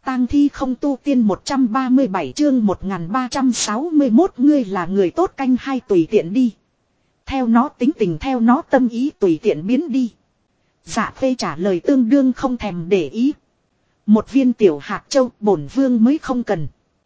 tang thi không tu tiên 137 chương 1361 ngươi là người tốt canh hai tùy tiện đi. Theo nó tính tình theo nó tâm ý tùy tiện biến đi. Dạ phê trả lời tương đương không thèm để ý. Một viên tiểu hạt châu bổn vương mới không cần.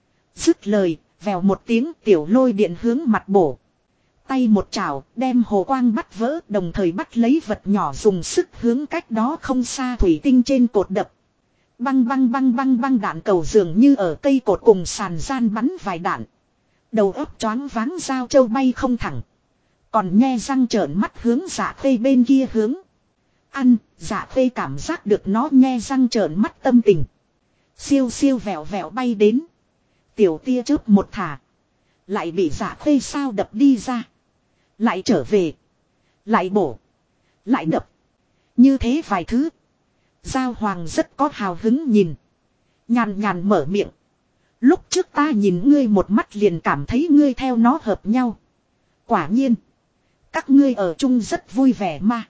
Dứt lời, vèo một tiếng tiểu lôi điện hướng mặt bổ. Tay một chảo đem hồ quang bắt vỡ đồng thời bắt lấy vật nhỏ dùng sức hướng cách đó không xa thủy tinh trên cột đập. Băng băng băng băng băng đạn cầu dường như ở cây cột cùng sàn gian bắn vài đạn. Đầu óc choáng váng dao châu bay không thẳng. Còn nhe răng trợn mắt hướng dạ phê bên kia hướng. Ăn, dạ phê cảm giác được nó nhe răng trợn mắt tâm tình. Siêu siêu vẹo vẹo bay đến. Tiểu tia chớp một thả. Lại bị dạ phê sao đập đi ra. Lại trở về. Lại bổ. Lại đập. Như thế vài thứ. Giao Hoàng rất có hào hứng nhìn. Nhàn nhàn mở miệng. Lúc trước ta nhìn ngươi một mắt liền cảm thấy ngươi theo nó hợp nhau. Quả nhiên. Các ngươi ở chung rất vui vẻ mà.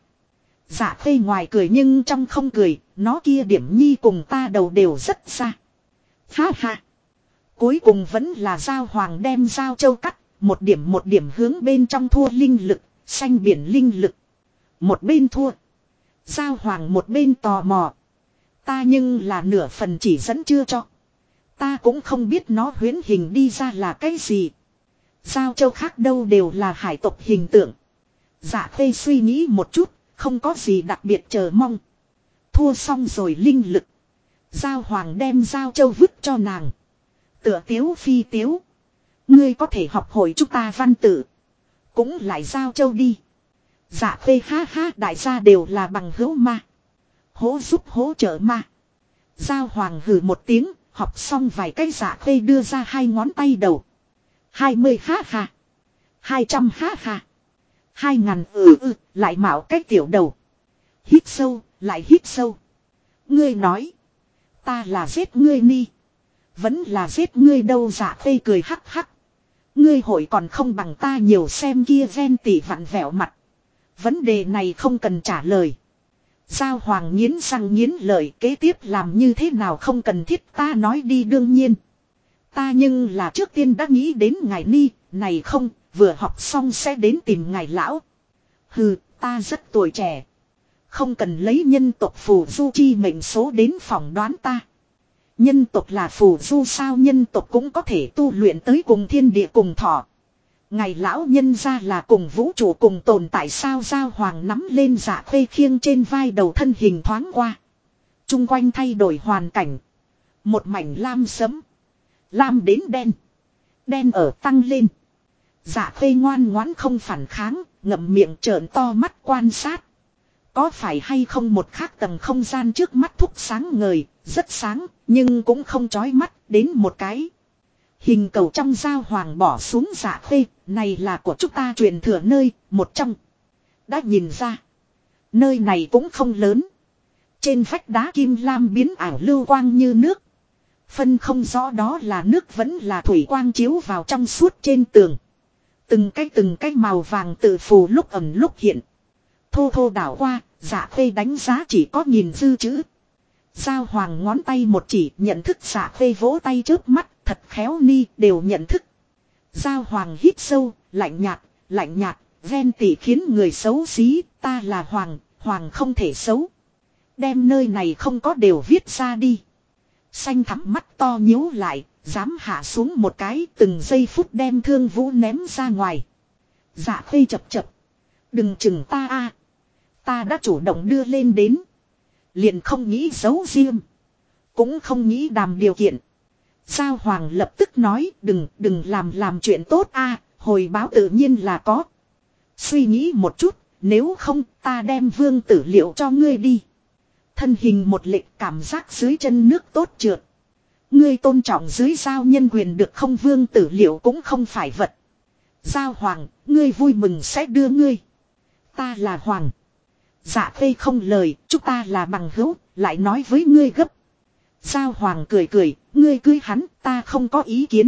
Dạ phê ngoài cười nhưng trong không cười. Nó kia điểm nhi cùng ta đầu đều rất xa. Ha ha. Cuối cùng vẫn là Giao Hoàng đem Giao Châu cắt. Một điểm hướng bên trong thua linh lực. Xanh biển linh lực. Một bên thua. Giao Hoàng một bên tò mò. Ta nhưng là nửa phần chỉ dẫn chưa cho. Ta cũng không biết nó huyễn hình đi ra là cái gì. Giao Châu khác đâu đều là hải tộc hình tượng. Dạ phê suy nghĩ một chút. Không có gì đặc biệt chờ mong. Thua xong rồi linh lực. Giao Hoàng đem Giao Châu vứt cho nàng. Tựa tiếu phi tiếu. Ngươi có thể học hội chúng ta văn tự. Cũng lại Giao Châu đi. Dạ phê ha ha đại gia đều là bằng hữu ma. Hố giúp hỗ trợ ma. Giao Hoàng hừ một tiếng. Học xong vài cái dạ phê đưa ra hai ngón tay đầu. 20 ha ha. 200 ha ha. 2000 lại mạo cái tiểu đầu. Hít sâu, lại hít sâu. Ngươi nói. Ta là giết ngươi ni. Vẫn là giết ngươi đâu dạ phê cười hắc hắc. Ngươi hội còn không bằng ta nhiều xem kia ven tỉ vặn vẹo mặt. Vấn đề này không cần trả lời. Giao Hoàng nghiến răng nghiến lợi kế tiếp làm như thế nào không cần thiết ta nói đi đương nhiên. Ta nhưng là trước tiên đã nghĩ đến ngài ni, này không, vừa học xong sẽ đến tìm ngài lão. Hừ, ta rất tuổi trẻ. Không cần lấy nhân tộc phù du chi mệnh số đến phỏng đoán ta. Nhân tộc là phù du sao nhân tộc cũng có thể tu luyện tới cùng thiên địa cùng thọ. Ngày lão nhân ra là cùng vũ trụ cùng tồn tại sao Giao Hoàng nắm lên dạ phê khiêng trên vai đầu thân hình thoáng qua. Trung quanh thay đổi hoàn cảnh. Một mảnh lam sẫm. Lam đến đen. Đen ở tăng lên. Dạ phê ngoan ngoãn không phản kháng, ngậm miệng trợn to mắt quan sát. Có phải hay không một khác tầng không gian trước mắt thúc sáng ngời, rất sáng, nhưng cũng không chói mắt, đến một cái. Hình cầu trong Giao Hoàng bỏ xuống dạ phê, này là của chúng ta truyền thừa nơi, một trong. Đã nhìn ra, nơi này cũng không lớn. Trên vách đá kim lam biến ảo lưu quang như nước. Phân không rõ đó là nước vẫn là thủy quang chiếu vào trong suốt trên tường. Từng cái màu vàng tự phù lúc ẩn lúc hiện. Thô thô đảo qua, dạ phê đánh giá chỉ có nhìn dư chữ. Giao Hoàng ngón tay một chỉ nhận thức dạ phê vỗ tay trước mắt, thật khéo ni đều nhận thức. Giao Hoàng hít sâu, lạnh nhạt, ven tỉ khiến người xấu xí, ta là Hoàng không thể xấu. Đem nơi này không có đều viết ra đi. Xanh thắm mắt to nhíu lại, dám hạ xuống một cái từng giây phút đem Thương Vũ ném ra ngoài. Dạ phê chập. Đừng chừng ta a, ta đã chủ động đưa lên đến. Liền không nghĩ giấu riêng. Cũng không nghĩ đàm điều kiện. Giao Hoàng lập tức nói đừng làm chuyện tốt a, hồi báo tự nhiên là có. Suy nghĩ một chút, nếu không ta đem vương tử liệu cho ngươi đi. Thân hình một lệch cảm giác dưới chân nước tốt trượt. Ngươi tôn trọng dưới giao nhân quyền được không vương tử liệu cũng không phải vật. Giao Hoàng, ngươi vui mừng sẽ đưa ngươi. Ta là Hoàng. Dạ phê không lời, chúng ta là bằng hữu, lại nói với ngươi gấp. Giao Hoàng cười, ngươi cưới hắn, ta không có ý kiến.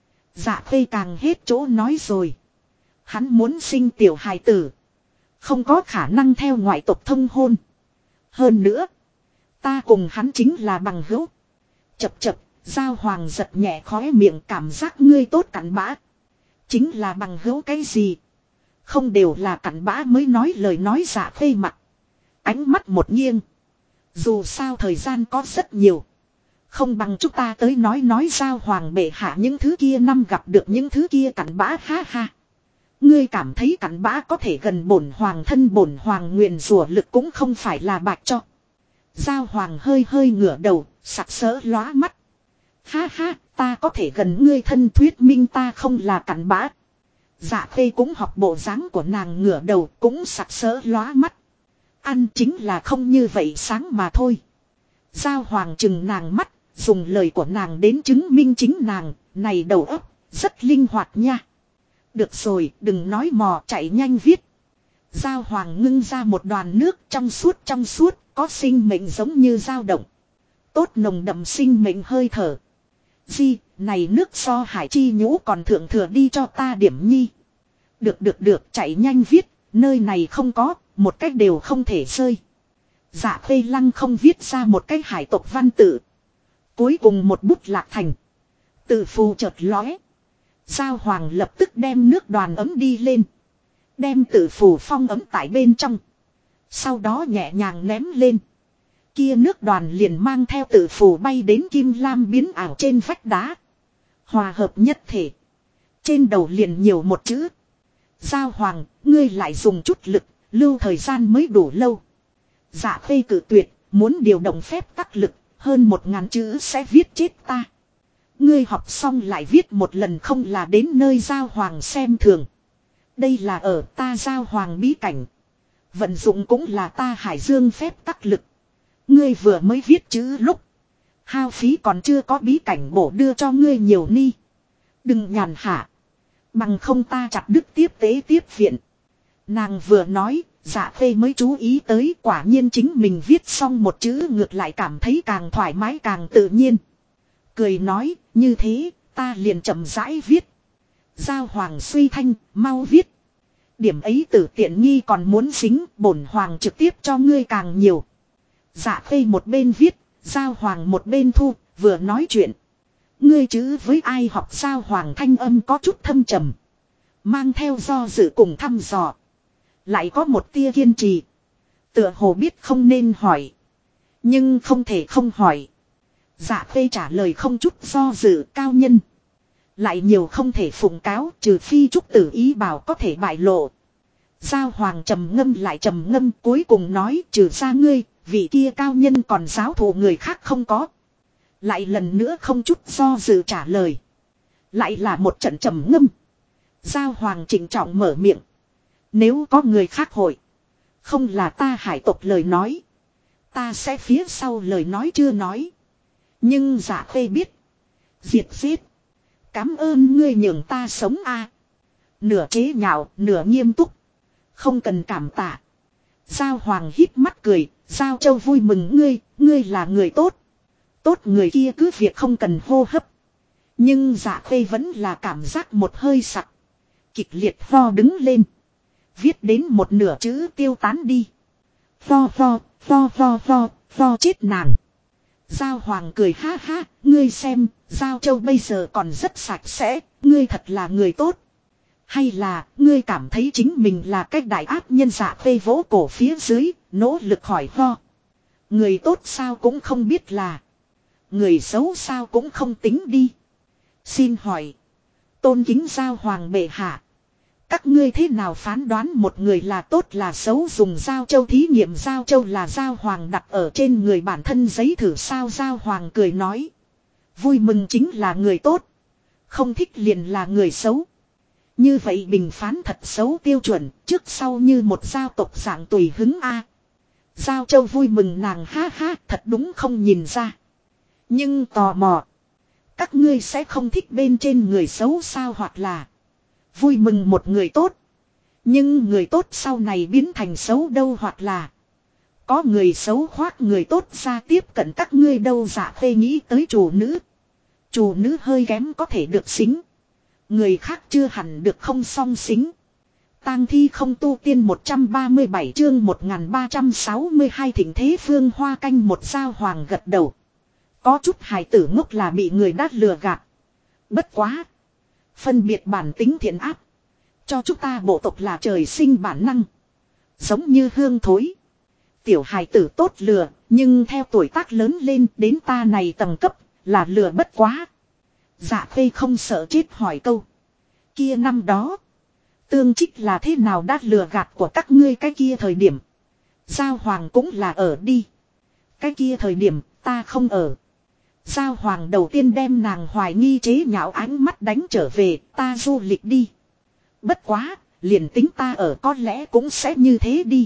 Dạ phê càng hết chỗ nói rồi. Hắn muốn sinh tiểu hài tử. Không có khả năng theo ngoại tộc thông hôn. Hơn nữa, ta cùng hắn chính là bằng hữu. Chập chập, Giao Hoàng giật nhẹ khóe miệng, cảm giác ngươi tốt cặn bã. Chính là bằng hữu cái gì? Không đều là cặn bã mới nói lời nói dạ khê mặt. Ánh mắt một nghiêng. Dù sao thời gian có rất nhiều. Không bằng chúng ta tới nói Giao Hoàng bệ hạ những thứ kia năm gặp được những thứ kia cặn bã, ha ha. Ngươi cảm thấy cặn bã có thể gần bổn hoàng, thân bổn hoàng nguyền rủa lực cũng không phải là bạc cho. Giao Hoàng hơi hơi ngửa đầu, sặc sỡ lóa mắt. Ha ha, ta có thể gần ngươi thân, thuyết minh ta không là cặn bã. Dạ khê cũng học bộ dáng của nàng, ngửa đầu cũng sặc sỡ lóa mắt. Ăn chính là không như vậy sáng mà thôi. Giao Hoàng chừng nàng mắt, dùng lời của nàng đến chứng minh chính nàng, này đầu óc rất linh hoạt nha. Được rồi, đừng nói mò, chạy nhanh viết. Giao Hoàng ngưng ra một đoàn nước trong suốt, có sinh mệnh giống như dao động. Tốt nồng đậm sinh mệnh hơi thở. Di, này nước so hải chi nhũ còn thượng thừa đi cho ta điểm nhi. Được, chạy nhanh viết, nơi này không có, một cách đều không thể rơi. Dạ khê lăng không viết ra một cái hải tộc văn tự. Cuối cùng một bút lạc thành. Tự phù chợt lóe. Giao Hoàng lập tức đem nước đoàn ấm đi lên. Đem tự phù phong ấm tại bên trong. Sau đó nhẹ nhàng ném lên. Kia nước đoàn liền mang theo tự phù bay đến kim lam biến ảo trên vách đá. Hòa hợp nhất thể. Trên đầu liền nhiều một chữ. Giao Hoàng, ngươi lại dùng chút lực, lưu thời gian mới đủ lâu. Dạ khê cự tuyệt, muốn điều động phép tắc lực, hơn 1000 chữ sẽ viết chết ta. Ngươi học xong lại viết một lần không là đến nơi Giao Hoàng xem thường. Đây là ở ta Giao Hoàng bí cảnh. Vận dụng cũng là ta hải dương phép tắc lực. Ngươi vừa mới viết chữ lúc. Hao phí còn chưa có bí cảnh bổ đưa cho ngươi nhiều ni. Đừng nhàn hạ. Bằng không ta chặt đứt tiếp tế tiếp viện. Nàng vừa nói, dạ khê mới chú ý tới, quả nhiên chính mình viết xong một chữ ngược lại cảm thấy càng thoải mái càng tự nhiên. Cười nói, như thế, ta liền chậm rãi viết. Giao Hoàng suy thanh, mau viết. Điểm ấy tử tiện nghi còn muốn dính, bổn hoàng trực tiếp cho ngươi càng nhiều. Dạ khê một bên viết, Giao Hoàng một bên thu, vừa nói chuyện. Ngươi chứ với ai học? Giao Hoàng thanh âm có chút thâm trầm. Mang theo do dự cùng thăm dò. Lại có một tia kiên trì. Tựa hồ biết không nên hỏi. Nhưng không thể không hỏi. Dạ khê trả lời không chút do dự, cao nhân. Lại nhiều không thể phụng cáo, trừ phi trúc tử ý bảo có thể bại lộ. Giao Hoàng trầm ngâm lại trầm ngâm, cuối cùng nói, trừ ra ngươi, vị kia cao nhân còn giáo thụ người khác không có. Lại lần nữa không chút do dự trả lời. Lại là một trận trầm ngâm. Giao Hoàng trịnh trọng mở miệng. Nếu có người khác hội. Không là ta hải tộc lời nói. Ta sẽ phía sau lời nói chưa nói. Nhưng giả khê biết. Diệt giết. Cám ơn ngươi nhường ta sống a. Nửa chế nhạo, nửa nghiêm túc. Không cần cảm tạ. Giao Hoàng híp mắt cười. Giao Châu vui mừng ngươi, ngươi là người tốt. Tốt người kia cứ việc không cần hô hấp. Nhưng dạ khê vẫn là cảm giác một hơi sặc. Kịch liệt ho đứng lên. Viết đến một nửa chữ tiêu tán đi. Ho chết nàng. Giao Hoàng cười ha ha, ngươi xem, Giao Châu bây giờ còn rất sạch sẽ, ngươi thật là người tốt. Hay là, ngươi cảm thấy chính mình là cách đại ác nhân? Dạ khê vỗ cổ phía dưới, nỗ lực khỏi ho. Người tốt sao cũng không biết là. Người xấu sao cũng không tính đi. Xin hỏi. Tôn kính Giao Hoàng bệ hạ. Các ngươi thế nào phán đoán một người là tốt là xấu? Dùng Giao Châu thí nghiệm. Giao Châu là Giao Hoàng đặt ở trên người bản thân giấy thử sao? Giao Hoàng cười nói. Vui mừng chính là người tốt. Không thích liền là người xấu. Như vậy bình phán thật xấu tiêu chuẩn. Trước sau như một giao tộc dạng tùy hứng a. Giao Châu vui mừng nàng ha ha, thật đúng không nhìn ra. Nhưng tò mò. Các ngươi sẽ không thích bên trên người xấu sao? Hoặc là vui mừng một người tốt. Nhưng người tốt sau này biến thành xấu đâu? Hoặc là có người xấu khoác người tốt ra tiếp cận các ngươi đâu? Dạ khê nghĩ tới chủ nữ. Chủ nữ hơi kém có thể được xính. Người khác chưa hẳn được không song xính. Tang thi không tu tiên 137 chương 1362 thịnh thế phương hoa canh một. Giao Hoàng gật đầu. Có chút hài tử ngốc là bị người đát lừa gạt. Bất quá. Phân biệt bản tính thiện ác. Cho chúng ta bộ tộc là trời sinh bản năng. Giống như hương thối. Tiểu hài tử tốt lừa. Nhưng theo tuổi tác lớn lên đến ta này tầng cấp. Là lừa bất quá. Dạ Khê không sợ chết hỏi câu. Kia năm đó. Tương Trích là thế nào đát lừa gạt của các ngươi cái kia thời điểm. Giao Hoàng cũng là ở đi. Cái kia thời điểm ta không ở. Giao Hoàng đầu tiên đem nàng hoài nghi chế nhạo ánh mắt đánh trở về, ta du lịch đi. Bất quá, liền tính ta ở có lẽ cũng sẽ như thế đi.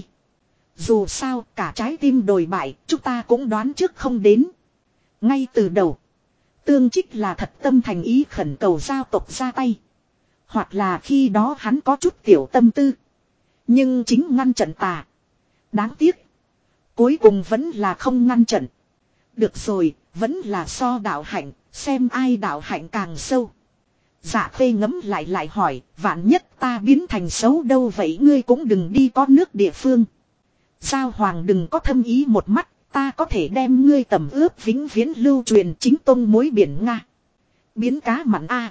Dù sao, cả trái tim đồi bại, chúng ta cũng đoán trước không đến. Ngay từ đầu, Tương Trích là thật tâm thành ý khẩn cầu giao tộc ra tay. Hoặc là khi đó hắn có chút tiểu tâm tư. Nhưng chính ngăn trận tà. Đáng tiếc. Cuối cùng vẫn là không ngăn trận. Được rồi, vẫn là so đạo hạnh, xem ai đạo hạnh càng sâu. Dạ Khê ngấm lại hỏi, vạn nhất ta biến thành xấu đâu vậy ngươi cũng đừng đi có nước địa phương. Giao Hoàng đừng có thâm ý một mắt, ta có thể đem ngươi tầm ướp vĩnh viễn lưu truyền chính tông mối biển Nga. Biến cá mặn a.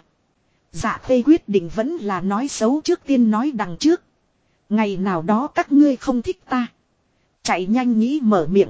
Dạ Khê quyết định vẫn là nói xấu trước tiên nói đằng trước. Ngày nào đó các ngươi không thích ta. Chạy nhanh nghĩ mở miệng.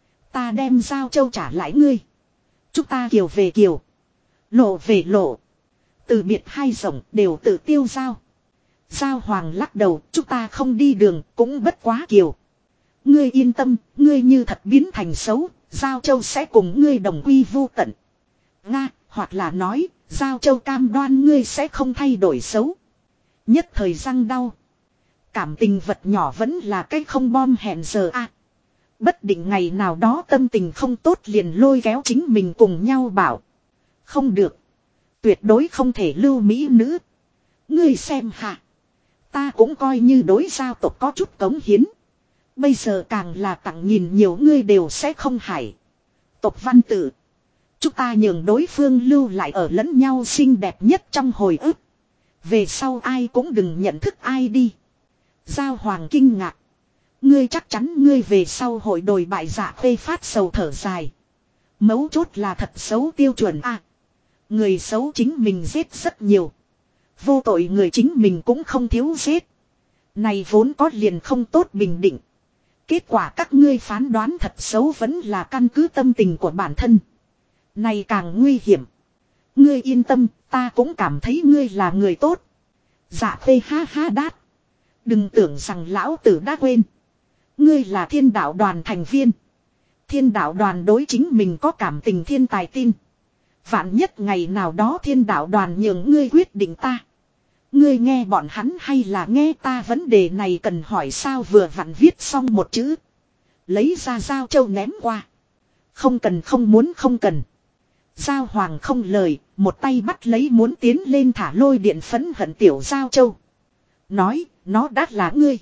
Ta đem Giao Châu trả lại ngươi. Chúng ta kiều về kiều. Lộ về lộ. Từ biệt hai rồng đều tự tiêu giao. Giao Hoàng lắc đầu. Chúng ta không đi đường cũng bất quá kiều. Ngươi yên tâm. Ngươi như thật biến thành xấu. Giao Châu sẽ cùng ngươi đồng quy vu tận. Nga hoặc là nói. Giao Châu cam đoan ngươi sẽ không thay đổi xấu. Nhất thời răng đau. Cảm tình vật nhỏ vẫn là cái không bom hẹn giờ a. Bất định ngày nào đó tâm tình không tốt liền lôi kéo chính mình cùng nhau bảo. Không được. Tuyệt đối không thể lưu mỹ nữ. Ngươi xem hả. Ta cũng coi như đối giao tộc có chút cống hiến. Bây giờ càng là tặng nhìn nhiều ngươi đều sẽ không hại. Tộc văn tự. Chúng ta nhường đối phương lưu lại ở lẫn nhau xinh đẹp nhất trong hồi ức. Về sau ai cũng đừng nhận thức ai đi. Giao Hoàng kinh ngạc. Ngươi chắc chắn ngươi về sau hội đồi bại Dạ Khê phát sầu thở dài. Mấu chốt là thật xấu tiêu chuẩn a. Người xấu chính mình giết rất nhiều. Vô tội người chính mình cũng không thiếu giết. Này vốn có liền không tốt bình định. Kết quả các ngươi phán đoán thật xấu vẫn là căn cứ tâm tình của bản thân. Này càng nguy hiểm. Ngươi yên tâm, ta cũng cảm thấy ngươi là người tốt. Dạ Khê ha ha đát. Đừng tưởng rằng lão tử đã quên. Ngươi là thiên đạo đoàn thành viên. Thiên đạo đoàn đối chính mình có cảm tình thiên tài tin. Vạn nhất ngày nào đó thiên đạo đoàn nhường ngươi quyết định ta. Ngươi nghe bọn hắn hay là nghe ta vấn đề này cần hỏi sao vừa vặn viết xong một chữ. Lấy ra Giao Châu ném qua. Không cần không muốn không cần. Giao Hoàng không lời, một tay bắt lấy muốn tiến lên thả lôi điện phấn hận tiểu Giao Châu. Nói, nó đã là ngươi.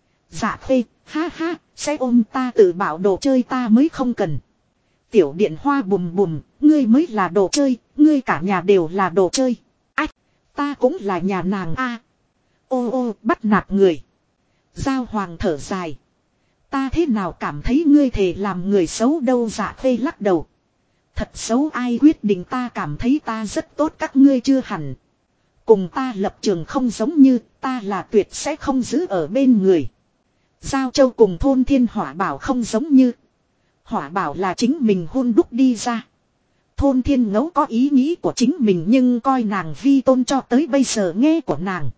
Dạ Khê, ha ha, sẽ ôm ta tự bảo đồ chơi ta mới không cần. Tiểu điện hoa bùm bùm, ngươi mới là đồ chơi, ngươi cả nhà đều là đồ chơi. Ách, ta cũng là nhà nàng a. Ô ô, bắt nạt người. Giao Hoàng thở dài. Ta thế nào cảm thấy ngươi thề làm người xấu đâu. Dạ Khê lắc đầu. Thật xấu ai quyết định ta cảm thấy ta rất tốt các ngươi chưa hẳn. Cùng ta lập trường không giống như ta là tuyệt sẽ không giữ ở bên người. Giao Châu cùng thôn Thiên Hỏa Bảo không giống như. Hỏa Bảo là chính mình hun đúc đi ra. Thôn Thiên Ngẫu có ý nghĩ của chính mình nhưng coi nàng vi tôn cho tới bây giờ nghe của nàng.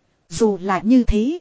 Dù là như thế.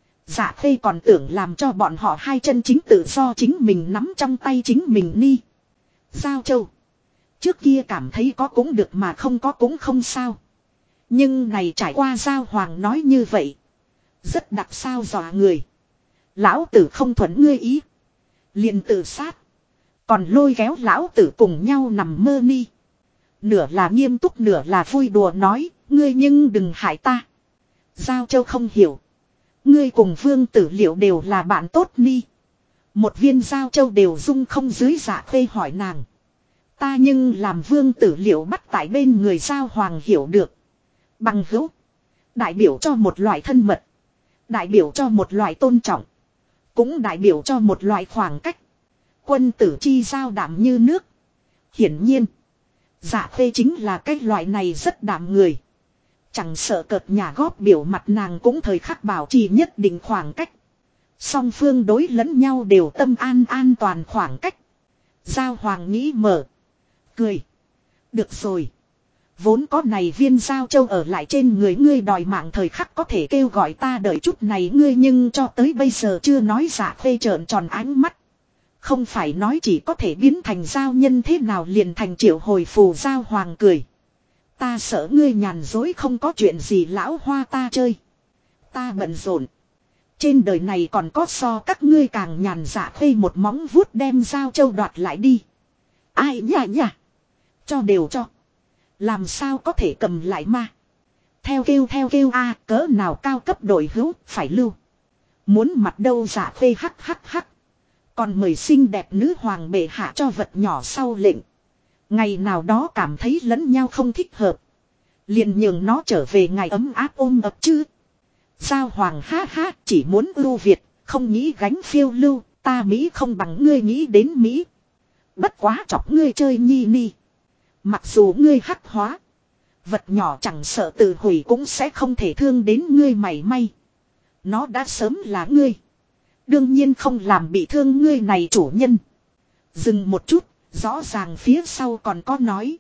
Dạ Khê còn tưởng làm cho bọn họ hai chân chính tự do chính mình nắm trong tay chính mình ni. Giao Châu. Trước kia cảm thấy có cũng được mà không có cũng không sao. Nhưng này trải qua Giao Hoàng nói như vậy. Rất đặc sao dọa người. Lão tử không thuận ngươi ý. Liền tự sát. Còn lôi kéo lão tử cùng nhau nằm mơ ni. Nửa là nghiêm túc nửa là vui đùa nói. Ngươi nhưng đừng hại ta. Giao Châu không hiểu. Ngươi cùng Vương Tử Liệu đều là bạn tốt ni. Một viên Giao Châu đều dung không dưới. Dạ Khê hỏi nàng. Ta nhưng làm Vương Tử Liệu bắt tại bên người Giao Hoàng hiểu được. Bằng hữu. Đại biểu cho một loại thân mật. Đại biểu cho một loại tôn trọng. Cũng đại biểu cho một loại khoảng cách. Quân tử chi giao đảm như nước. Hiển nhiên. Dạ khê chính là cái loại này rất đảm người. Chẳng sợ cợt nhà góp biểu mặt nàng cũng thời khắc bảo trì nhất định khoảng cách. Song phương đối lẫn nhau đều tâm an toàn khoảng cách. Giao Hoàng nghĩ mở. Cười. Được rồi. Vốn có này viên giao châu ở lại trên người ngươi đòi mạng thời khắc có thể kêu gọi ta đợi chút này ngươi nhưng cho tới bây giờ chưa nói dạ khê trợn tròn ánh mắt. Không phải nói chỉ có thể biến thành giao nhân thế nào liền thành triệu hồi phù. Giao Hoàng cười. Ta sợ ngươi nhàn dối không có chuyện gì lão hoa ta chơi. Ta bận rộn. Trên đời này còn có so các ngươi càng nhàn dạ khê một móng vuốt đem giao châu đoạt lại đi. Ai nhả. Cho đều cho. Làm sao có thể cầm lại ma. Theo kêu a cỡ nào cao cấp đội hữu phải lưu. Muốn mặt đâu dạ khê hắc. Còn mời xinh đẹp nữ hoàng bệ hạ cho vật nhỏ sau lệnh. Ngày nào đó cảm thấy lẫn nhau không thích hợp. Liền nhường nó trở về ngày ấm áp ôm ập chứ. Giao Hoàng ha chỉ muốn ưu Việt, không nghĩ gánh phiêu lưu, ta Mỹ không bằng ngươi nghĩ đến Mỹ. Bất quá chọc ngươi chơi nhi ni. Mặc dù ngươi hắc hóa, vật nhỏ chẳng sợ tự hủy cũng sẽ không thể thương đến ngươi mảy may. Nó đã sớm là ngươi. Đương nhiên không làm bị thương ngươi này chủ nhân. Dừng một chút, rõ ràng phía sau còn có nói.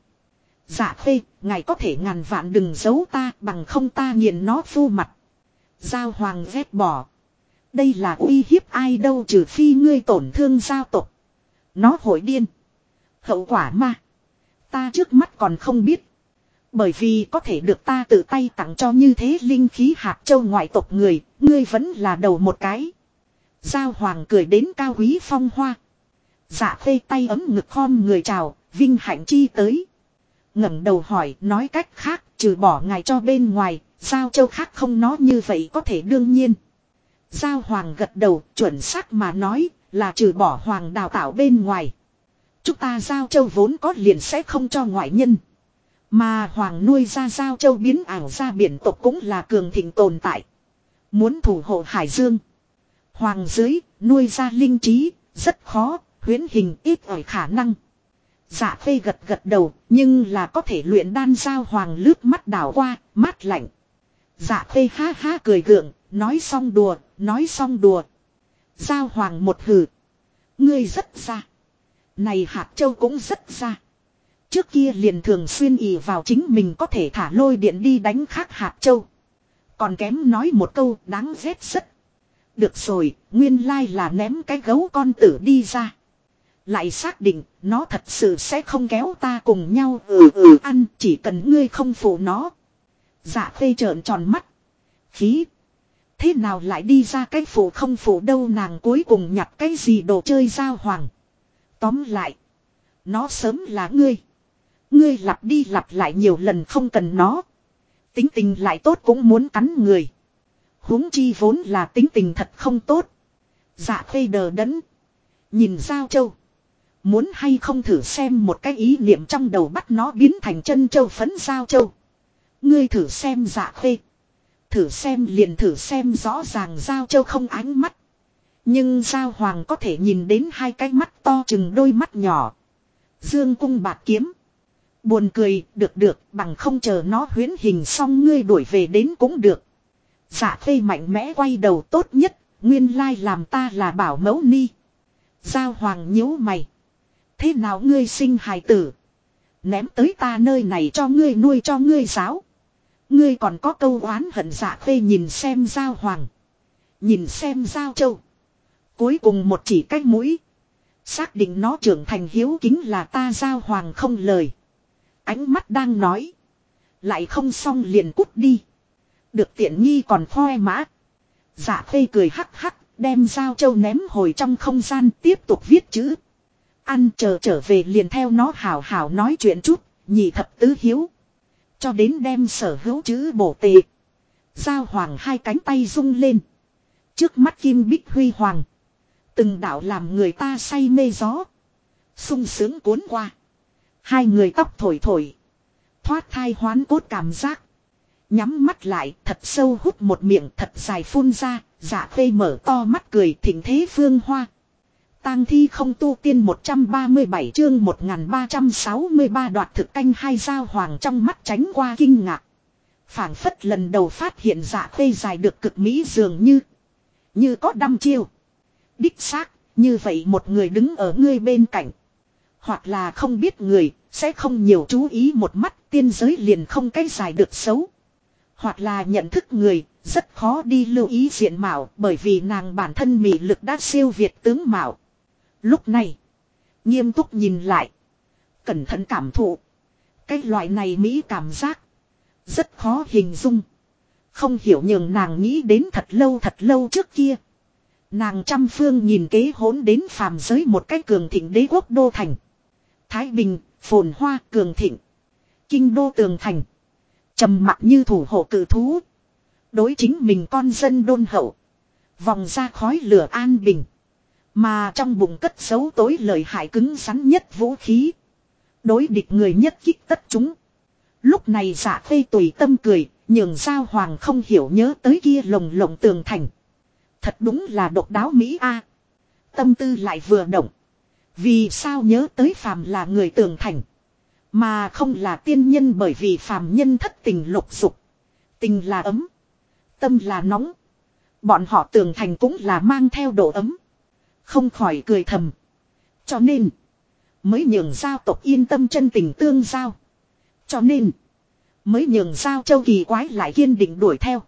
Dạ khê, ngài có thể ngàn vạn đừng giấu ta bằng không ta nghiền nó phu mặt. Giao Hoàng ghét bỏ. Đây là uy hiếp ai đâu trừ phi ngươi tổn thương giao tộc. Nó hội điên. Hậu quả ma. Ta trước mắt còn không biết. Bởi vì có thể được ta tự tay tặng cho như thế linh khí hạt châu ngoại tộc người, ngươi vẫn là đầu một cái. Giao Hoàng cười đến cao quý phong hoa. Dạ khê tay ấm ngực khom người chào, vinh hạnh chi tới. Ngẩng đầu hỏi, nói cách khác, trừ bỏ ngài cho bên ngoài, giao châu khác không nó như vậy có thể đương nhiên. Giao Hoàng gật đầu, chuẩn xác mà nói, là trừ bỏ hoàng đào tạo bên ngoài. Chúng ta giao châu vốn có liền sẽ không cho ngoại nhân. Mà hoàng nuôi ra giao châu biến ảo ra biển tộc cũng là cường thịnh tồn tại. Muốn thủ hộ hải dương. Hoàng dưới, nuôi ra linh trí, rất khó, huyễn hình ít ỏi khả năng. Dạ khê gật đầu, nhưng là có thể luyện đan. Giao Hoàng lướt mắt đảo qua, mát lạnh. Dạ khê ha cười gượng, nói xong đùa. Giao Hoàng một hừ. Ngươi rất ra. Này hạt châu cũng rất ra. Trước kia liền thường xuyên ỉ vào chính mình có thể thả lôi điện đi đánh khác hạt châu. Còn kém nói một câu đáng ghét rất. Được rồi, nguyên lai là ném cái gấu con tử đi ra. Lại xác định, nó thật sự sẽ không kéo ta cùng nhau ăn, chỉ cần ngươi không phụ nó. Dạ khê trợn tròn mắt. Khí. Thế nào lại đi ra cái phụ không phụ đâu nàng cuối cùng nhặt cái gì đồ chơi. Giao Hoàng. Tóm lại. Nó sớm là ngươi. Ngươi lặp đi lặp lại nhiều lần không cần nó. Tính tình lại tốt cũng muốn cắn người. Huống chi vốn là tính tình thật không tốt. Dạ khê đờ đẫn. Nhìn Giao Châu. Muốn hay không thử xem một cái ý niệm trong đầu bắt nó biến thành chân châu phấn Giao Châu. Ngươi thử xem dạ khê. Thử xem liền thử xem rõ ràng Giao Châu không ánh mắt. Nhưng Giao Hoàng có thể nhìn đến hai cái mắt to chừng đôi mắt nhỏ. Dương cung bạc kiếm. Buồn cười, được, bằng không chờ nó huyễn hình xong ngươi đuổi về đến cũng được. Dạ khê mạnh mẽ quay đầu tốt nhất, nguyên lai làm ta là bảo mẫu ni. Giao Hoàng nhíu mày. Thế nào ngươi sinh hài tử? Ném tới ta nơi này cho ngươi nuôi cho ngươi giáo. Ngươi còn có câu oán hận. Dạ khê nhìn xem Giao Hoàng. Nhìn xem Giao Châu. Cuối cùng một chỉ cách mũi. Xác định nó trưởng thành hiếu kính là ta. Giao Hoàng không lời. Ánh mắt đang nói. Lại không xong liền cút đi. Được tiện nghi còn khoe mã. Dạ khê cười hắc, đem Giao Châu ném hồi trong không gian tiếp tục viết chữ. Ăn trở về liền theo nó hảo hảo nói chuyện chút, nhị thập tứ hiếu. Cho đến đem sở hữu chữ bổ tề. Giao Hoàng hai cánh tay rung lên. Trước mắt kim bích huy hoàng. Từng đạo làm người ta say mê gió. Sung sướng cuốn qua. Hai người tóc thổi thổi. Thoát thai hoán cốt cảm giác. Nhắm mắt lại thật sâu hút một miệng thật dài phun ra. Dạ khê mở to mắt cười thịnh thế phương hoa. Tang thi không tu tiên 137 chương 1363 đoạt thực canh hai Giao Hoàng trong mắt tránh qua kinh ngạc. Phảng phất lần đầu phát hiện Dạ Khê dài được cực mỹ dường như có đăm chiêu. Đích xác, như vậy một người đứng ở ngươi bên cạnh. Hoặc là không biết người, sẽ không nhiều chú ý một mắt, tiên giới liền không cái dài được xấu. Hoặc là nhận thức người, rất khó đi lưu ý diện mạo, bởi vì nàng bản thân mị lực đã siêu việt tướng mạo. Lúc này, nghiêm túc nhìn lại, cẩn thận cảm thụ. Cái loại này mỹ cảm giác, rất khó hình dung. Không hiểu nhường nàng nghĩ đến thật lâu trước kia. Nàng trăm phương nhìn kế hỗn đến phàm giới một cái cường thịnh đế quốc đô thành. Thái Bình, phồn hoa, cường thịnh. Kinh đô tường thành. Trầm mặc như thủ hộ cử thú. Đối chính mình con dân đôn hậu. Vòng ra khói lửa an bình. Mà trong bụng cất giấu tối lợi hại cứng rắn nhất vũ khí. Đối địch người nhất kích tất chúng. Lúc này Dạ Khê tùy tâm cười, nhường Giao Hoàng không hiểu nhớ tới kia lồng lộng tường thành. Thật đúng là độc đáo Mỹ a. Tâm tư lại vừa động. Vì sao nhớ tới phàm là người tường thành, mà không là tiên nhân, bởi vì phàm nhân thất tình lục dục. Tình là ấm, tâm là nóng. Bọn họ tường thành cũng là mang theo độ ấm. Không khỏi cười thầm. Cho nên mới nhường giao tộc yên tâm chân tình tương giao. Cho nên mới nhường giao châu kỳ quái lại kiên định đuổi theo.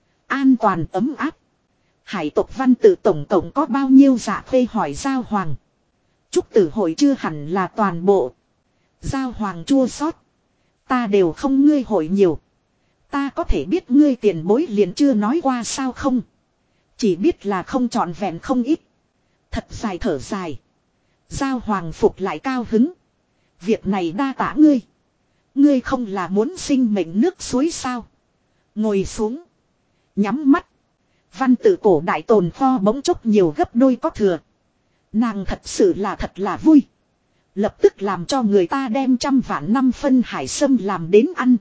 An toàn ấm áp. Hải tộc văn tự tổng cộng có bao nhiêu? Dạ Khê hỏi Giao Hoàng. Trúc tử hội chưa hẳn là toàn bộ. Giao Hoàng chua xót. Ta đều không ngươi hội nhiều. Ta có thể biết ngươi tiền bối liền chưa nói qua sao không? Chỉ biết là không trọn vẹn không ít. Thật dài thở dài. Giao Hoàng phục lại cao hứng. Việc này đa tả ngươi. Ngươi không là muốn sinh mệnh nước suối sao? Ngồi xuống. Nhắm mắt. Văn tự cổ đại tồn kho bỗng chốc nhiều gấp đôi có thừa. Nàng thật sự là thật là vui. Lập tức làm cho người ta đem 100 vạn năm phân hải sâm làm đến ăn.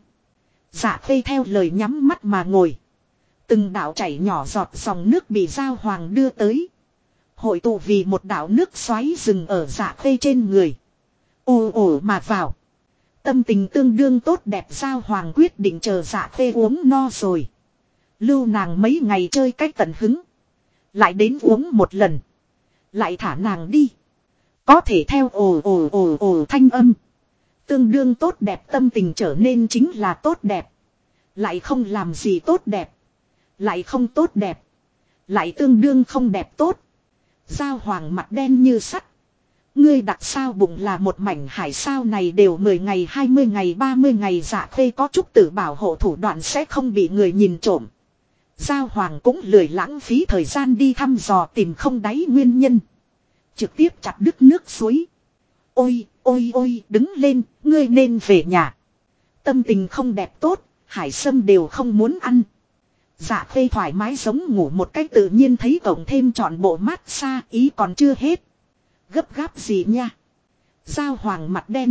Dạ Khê theo lời nhắm mắt mà ngồi. Từng đạo chảy nhỏ giọt dòng nước bị Giao Hoàng đưa tới. Hội tụ vì một đạo nước xoáy dừng ở Dạ Khê trên người. Ồ ồ mà vào. Tâm tình tương đương tốt đẹp. Giao Hoàng quyết định chờ Dạ Khê uống no rồi. Lưu nàng mấy ngày chơi cách tận hứng. Lại đến uống một lần. Lại thả nàng đi. Có thể theo ồ ồ ồ ồ thanh âm. Tương đương tốt đẹp, tâm tình trở nên chính là tốt đẹp. Lại không làm gì tốt đẹp. Lại không tốt đẹp. Lại tương đương không đẹp tốt. Giao Hoàng mặt đen như sắt. Ngươi đặt sao bụng là một mảnh hải sao này đều 10 ngày 20 ngày 30 ngày. Dạ Khê có chút tự bảo hộ thủ đoạn sẽ không bị người nhìn trộm. Giao Hoàng cũng lười lãng phí thời gian đi thăm dò tìm không đáy nguyên nhân. Trực tiếp chặt đứt nước suối. Ôi, ôi, ôi, đứng lên, ngươi nên về nhà. Tâm tình không đẹp tốt, hải sâm đều không muốn ăn. Dạ Khê thoải mái giống ngủ một cách tự nhiên, thấy cộng thêm trọn bộ mát xa, ý còn chưa hết. Gấp gáp gì nha? Giao Hoàng mặt đen.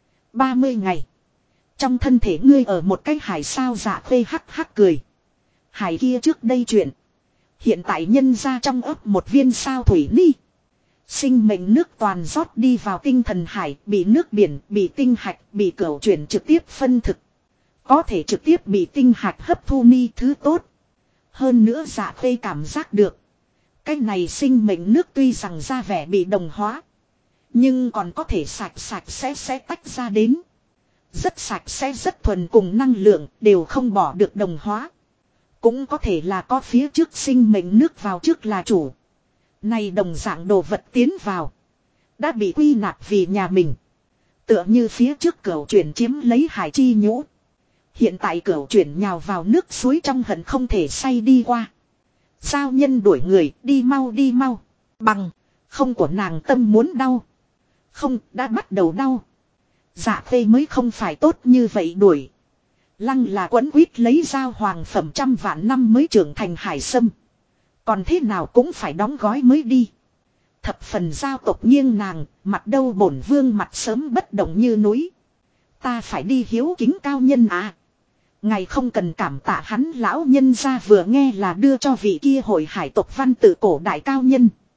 30 ngày. Trong thân thể ngươi ở một cái hải sao? Dạ Khê hắc hắc cười. Hải kia trước đây chuyện. Hiện tại nhân ra trong ấp một viên sao thủy ni. Sinh mệnh nước toàn rót đi vào tinh thần hải, bị nước biển, bị tinh hạch, bị cửu chuyển trực tiếp phân thực. Có thể trực tiếp bị tinh hạch hấp thu ni thứ tốt. Hơn nữa Dạ Khê cảm giác được. Cái này sinh mệnh nước tuy rằng ra vẻ bị đồng hóa. Nhưng còn có thể sạch sẽ tách ra đến. Rất sạch sẽ, rất thuần, cùng năng lượng đều không bỏ được đồng hóa. Cũng có thể là có phía trước sinh mệnh nước vào trước là chủ. Này đồng dạng đồ vật tiến vào. Đã bị quy nạp vì nhà mình. Tựa như phía trước cửu chuyển chiếm lấy hải chi nhũ. Hiện tại cửu chuyển nhào vào nước suối trong hận không thể say đi qua. Giao nhân đuổi người, đi mau đi mau. Bằng, không của nàng tâm muốn đau. Không, đã bắt đầu đau. Dạ Khê mới không phải tốt như vậy đuổi. Lăng là quấn quýt lấy Giao Hoàng phẩm 100 vạn năm mới trưởng thành hải sâm. Còn thế nào cũng phải đóng gói mới đi. Thập phần giao tộc nghiêng nàng, mặt đâu bổn vương mặt sớm bất động như núi. Ta phải đi hiếu kính cao nhân à. Ngài không cần cảm tạ hắn, lão nhân ra vừa nghe là đưa cho vị kia hội hải tộc văn tự cổ đại cao nhân.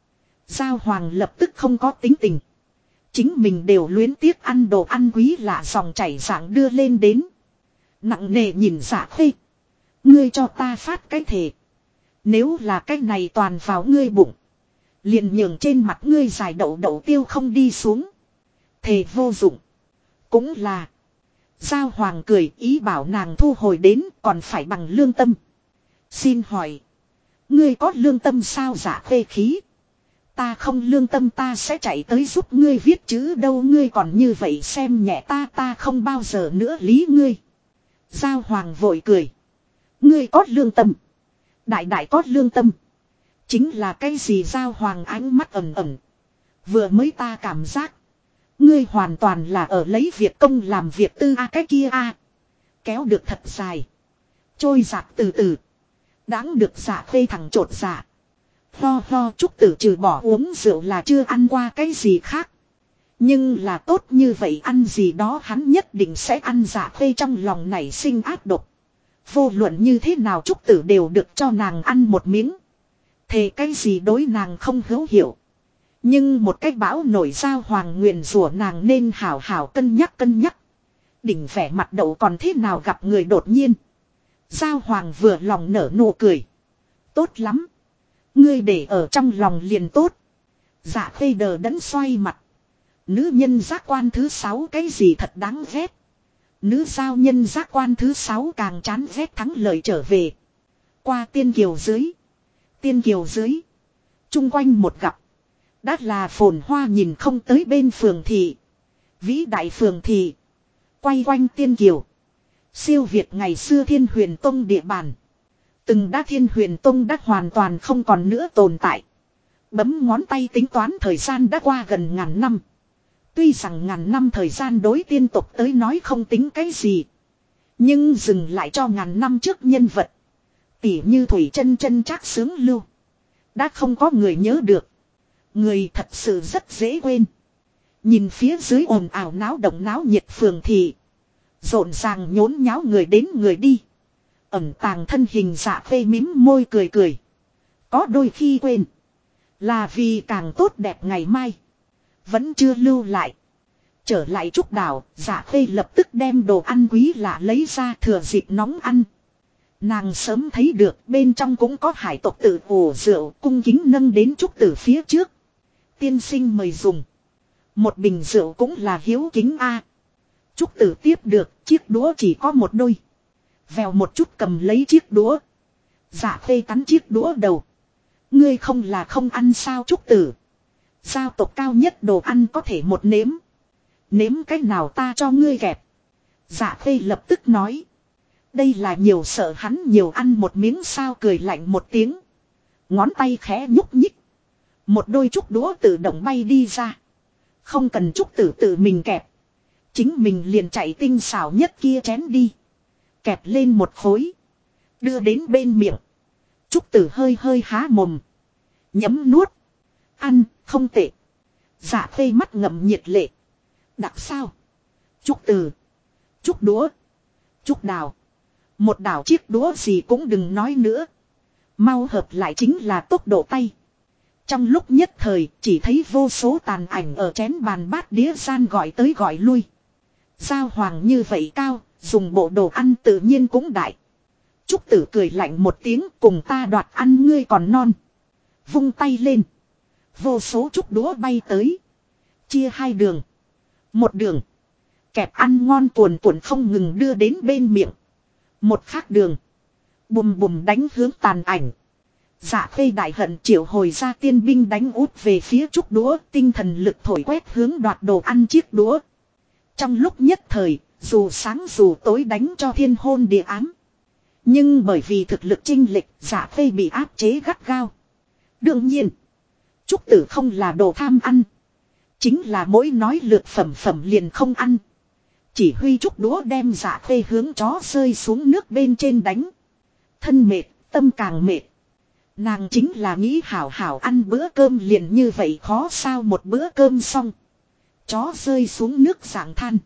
Giao Hoàng lập tức không có tính tình. Chính mình đều luyến tiếc ăn đồ ăn quý lạ dòng chảy dạng đưa lên đến. Nặng nề nhìn Dạ Khê. Ngươi cho ta phát cái thề. Nếu là cái này toàn vào ngươi bụng. Liền nhường trên mặt ngươi dài đậu đậu tiêu không đi xuống. Thề vô dụng. Cũng là. Giao Hoàng cười ý bảo nàng thu hồi đến còn phải bằng lương tâm. Xin hỏi. Ngươi có lương tâm sao Dạ Khê khí. Ta không lương tâm ta sẽ chạy tới giúp ngươi viết chữ đâu ngươi còn như vậy xem nhẹ ta không bao giờ nữa lý ngươi. Giao Hoàng vội cười. Ngươi có lương tâm. Đại đại có lương tâm. Chính là cái gì Giao Hoàng ánh mắt ẩn ẩn. Vừa mới ta cảm giác. Ngươi hoàn toàn là ở lấy việc công làm việc tư cái kia kéo được thật dài. Trôi giạt từ từ. Đáng được Dạ Khê thằng trột dạ. Ho Trúc Tử trừ bỏ uống rượu là chưa ăn qua cái gì khác. Nhưng là tốt như vậy ăn gì đó hắn nhất định sẽ ăn. Dạ Khê trong lòng nảy sinh ác độc. Vô luận như thế nào Trúc Tử đều được cho nàng ăn một miếng. Thề cái gì đối nàng không hữu hiệu. Nhưng một cái bão nổi Giao Hoàng nguyền rủa nàng nên hảo hảo cân nhắc. Đỉnh vẻ mặt đậu còn thế nào gặp người đột nhiên. Giao Hoàng vừa lòng nở nụ cười. Tốt lắm. Ngươi để ở trong lòng liền tốt. Dạ Khê đờ đẫn xoay mặt. Nữ nhân giác quan thứ 6 cái gì thật đáng ghét. Nữ giao nhân giác quan thứ 6 càng chán ghét thắng lợi trở về. Qua tiên kiều dưới. Tiên kiều dưới. Trung quanh một gặp. Đã là phồn hoa nhìn không tới bên phường thị. Vĩ đại phường thị. Quay quanh tiên kiều. Siêu việt ngày xưa Thiên Huyền Tông địa bàn. Từng đã Thiên Huyền Tông đã hoàn toàn không còn nữa tồn tại. Bấm ngón tay tính toán thời gian đã qua gần 1000 năm. Tuy rằng 1000 năm thời gian đối tiên tộc tới nói không tính cái gì. Nhưng dừng lại cho 1000 năm trước nhân vật. Tỉ như Thủy Chân Chân Trác Sướng Lưu. Đã không có người nhớ được. Người thật sự rất dễ quên. Nhìn phía dưới ồn ào náo động náo nhiệt phường thị. Rộn ràng nhốn nháo người đến người đi. Ẩn tàng thân hình Dạ Khê mím môi cười cười. Có đôi khi quên. Là vì càng tốt đẹp ngày mai. Vẫn chưa lưu lại. Trở lại Trúc Đảo, Dạ Khê lập tức đem đồ ăn quý lạ lấy ra thừa dịp nóng ăn. Nàng sớm thấy được bên trong cũng có hải tộc tự ủ rượu cung kính nâng đến Trúc Tử phía trước. Tiên sinh mời dùng. Một bình rượu cũng là hiếu kính Trúc Tử tiếp được, chiếc đũa chỉ có một đôi. Vèo một chút cầm lấy chiếc đũa. Dạ Khê cắn chiếc đũa đầu. Ngươi không là không ăn sao Trúc Tử. Giao tộc cao nhất đồ ăn có thể một nếm. Nếm cách nào ta cho ngươi kẹp. Dạ Khê lập tức nói. Đây là nhiều sợ hắn nhiều ăn một miếng sao cười lạnh một tiếng. Ngón tay khẽ nhúc nhích. Một đôi trúc đũa tự động bay đi ra. Không cần Trúc Tử tự mình kẹp. Chính mình liền chạy tinh xảo nhất kia chén đi. Kẹp lên một khối. Đưa đến bên miệng. Trúc Tử hơi hơi há mồm. Nhấm nuốt. Ăn, không tệ. Dạ Khê mắt ngậm nhiệt lệ. Đặc sao? Trúc Tử. Trúc đũa. Trúc đào. Một đảo chiếc đũa gì cũng đừng nói nữa. Mau hợp lại chính là tốc độ tay. Trong lúc nhất thời chỉ thấy vô số tàn ảnh ở chén bàn bát đĩa gian gọi tới gọi lui. Giao Hoàng như vậy cao, dùng bộ đồ ăn tự nhiên cũng đại. Trúc Tử cười lạnh một tiếng cùng ta đoạt ăn ngươi còn non. Vung tay lên. Vô số trúc đũa bay tới. Chia hai đường. Một đường. Kẹp ăn ngon cuồn cuộn không ngừng đưa đến bên miệng. Một khác đường. Bùm bùm đánh hướng tàn ảnh. Dạ Khê đại hận triệu hồi ra tiên binh đánh út về phía trúc đũa. Tinh thần lực thổi quét hướng đoạt đồ ăn chiếc đũa. Trong lúc nhất thời, dù sáng dù tối đánh cho thiên hôn địa ám. Nhưng bởi vì thực lực chênh lệch, Dạ Khê bị áp chế gắt gao. Đương nhiên, Trúc Tử không là đồ tham ăn. Chính là mỗi nói lượt phẩm liền không ăn. Chỉ huy trúc đũa đem Dạ Khê hướng chó rơi xuống nước bên trên đánh. Thân mệt, tâm càng mệt. Nàng chính là nghĩ hảo hảo ăn bữa cơm liền như vậy khó sao một bữa cơm xong. Chó rơi xuống nước dạng than.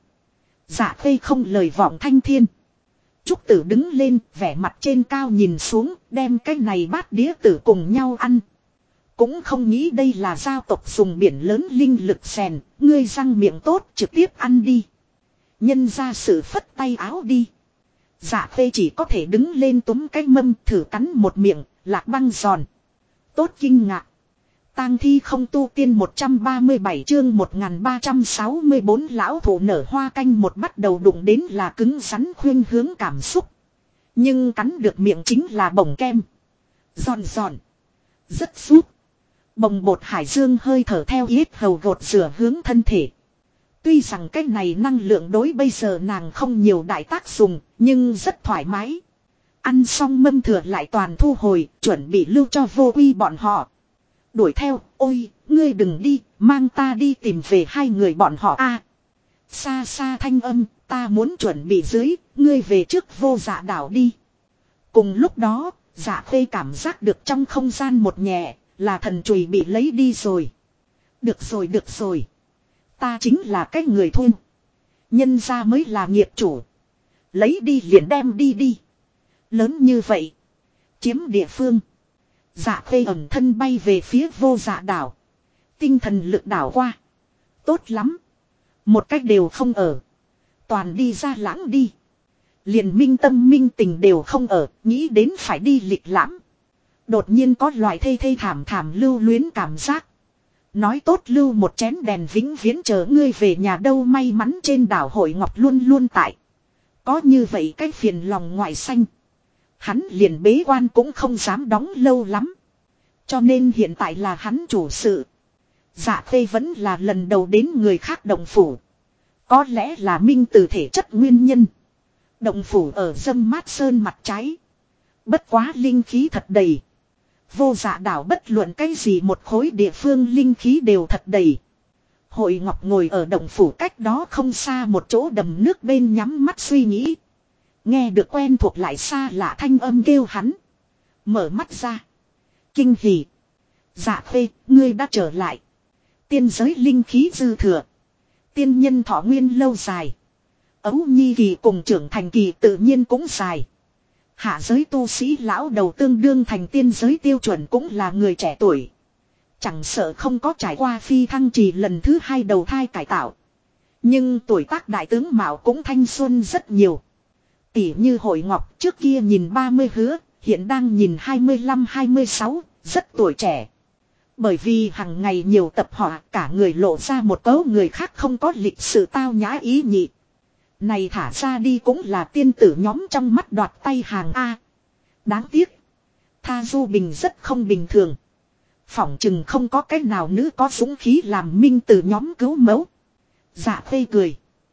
Dạ Khê không lời vọng thanh thiên. Trúc Tử đứng lên, vẻ mặt trên cao nhìn xuống, đem cái này bát đĩa tử cùng nhau ăn. Cũng không nghĩ đây là giao tộc dùng biển lớn linh lực rèn, ngươi răng miệng tốt trực tiếp ăn đi. Nhân ra sự phất tay áo đi. Dạ khê chỉ có thể đứng lên túm cái mâm thử cắn một miệng, lạc băng giòn. Tốt kinh ngạc. Tang thi không tu tiên 137 chương 1364 lão thụ nở hoa canh một bắt đầu đụng đến là cứng rắn khuyên hướng cảm xúc. Nhưng cắn được miệng chính là bồng kem. Giòn giòn. Rất súp. Bồng bột hải dương hơi thở theo yết hầu gột rửa hướng thân thể. Tuy rằng cái này năng lượng đối bây giờ nàng không nhiều đại tác dụng, nhưng rất thoải mái. Ăn xong mâm thừa lại toàn thu hồi, chuẩn bị lưu cho vô uy bọn họ. Đuổi theo, ôi, ngươi đừng đi, mang ta đi tìm về hai người bọn họ a. Xa xa thanh âm, ta muốn chuẩn bị dưới, ngươi về trước vô dạ đảo đi. Cùng lúc đó, dạ khê cảm giác được trong không gian một nhẹ, là thần chùy bị lấy đi rồi. Được rồi được rồi. Ta chính là cái người thôn. Nhân ra mới là nghiệp chủ. Lấy đi liền đem đi đi. Lớn như vậy. Chiếm địa phương. Dạ khê ẩn thân bay về phía vô dạ đảo. Tinh thần lực đảo qua. Tốt lắm. Một cách đều không ở. Toàn đi ra lãng đi. Liền minh tâm minh tình đều không ở. Nghĩ đến phải đi lịch lãm. Đột nhiên có loại thê thê thảm thảm lưu luyến cảm giác. Nói tốt lưu một chén đèn vĩnh viễn chờ ngươi về nhà đâu may mắn trên đảo Hội Ngọc luôn luôn tại. Có như vậy cái phiền lòng ngoại xanh. Hắn liền bế quan cũng không dám đóng lâu lắm. Cho nên hiện tại là hắn chủ sự. Dạ khê vẫn là lần đầu đến người khác động phủ. Có lẽ là minh từ thể chất nguyên nhân. Động phủ ở dâm mát sơn mặt trái. Bất quá linh khí thật đầy. Vô dạ đảo bất luận cái gì một khối địa phương linh khí đều thật đầy. Hội Ngọc ngồi ở động phủ cách đó không xa một chỗ đầm nước bên nhắm mắt suy nghĩ. Nghe được quen thuộc lại xa lạ thanh âm kêu hắn. Mở mắt ra. Kinh hỉ. Dạ khê, ngươi đã trở lại. Tiên giới linh khí dư thừa. Tiên nhân thọ nguyên lâu dài. Ấu nhi kỳ cùng trưởng thành kỳ tự nhiên cũng dài. Hạ giới tu sĩ lão đầu tương đương thành tiên giới tiêu chuẩn cũng là người trẻ tuổi. Chẳng sợ không có trải qua phi thăng trì lần thứ hai đầu thai cải tạo. Nhưng tuổi tác đại tướng Mạo cũng thanh xuân rất nhiều. Tỉ như Hội Ngọc trước kia nhìn 30 hứa, hiện đang nhìn 25-26, rất tuổi trẻ. Bởi vì hàng ngày nhiều tập họa cả người lộ ra một cấu người khác không có lịch sự tao nhã ý nhị. Này thả ra đi cũng là tiên tử nhóm trong mắt đoạt tay hàng A. Đáng tiếc. Tha Du Bình rất không bình thường. Phỏng chừng không có cách nào nữ có dũng khí làm minh tử nhóm cứu mẫu. Dạ khê cười.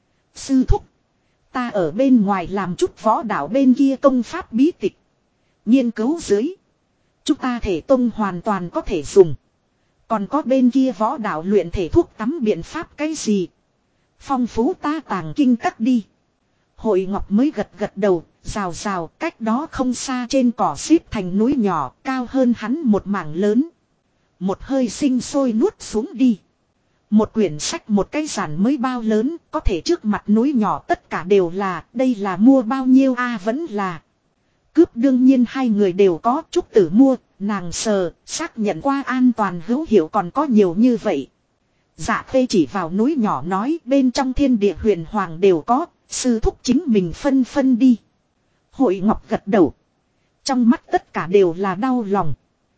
Sư thúc. Ta ở bên ngoài làm chút võ đạo bên kia công pháp bí tịch. Nghiên cứu dưới. Chúng ta thể tông hoàn toàn có thể dùng. Còn có bên kia võ đạo luyện thể thuốc tắm biện pháp cái gì. Phong phú ta tàng kinh cắt đi. Hội Ngọc mới gật gật đầu, rào rào cách đó không xa trên cỏ xếp thành núi nhỏ cao hơn hắn một mảng lớn. Một hơi sinh sôi nuốt xuống đi. Một quyển sách một cái giản mới bao lớn có thể trước mặt núi nhỏ tất cả đều là đây là mua bao nhiêu a vẫn là. Cướp đương nhiên hai người đều có Trúc Tử mua, nàng sờ, xác nhận qua an toàn hữu hiệu còn có nhiều như vậy. Dạ khê chỉ vào núi nhỏ nói bên trong thiên địa huyền hoàng đều có, sư thúc chính mình phân phân đi. Hội Ngọc gật đầu. Trong mắt tất cả đều là đau lòng.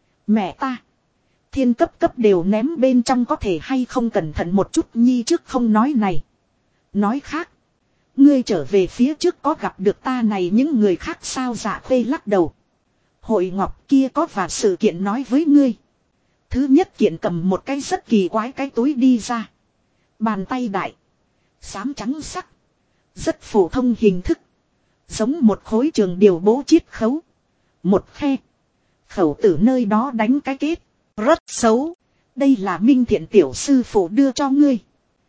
Mẹ ta. Thiên cấp cấp đều ném bên trong có thể hay không cẩn thận một chút nhi trước không nói này. Nói khác. Ngươi trở về phía trước có gặp được ta này những người khác sao dạ khê lắc đầu. Hội Ngọc kia có và sự kiện nói với ngươi. Thứ nhất kiện cầm một cái rất kỳ quái cái túi đi ra. Bàn tay đại. Xám trắng sắc. Rất phổ thông hình thức. Giống một khối trường điều bố chiết khấu. Một khe. Khẩu tử nơi đó đánh cái kết. Rất xấu. Đây là Minh Thiện tiểu sư phụ đưa cho ngươi.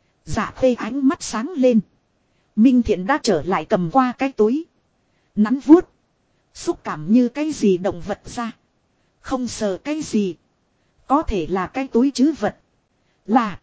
Dạ khê ánh mắt sáng lên. Minh Thiện đã trở lại cầm qua cái túi. Nắn vuốt. Xúc cảm như cái gì động vật ra. Không sờ cái gì. Có thể là cái túi trữ vật. Là.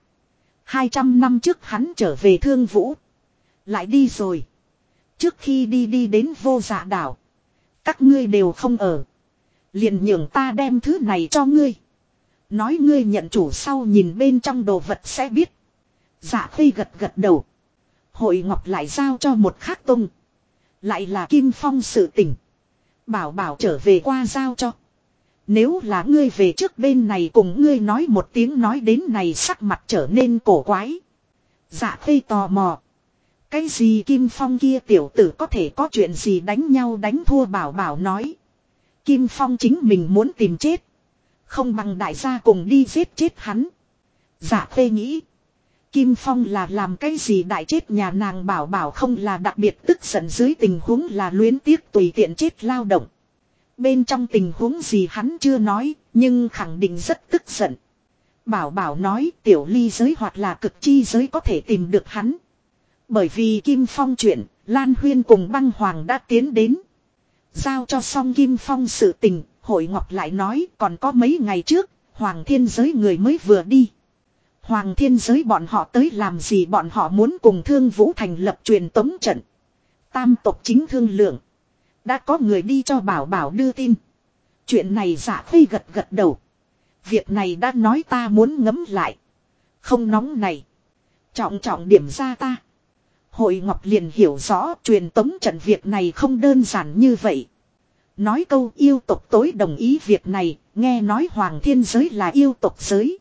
200 năm trước hắn trở về Thương Vũ. Lại đi rồi. Trước khi đi đến Vô Dạ đảo. Các ngươi đều không ở. Liền nhường ta đem thứ này cho ngươi. Nói ngươi nhận chủ sau nhìn bên trong đồ vật sẽ biết. Dạ Khê gật gật đầu. Hội ngọc lại giao cho một khác tung. Lại là Kim Phong sự tình. Bảo bảo trở về qua giao cho. Nếu là ngươi về trước bên này cùng ngươi nói một tiếng nói đến này sắc mặt trở nên cổ quái. Dạ Khê tò mò. Cái gì Kim Phong kia tiểu tử có thể có chuyện gì đánh nhau đánh thua bảo bảo nói. Kim Phong chính mình muốn tìm chết. Không bằng đại gia cùng đi giết chết hắn. Dạ Khê nghĩ. Kim Phong là làm cái gì đại chết nhà nàng bảo bảo không là đặc biệt tức giận dưới tình huống là luyến tiếc tùy tiện chết lao động. Bên trong tình huống gì hắn chưa nói, nhưng khẳng định rất tức giận. Bảo bảo nói tiểu ly giới hoặc là cực chi giới có thể tìm được hắn. Bởi vì Kim Phong chuyện, Lan Huyên cùng Băng Hoàng đã tiến đến. Giao cho xong Kim Phong sự tình, Hội Ngọc lại nói còn có mấy ngày trước, Hoàng Thiên Giới người mới vừa đi. Hoàng Thiên Giới bọn họ tới làm gì bọn họ muốn cùng Thương Vũ thành lập truyền tống trận. Tam tộc chính thương lượng. Đã có người đi cho bảo bảo đưa tin. Chuyện này Dạ Khê gật gật đầu. Việc này đã nói ta muốn ngấm lại. Không nóng này. Trọng điểm ra ta. Hội Ngọc liền hiểu rõ truyền tống trận việc này không đơn giản như vậy. Nói câu yêu tộc tối đồng ý việc này, nghe nói Hoàng Thiên Giới là yêu tộc giới.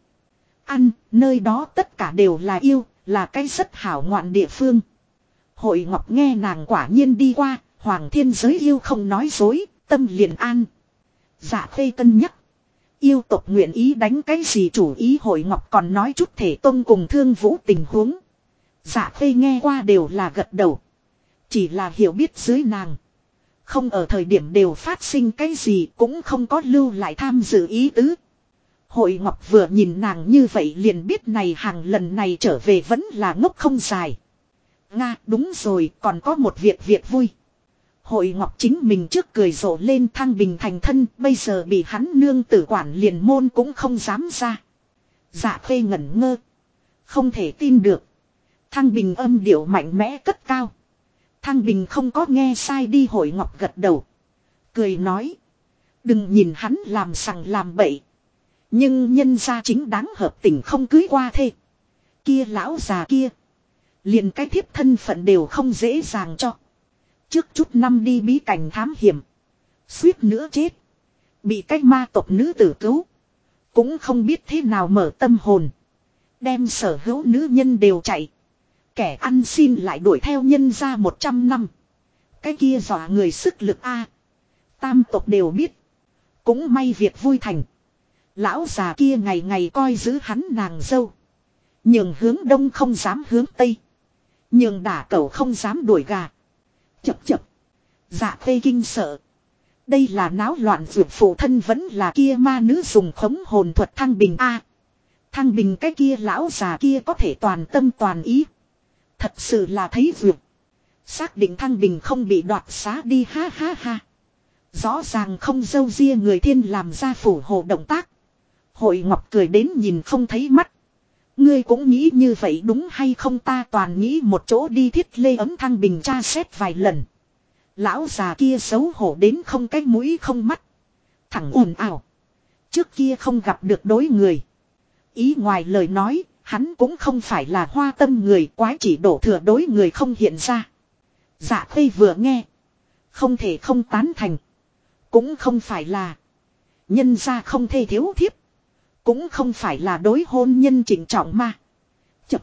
Nơi đó tất cả đều là yêu, là cái rất hảo ngoạn địa phương. Hội Ngọc nghe nàng quả nhiên đi qua, Hoàng Thiên Giới yêu không nói dối, tâm liền an. Dạ Khê cân nhắc. Yêu tộc nguyện ý đánh cái gì chủ ý Hội Ngọc còn nói chút thể tông cùng Thương Vũ tình huống. Dạ Khê nghe qua đều là gật đầu. Chỉ là hiểu biết dưới nàng. Không ở thời điểm đều phát sinh cái gì cũng không có lưu lại tham dự ý tứ. Hội Ngọc vừa nhìn nàng như vậy liền biết này hàng lần này trở về vẫn là ngốc không dài. Nga đúng rồi còn có một việc vui. Hội Ngọc chính mình trước cười rộ lên Thăng Bình thành thân bây giờ bị hắn nương tử quản liền môn cũng không dám ra. Dạ Khê ngẩn ngơ. Không thể tin được. Thăng Bình âm điệu mạnh mẽ cất cao. Thăng Bình không có nghe sai đi Hội Ngọc gật đầu. Cười nói. Đừng nhìn hắn làm sằng làm bậy. Nhưng nhân gia chính đáng hợp tình không cưới qua thê. Kia lão già kia. Liền cái thiếp thân phận đều không dễ dàng cho. Trước chút năm đi bí cảnh thám hiểm. Suýt nữa chết. Bị cái ma tộc nữ tử cứu. Cũng không biết thế nào mở tâm hồn. Đem sở hữu nữ nhân đều chạy. Kẻ ăn xin lại đuổi theo nhân ra 100 năm. Cái kia dọa người sức lực a. Tam tộc đều biết. Cũng may việc vui thành. Lão già kia ngày ngày coi giữ hắn nàng dâu. Nhường hướng đông không dám hướng tây. Nhường đả cẩu không dám đuổi gà. Chập. Dạ Khê kinh sợ. Đây là náo loạn vượt phụ thân vẫn là kia ma nữ dùng khống hồn thuật Thăng Bình a. Thăng Bình cái kia lão già kia có thể toàn tâm toàn ý. Thật sự là thấy vượt. Xác định Thăng Bình không bị đoạt xá đi ha ha ha. Rõ ràng không dâu ria người thiên làm ra phủ hộ động tác. Hội Ngọc cười đến nhìn không thấy mắt. Ngươi cũng nghĩ như vậy đúng hay không ta toàn nghĩ một chỗ đi thiết lê ấm Thăng Bình tra xét vài lần. Lão già kia xấu hổ đến không cái mũi không mắt. Thẳng ồn ào. Trước kia không gặp được đối người. Ý ngoài lời nói, hắn cũng không phải là hoa tâm người quái chỉ đổ thừa đối người không hiện ra. Dạ Khê vừa nghe. Không thể không tán thành. Cũng không phải là. Nhân ra không thể thiếu thiếp. Cũng không phải là đối hôn nhân chỉnh trọng mà. Chập.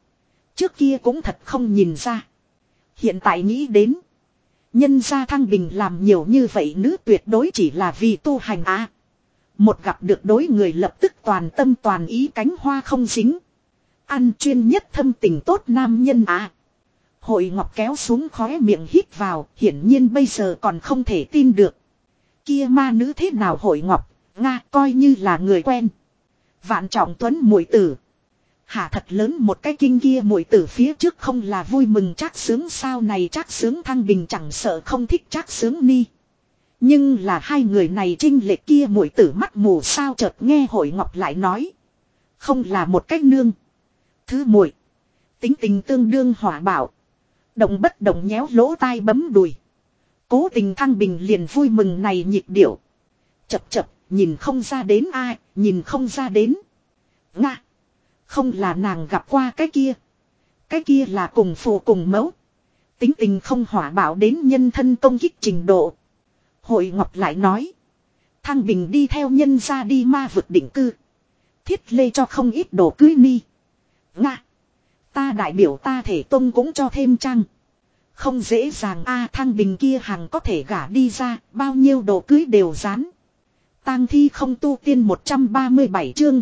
Trước kia cũng thật không nhìn ra. Hiện tại nghĩ đến. Nhân gia Thăng Bình làm nhiều như vậy nữ tuyệt đối chỉ là vì tu hành á. Một gặp được đối người lập tức toàn tâm toàn ý cánh hoa không dính. Ăn chuyên nhất thâm tình tốt nam nhân á. Hội Ngọc kéo xuống khóe miệng hít vào, hiển nhiên bây giờ còn không thể tin được. Kia ma nữ thế nào Hội Ngọc, Nga coi như là người quen. Vạn Trọng Tuấn muội tử. Hả thật lớn một cái kinh kia muội tử phía trước không là vui mừng Trác Sướng sao này Trác Sướng Thăng Bình chẳng sợ không thích Trác Sướng ni. Nhưng là hai người này trinh lệch kia muội tử mắt mù sao chợt nghe Hội Ngọc lại nói. Không là một cách nương. Thứ muội tính tình tương đương hỏa bạo. Động bất động nhéo lỗ tai bấm đùi. Cố tình Thăng Bình liền vui mừng này nhịp điệu. Chập nhìn không ra đến ai, nhìn không ra đến. Nga. Không là nàng gặp qua cái kia. Cái kia là cùng phụ cùng mẫu. Tính tình không hỏa bạo đến nhân thân công kích trình độ. Hội Ngọc lại nói. Thăng Bình đi theo nhân ra đi ma vực định cư. Thiết lê cho không ít đồ cưới ni. Nga. Ta đại biểu ta thể tông cũng cho thêm trang. Không dễ dàng Thăng Bình kia hàng có thể gả đi ra. Bao nhiêu đồ cưới đều dán. Tang thi không tu tiên 137 chương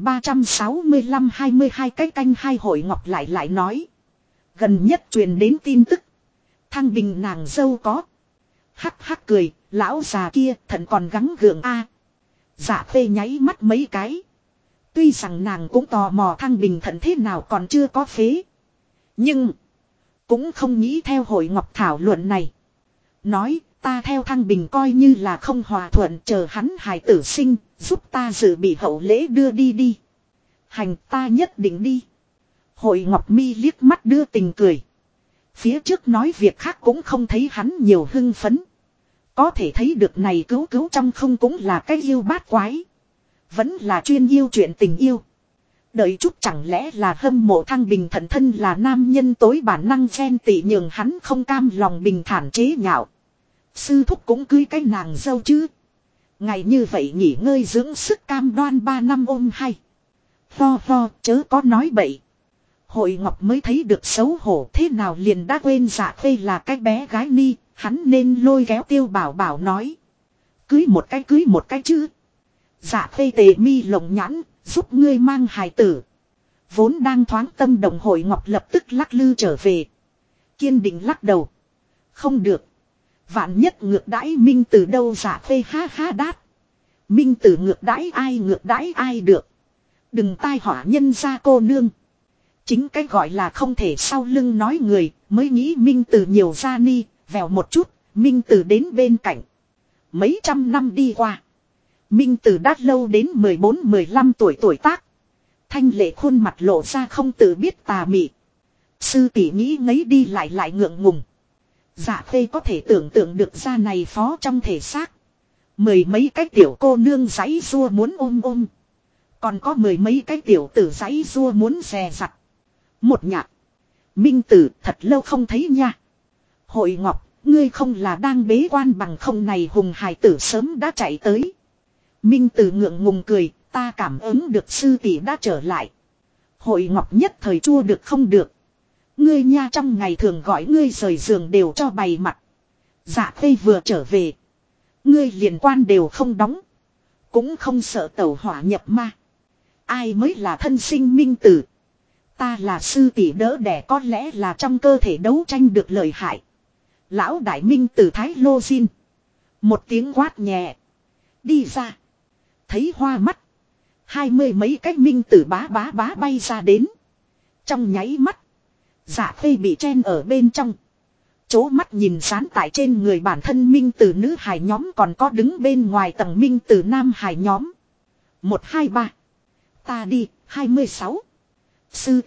1365 22 cái canh hai. Hội Ngọc lại nói. Gần nhất truyền đến tin tức. Thăng Bình nàng dâu có. Hắc hắc cười, lão già kia thận còn gắng gượng Dạ phê nháy mắt mấy cái. Tuy rằng nàng cũng tò mò Thăng Bình thận thế nào còn chưa có phế. Nhưng cũng không nghĩ theo Hội Ngọc thảo luận này. Nói ta theo Thăng Bình coi như là không hòa thuận, chờ hắn hài tử sinh, giúp ta dự bị hậu lễ đưa đi. Hành, ta nhất định đi. Hội Ngọc mi liếc mắt đưa tình cười. Phía trước nói việc khác cũng không thấy hắn nhiều hưng phấn. Có thể thấy được này cứu trong không cũng là cái yêu bát quái. Vẫn là chuyên yêu chuyện tình yêu. Đợi chút chẳng lẽ là hâm mộ Thăng Bình thận thân là nam nhân tối bản năng ghen tị nhường hắn không cam lòng bình thản chế nhạo. Sư thúc cũng cưới cái nàng dâu chứ. Ngày như vậy nghỉ ngơi dưỡng sức cam đoan 3 năm ôm hay. Ho chớ có nói bậy. Hội Ngọc mới thấy được xấu hổ, thế nào liền đã quên Dạ Phê là cái bé gái ni, hắn nên lôi kéo Tiêu Bảo Bảo nói. Cưới một cái chứ. Dạ Phê tề mi lồng nhãn, giúp ngươi mang hài tử. Vốn đang thoáng tâm động Hội Ngọc lập tức lắc lư trở về. Kiên định lắc đầu. Không được. Vạn nhất ngược đãi Minh Tử đâu. Dạ Phê ha đát. Minh Tử ngược đãi ai được. Đừng tai họa nhân gia cô nương. Chính cái gọi là không thể sau lưng nói người, mới nghĩ Minh Tử nhiều ra ni, vèo một chút, Minh Tử đến bên cạnh. Mấy trăm năm đi qua. Minh Tử đã lâu đến 14-15 tuổi tác. Thanh lệ khuôn mặt lộ ra không tự biết tà mị. Sư tỷ nghĩ ngấy đi lại ngượng ngùng. Dạ Phê có thể tưởng tượng được ra này phó trong thể xác. Mười mấy cái tiểu cô nương giãy rua muốn ôm. Còn có mười mấy cái tiểu tử giãy rua muốn dè dặt. Một nhạc. Minh Tử thật lâu không thấy nha. Hội Ngọc, ngươi không là đang bế quan bằng không này hùng hài tử sớm đã chạy tới. Minh Tử ngượng ngùng cười, ta cảm ứng được sư tỷ đã trở lại. Hội Ngọc nhất thời chua được không được. Ngươi nha trong ngày thường gọi ngươi rời giường đều cho bày mặt. Dạ Phê vừa trở về. Ngươi liền quan đều không đóng. Cũng không sợ tẩu hỏa nhập ma. Ai mới là thân sinh Minh Tử. Ta là sư tỷ đỡ đẻ có lẽ là trong cơ thể đấu tranh được lợi hại. Lão đại Minh Tử thái lô xin. Một tiếng quát nhẹ. Đi ra. Thấy hoa mắt. 20 mấy cái Minh Tử bá bay ra đến. Trong nháy mắt. Dạ Phê bị chen ở bên trong. Chố mắt nhìn sán tại trên người bản thân Minh Tử nữ hài nhóm còn có đứng bên ngoài tầng Minh Tử nam hài nhóm. 1, 2, 3. Ta đi, 26. Sư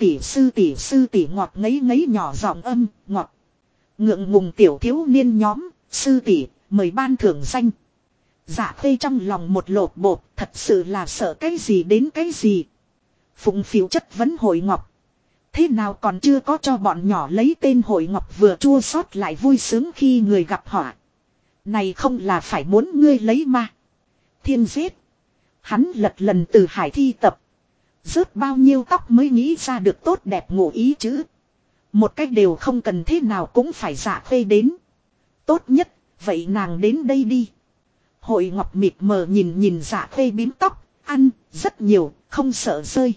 tỷ ngọt ngấy nhỏ giọng âm, ngọt. Ngượng ngùng tiểu thiếu niên nhóm, sư tỷ, mời ban thưởng danh. Dạ Phê trong lòng một lột bột, thật sự là sợ cái gì đến cái gì. Phụng phiếu chất vấn Hội Ngọc. Thế nào còn chưa có cho bọn nhỏ lấy tên Hội Ngọc vừa chua xót lại vui sướng khi người gặp họa. Này không là phải muốn ngươi lấy mà. Thiên giết. Hắn lật lần từ hải thi tập. Rớt bao nhiêu tóc mới nghĩ ra được tốt đẹp ngụ ý chứ. Một cách đều không cần thế nào cũng phải Dạ Phê đến. Tốt nhất, vậy nàng đến đây đi. Hội Ngọc mịt mờ nhìn Dạ Phê bím tóc, ăn, rất nhiều, không sợ rơi.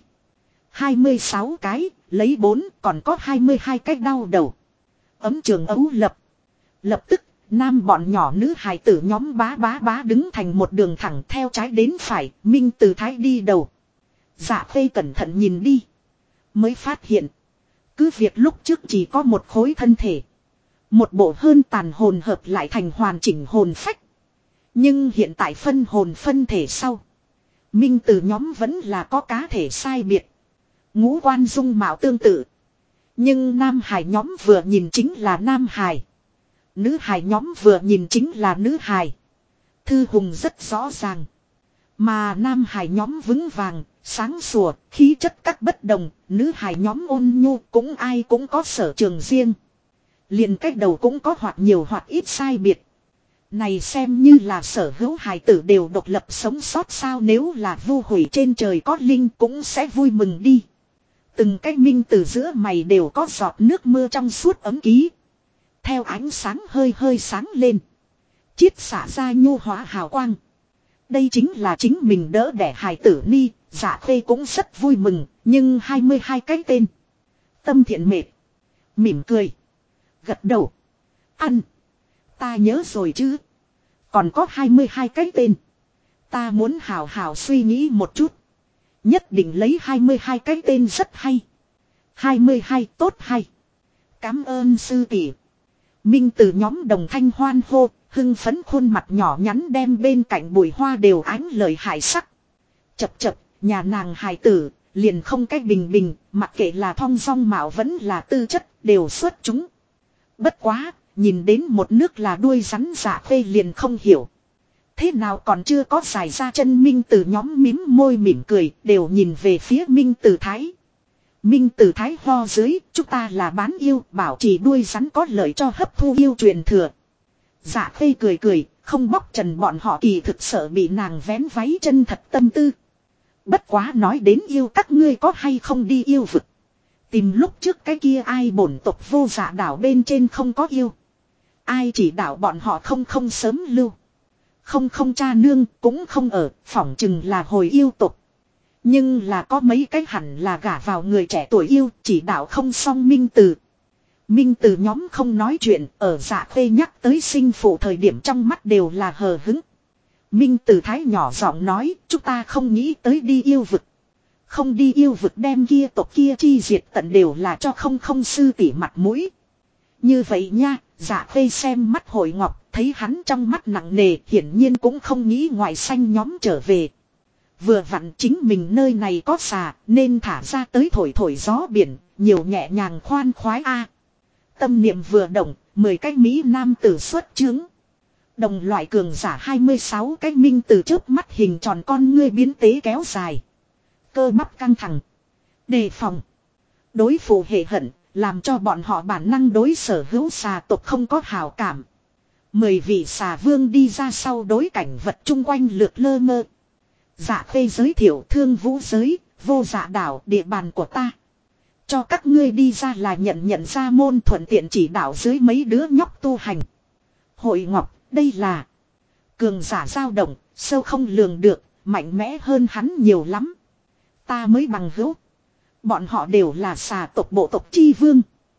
26 cái, lấy 4, còn có 22 cái đau đầu. Ấm trường ấu lập. Lập tức, nam bọn nhỏ nữ hài tử nhóm bá đứng thành một đường thẳng theo trái đến phải, Minh Tử thái đi đầu. Dạ Phê cẩn thận nhìn đi. Mới phát hiện. Cứ việc lúc trước chỉ có một khối thân thể. Một bộ hơn tàn hồn hợp lại thành hoàn chỉnh hồn phách. Nhưng hiện tại phân hồn phân thể sau. Minh Tử nhóm vẫn là có cá thể sai biệt. Ngũ quan dung mạo tương tự. Nhưng nam hài nhóm vừa nhìn chính là nam hài. Nữ hài nhóm vừa nhìn chính là nữ hài. Thư hùng rất rõ ràng. Mà nam hài nhóm vững vàng, sáng sủa, khí chất các bất đồng, nữ hài nhóm ôn nhu cũng ai cũng có sở trường riêng. Liền cách đầu cũng có hoặc nhiều hoặc ít sai biệt. Này xem như là sở hữu hài tử đều độc lập sống sót sao, nếu là vu hủy trên trời có linh cũng sẽ vui mừng đi. Từng cái minh từ giữa mày đều có giọt nước mưa trong suốt ấm ký. Theo ánh sáng hơi hơi sáng lên. Chiết xả ra nhu hóa hào quang. Đây chính là chính mình đỡ đẻ hài tử ni, Dạ Khê cũng rất vui mừng, nhưng 22 cái tên. Tâm thiện mệt. Mỉm cười. Gật đầu. Ăn. Ta nhớ rồi chứ. Còn có 22 cái tên. Ta muốn hào hào suy nghĩ một chút. Nhất định lấy 22 cái tên rất hay. 22 tốt hay. Cảm ơn sư tỷ. Minh từ nhóm đồng thanh hoan hô, hưng phấn khuôn mặt nhỏ nhắn đem bên cạnh bụi hoa đều ánh lời hại sắc. Chập chập, nhà nàng hài tử, liền không cách bình bình, mặc kệ là thong dong mạo vẫn là tư chất, đều xuất chúng. Bất quá, nhìn đến một nước là đuôi rắn Dạ Khê liền không hiểu. Thế nào còn chưa có giải ra chân Minh từ nhóm mím môi mỉm cười, đều nhìn về phía Minh từ Thái. Minh từ Thái ho dưới, chúng ta là bán yêu, bảo trì đuôi rắn có lợi cho hấp thu yêu truyền thừa. Dạ Khê cười cười, không bóc trần bọn họ kỳ thực sợ bị nàng vén váy chân thật tâm tư. Bất quá nói đến yêu các ngươi có hay không đi yêu vực. Tìm lúc trước cái kia ai bổn tộc Vô Dạ đảo bên trên không có yêu. Ai chỉ đạo bọn họ không sớm lưu. Không cha nương cũng không ở, phỏng chừng là hồi yêu tục. Nhưng là có mấy cái hẳn là gả vào người trẻ tuổi yêu, chỉ đạo không xong Minh từ. Minh từ nhóm không nói chuyện, ở Dạ Khê nhắc tới sinh phụ thời điểm trong mắt đều là hờ hứng. Minh từ Thái nhỏ giọng nói, chúng ta không nghĩ tới đi yêu vực. Không đi yêu vực đem kia tộc kia chi diệt tận đều là cho không sư tỷ mặt mũi. Như vậy nha, Dạ Khê xem mắt Hội Ngọc, thấy hắn trong mắt nặng nề, hiển nhiên cũng không nghĩ ngoại xanh nhóm trở về. Vừa vặn chính mình nơi này có xà, nên thả ra tới thổi thổi gió biển, nhiều nhẹ nhàng khoan khoái a. Tâm niệm vừa động, 10 cái Mỹ nam tử xuất chướng. Đồng loại cường giả 26 cái minh từ chớp mắt hình tròn con ngươi biến tế kéo dài. Cơ bắp căng thẳng. Đề phòng. Đối phụ hệ hận, làm cho bọn họ bản năng đối sở hữu xà tộc không có hảo cảm. 10 vị xà vương đi ra sau đối cảnh vật chung quanh lượt lơ mơ. Dạ Khê giới thiệu Thương Vũ giới, Vô Dạ đảo địa bàn của ta. Cho các ngươi đi ra là nhận ra môn thuận tiện chỉ đạo dưới mấy đứa nhóc tu hành. Hội Ngọc, đây là cường giả dao động, sâu không lường được, mạnh mẽ hơn hắn nhiều lắm. Ta mới bằng hữu. Bọn họ đều là xà tộc bộ tộc chi vương.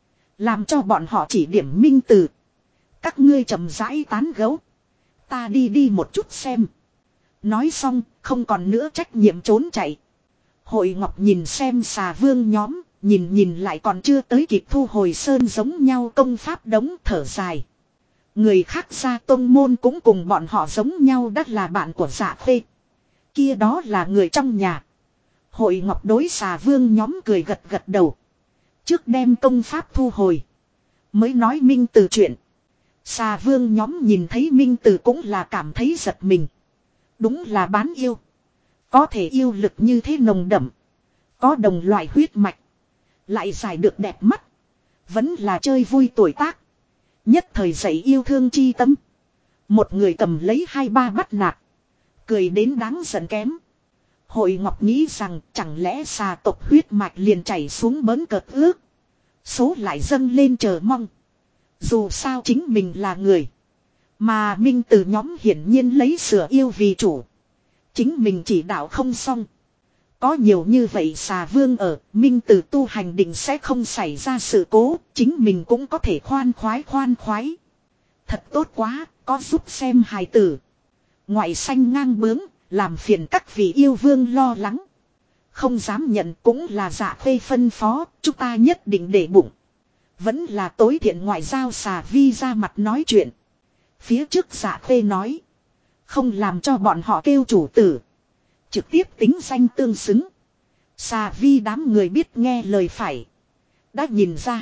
Làm cho bọn họ chỉ điểm minh từ. Các ngươi chậm rãi tán gẫu. Ta đi một chút xem. Nói xong, không còn nữa trách nhiệm trốn chạy. Hội Ngọc nhìn xem xà vương nhóm, nhìn lại còn chưa tới kịp thu hồi sơn giống nhau công pháp đống thở dài. Người khác ra tông môn cũng cùng bọn họ giống nhau đắt là bạn của Dạ Khê. Kia đó là người trong nhà. Hội Ngọc đối xà vương nhóm cười gật đầu. Trước đem công pháp thu hồi. Mới nói Minh từ chuyện. Xà vương nhóm nhìn thấy Minh từ cũng là cảm thấy giật mình. Đúng là bán yêu. Có thể yêu lực như thế nồng đậm. Có đồng loại huyết mạch. Lại giải được đẹp mắt. Vẫn là chơi vui tuổi tác. Nhất thời dậy yêu thương chi tâm. Một người cầm lấy 2-3 bắt nạt. Cười đến đáng giận kém. Hội Ngọc nghĩ rằng chẳng lẽ xà tộc huyết mạch liền chảy xuống bớn cợt ước. Số lại dâng lên chờ mong. Dù sao chính mình là người. Mà Minh từ nhóm hiển nhiên lấy sửa yêu vì chủ. Chính mình chỉ đạo không xong. Có nhiều như vậy xà vương ở, Minh từ tu hành định sẽ không xảy ra sự cố, chính mình cũng có thể khoan khoái. Thật tốt quá, có giúp xem hài tử. Ngoại xanh ngang bướng, làm phiền các vị yêu vương lo lắng. Không dám nhận cũng là Dạ Khê phân phó, chúng ta nhất định để bụng. Vẫn là tối thiện ngoại giao xà vi ra mặt nói chuyện. Phía trước Dạ Khê nói. Không làm cho bọn họ kêu chủ tử. Trực tiếp tính danh tương xứng. Xà vi đám người biết nghe lời phải. Đã nhìn ra.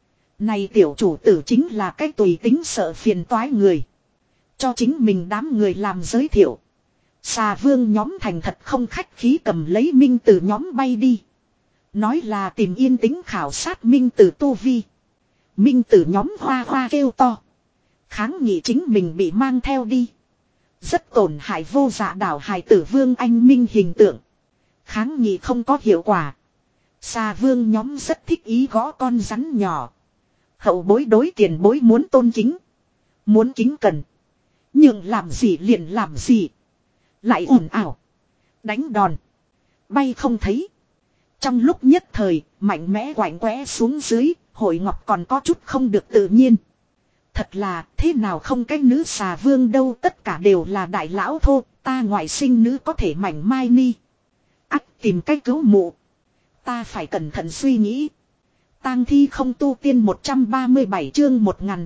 Này tiểu chủ tử chính là cái tùy tính sợ phiền toái người. Cho chính mình đám người làm giới thiệu. Xà vương nhóm thành thật không khách khí cầm lấy Minh Tử nhóm bay đi. Nói là tìm yên tĩnh khảo sát Minh Tử tu vi. Minh Tử nhóm hoa hoa kêu to. Kháng nghị chính mình bị mang theo đi. Rất tổn hại vô dạ đảo hài tử vương anh minh hình tượng. Kháng nghị không có hiệu quả. Xà vương nhóm rất thích ý gõ con rắn nhỏ. Hậu bối đối tiền bối muốn tôn kính. Muốn kính cần. Nhưng làm gì liền làm gì. Lại ồn ào. Đánh đòn. Bay không thấy. Trong lúc nhất thời, mạnh mẽ quạnh quẽ xuống dưới, hội ngọc còn có chút không được tự nhiên. Thật là, thế nào không cái nữ xà vương đâu, tất cả đều là đại lão thô, ta ngoại sinh nữ có thể mảnh mai ni. Ách tìm cách cứu mụ. Ta phải cẩn thận suy nghĩ. Tang thi không tu tiên 137 chương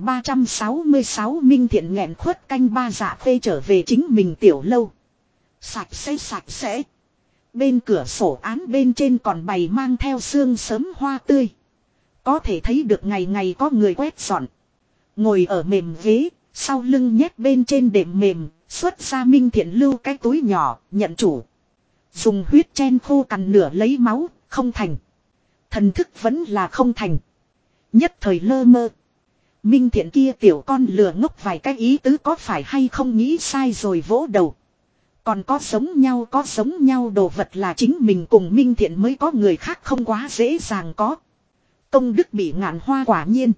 1366 Minh Thiện nghẹn khuất canh ba dạ phê trở về chính mình tiểu lâu. Sạch sẽ. Bên cửa sổ án bên trên còn bày mang theo sương sớm hoa tươi. Có thể thấy được ngày ngày có người quét dọn. Ngồi ở mềm ghế, sau lưng nhét bên trên đệm mềm, xuất ra Minh Thiện lưu cái túi nhỏ, nhận chủ. Dùng huyết chen khô cằn nửa lấy máu, không thành. Thần thức vẫn là không thành. Nhất thời lơ mơ. Minh Thiện kia tiểu con lừa ngốc vài cái ý tứ có phải hay không nghĩ sai rồi vỗ đầu. Còn có giống nhau đồ vật là chính mình cùng Minh Thiện mới có, người khác không quá dễ dàng có. Công đức bị ngạn hoa quả nhiên.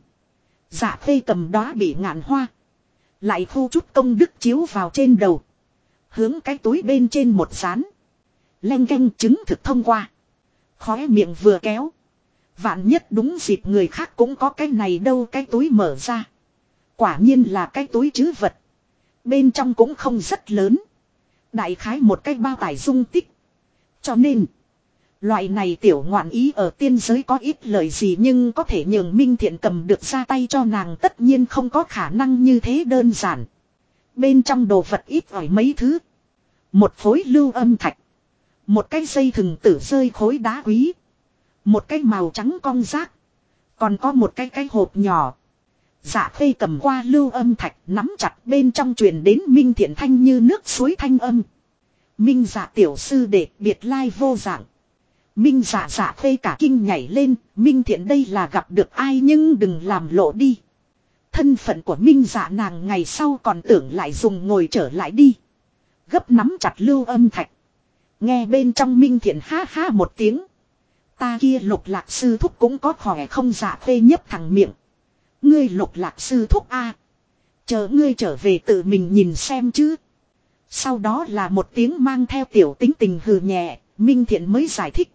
Dạ phê cầm đó bị ngạn hoa. Lại thu chút công đức chiếu vào trên đầu. Hướng cái túi bên trên một dán. Leng canh chứng thực thông qua. Khóe miệng vừa kéo. Vạn nhất đúng dịp người khác cũng có cái này đâu, cái túi mở ra. Quả nhiên là cái túi trữ vật. Bên trong cũng không rất lớn. Đại khái một cái bao tải dung tích. Cho nên, loại này tiểu ngoạn ý ở tiên giới có ít lời gì, nhưng có thể nhường Minh Thiện cầm được ra tay cho nàng tất nhiên không có khả năng như thế đơn giản. Bên trong đồ vật ít ỏi mấy thứ. Một khối lưu âm thạch. Một cái dây thừng tử rơi khối đá quý. Một cái màu trắng cong rác. Còn có một cái hộp nhỏ. Dạ phê cầm qua lưu âm thạch, nắm chặt, bên trong truyền đến Minh Thiện thanh như nước suối thanh âm. Minh dạ tiểu sư đệ biệt lai vô dạng. Minh dạ phê cả kinh nhảy lên. Minh Thiện đây là gặp được ai, nhưng đừng làm lộ đi. Thân phận của Minh dạ nàng ngày sau còn tưởng lại dùng ngồi trở lại đi. Gấp nắm chặt lưu âm thạch. Nghe bên trong Minh Thiện ha ha một tiếng. Ta kia Lục Lạc sư thúc cũng có khỏe không? Dạ phê nhấp thẳng miệng. Ngươi Lục Lạc sư thúc a, chờ ngươi trở về tự mình nhìn xem chứ. Sau đó là một tiếng mang theo tiểu tính tình hừ nhẹ, Minh Thiện mới giải thích.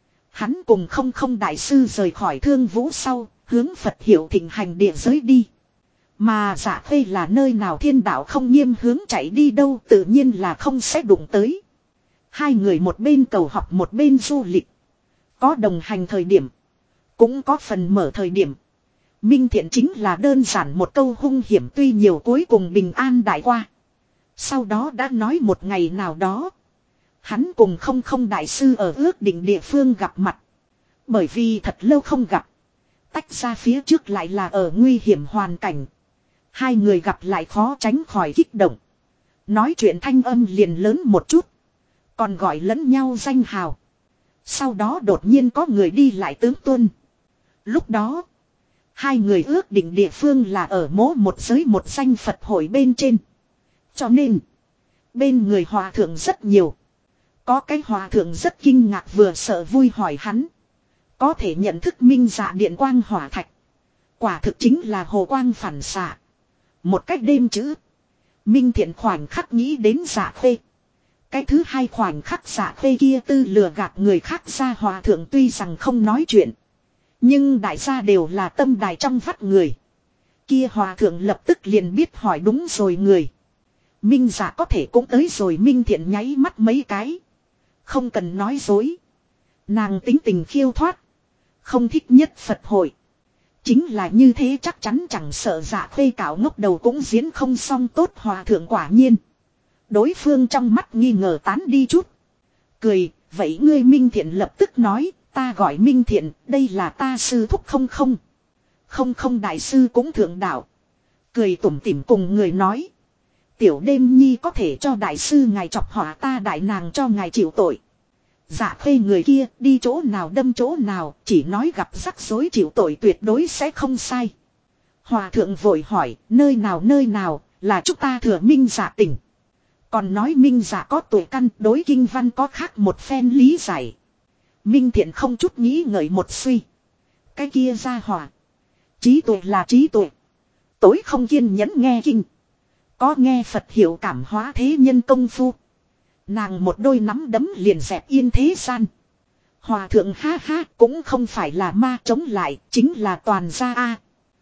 Hắn cùng không đại sư rời khỏi Thương Vũ sau, hướng Phật Hiệu Thịnh hành địa giới đi. Mà Dạ phê là nơi nào thiên đạo không nghiêm hướng chạy đi đâu, tự nhiên là không sẽ đụng tới. Hai người một bên cầu học một bên du lịch. Có đồng hành thời điểm, cũng có phần mở thời điểm. Minh Thiện chính là đơn giản một câu hung hiểm tuy nhiều, cuối cùng bình an đại qua. Sau đó đã nói một ngày nào đó, hắn cùng không đại sư ở ước định địa phương gặp mặt. Bởi vì thật lâu không gặp, tách ra phía trước lại là ở nguy hiểm hoàn cảnh. Hai người gặp lại khó tránh khỏi kích động. Nói chuyện thanh âm liền lớn một chút. Còn gọi lẫn nhau danh hào. Sau đó đột nhiên có người đi lại tướng tuân. Lúc đó, hai người ước định địa phương là ở một giới một danh Phật hội bên trên. Cho nên, bên người hòa thượng rất nhiều. Có cái hòa thượng rất kinh ngạc vừa sợ vui hỏi hắn. Có thể nhận thức Minh dạ điện quang hỏa thạch. Quả thực chính là hồ quang phản xạ. Một cách đêm chữ. Minh Thiện khoảnh khắc nghĩ đến Dạ phê. Cái thứ hai khoảnh khắc Dạ phê kia tư lừa gạt người khác ra hòa thượng tuy rằng không nói chuyện. Nhưng đại gia đều là tâm đài trong vắt người. Kia hòa thượng lập tức liền biết hỏi đúng rồi người. Minh dạ có thể cũng tới rồi. Minh Thiện nháy mắt mấy cái. Không cần nói dối. Nàng tính tình khiêu thoát. Không thích nhất Phật hội. Chính là như thế chắc chắn chẳng sợ Dạ phê cạo ngốc đầu cũng diễn không xong tốt. Hòa thượng quả nhiên. Đối phương trong mắt nghi ngờ tán đi chút. Cười, vậy ngươi Minh Thiện lập tức nói, ta gọi Minh Thiện, đây là ta sư thúc không đại sư cũng thượng đạo. Cười tủm tỉm cùng người nói. tiểu đêm nhi có thể cho đại sư ngài chọc họa ta đại nàng cho ngài chịu tội. Dạ thuê người kia đi chỗ nào đâm chỗ nào, chỉ nói gặp rắc rối chịu tội tuyệt đối sẽ không sai. Hòa thượng vội hỏi, nơi nào, là chúng ta Thừa Minh Dạ tỉnh. Còn nói Minh Dạ có tuổi căn, đối kinh văn có khác một phen lý giải. Minh Thiện không chút nghĩ ngợi một suy. Cái kia ra hỏa. Trí tuệ là trí tuệ. Tối không kiên nhẫn nghe kinh. Có nghe Phật hiểu cảm hóa thế nhân công phu. Nàng một đôi nắm đấm liền dẹp yên thế gian. Hòa thượng ha ha cũng không phải là ma chống lại, chính là toàn gia a.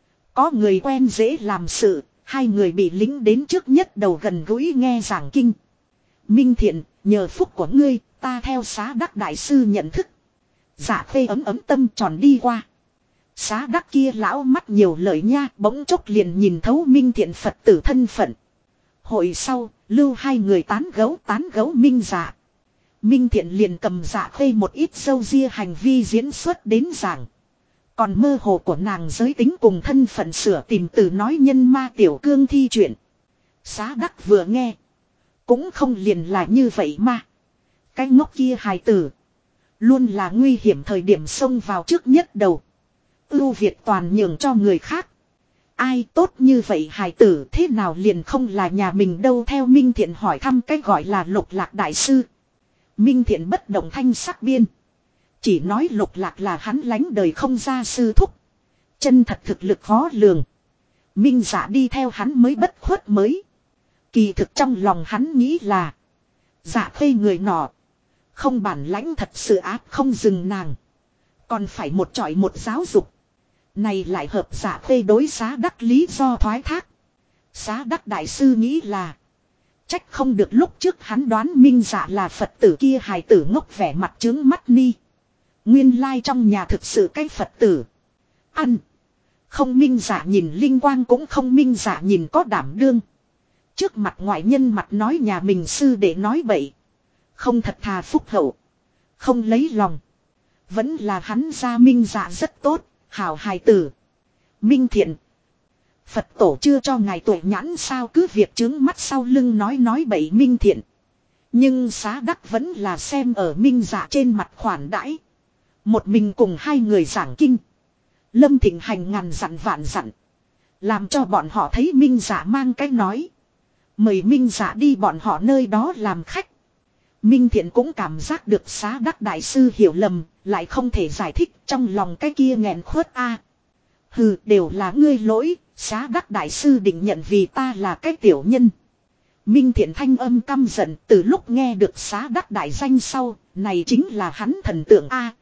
Có người quen dễ làm sự, hai người bị lính đến trước nhất đầu gần gũi nghe giảng kinh. Minh Thiện, nhờ phúc của ngươi, ta theo Xá Đắc đại sư nhận thức. Dạ phê ấm tâm tròn đi qua. Xá Đắc kia lão mắt nhiều lời nha, bỗng chốc liền nhìn thấu Minh Thiện Phật tử thân phận. Hội sau, lưu hai người tán gấu Minh Dạ. Minh Thiện liền cầm Dạ phê một ít dâu ria hành vi diễn xuất đến giảng. Còn mơ hồ của nàng giới tính cùng thân phận sửa tìm từ nói nhân ma tiểu cương thi chuyện. Xá Đắc vừa nghe. Cũng không liền là như vậy mà. Cái ngốc kia hài tử. Luôn là nguy hiểm thời điểm xông vào trước nhất đầu. Ưu Việt toàn nhường cho người khác. Ai tốt như vậy hài tử thế nào liền không là nhà mình đâu theo Minh Thiện hỏi thăm cái gọi là Lục Lạc đại sư. Minh Thiện bất động thanh sắc biên. Chỉ nói Lục Lạc là hắn lánh đời không ra sư thúc. Chân thật thực lực khó lường. Minh Dạ đi theo hắn mới bất khuất mới. Kỳ thực trong lòng hắn nghĩ là. Dạ phê người nọ. Không bản lãnh thật sự áp không dừng nàng. Còn phải một trọi một giáo dục. Này lại hợp Dạ phê đối Xá Đắc lý do thoái thác. Xá Đắc đại sư nghĩ là. Trách không được lúc trước hắn đoán Minh Dạ là Phật tử kia hài tử ngốc vẻ mặt trướng mắt ni. Nguyên lai trong nhà thực sự cái Phật tử. Ăn. Không Minh Dạ nhìn linh quang cũng không Minh Dạ nhìn có đảm đương. Trước mặt ngoại nhân mặt nói nhà mình sư để nói bậy. Không thật thà phúc hậu. Không lấy lòng. Vẫn là hắn gia Minh Dạ rất tốt. Hảo hài tử. Minh Thiện. Phật tổ chưa cho ngài tuổi nhãn sao cứ việc trướng mắt sau lưng nói bậy Minh Thiện. Nhưng Xá Đắc vẫn là xem ở Minh Dạ trên mặt khoản đãi. Một mình cùng hai người giảng kinh. Lâm Thịnh Hành ngàn dặn vạn dặn. Làm cho bọn họ thấy Minh Dạ mang cái nói. Mời Minh Dạ đi bọn họ nơi đó làm khách. Minh Thiện cũng cảm giác được Xá Đắc đại sư hiểu lầm. Lại không thể giải thích trong lòng cái kia nghẹn khuất a. Hừ đều là ngươi lỗi. Xá Đắc đại sư định nhận vì ta là cái tiểu nhân. Minh Thiện thanh âm căm giận từ lúc nghe được Xá Đắc đại danh sau. Này chính là hắn thần tượng a.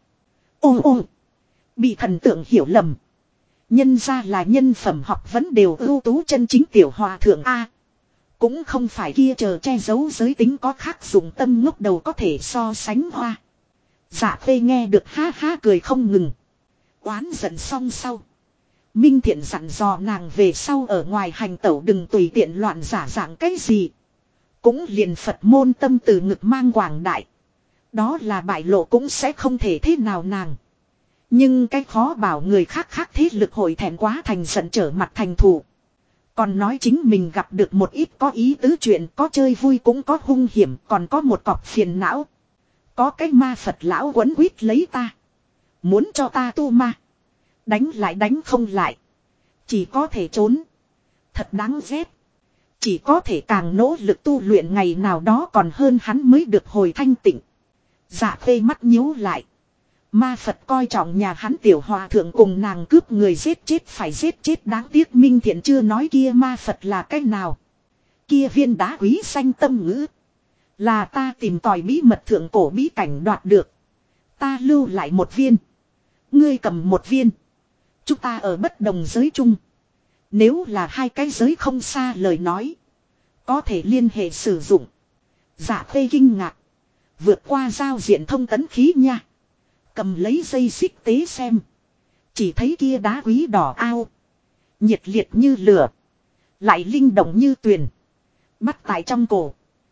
Ô bị thần tượng hiểu lầm. Nhân ra là nhân phẩm học vấn đều ưu tú chân chính tiểu hòa thượng a. Cũng không phải kia chờ che giấu giới tính có khác dùng tâm ngốc đầu có thể so sánh hoa. Dạ phê nghe được ha ha cười không ngừng. Oán giận xong sau. Minh Thiện dặn dò nàng về sau ở ngoài hành tẩu đừng tùy tiện loạn giả dạng cái gì. Cũng liền Phật môn tâm từ ngực mang quảng đại. Đó là bại lộ cũng sẽ không thể thế nào nàng. Nhưng cái khó bảo người khác thế lực hội thẹn quá thành giận trở mặt thành thù. Còn nói chính mình gặp được một ít có ý tứ chuyện có chơi vui cũng có hung hiểm còn có một cọp phiền não. Có cái ma Phật lão quấn quýt lấy ta. Muốn cho ta tu ma. Đánh lại đánh không lại. Chỉ có thể trốn. Thật đáng ghét. Chỉ có thể càng nỗ lực tu luyện ngày nào đó còn hơn hắn mới được hồi thanh tịnh. Dạ phê mắt nhíu lại. Ma Phật coi trọng nhà hắn tiểu hòa thượng cùng nàng cướp người giết chết phải giết chết đáng tiếc Minh Thiện chưa nói kia ma Phật là cách nào. Kia viên đá quý xanh tâm ngữ. Là ta tìm tòi bí mật thượng cổ bí cảnh đoạt được. Ta lưu lại một viên. Ngươi cầm một viên. Chúng ta ở bất đồng giới chung. Nếu là hai cái giới không xa lời nói. Có thể liên hệ sử dụng. Dạ phê kinh ngạc. Vượt qua giao diện thông tấn khí nha. Cầm lấy dây xích tế xem. Chỉ thấy kia đá quý đỏ ao. Nhiệt liệt như lửa. Lại linh động như tuyền. Bắt tại trong cổ.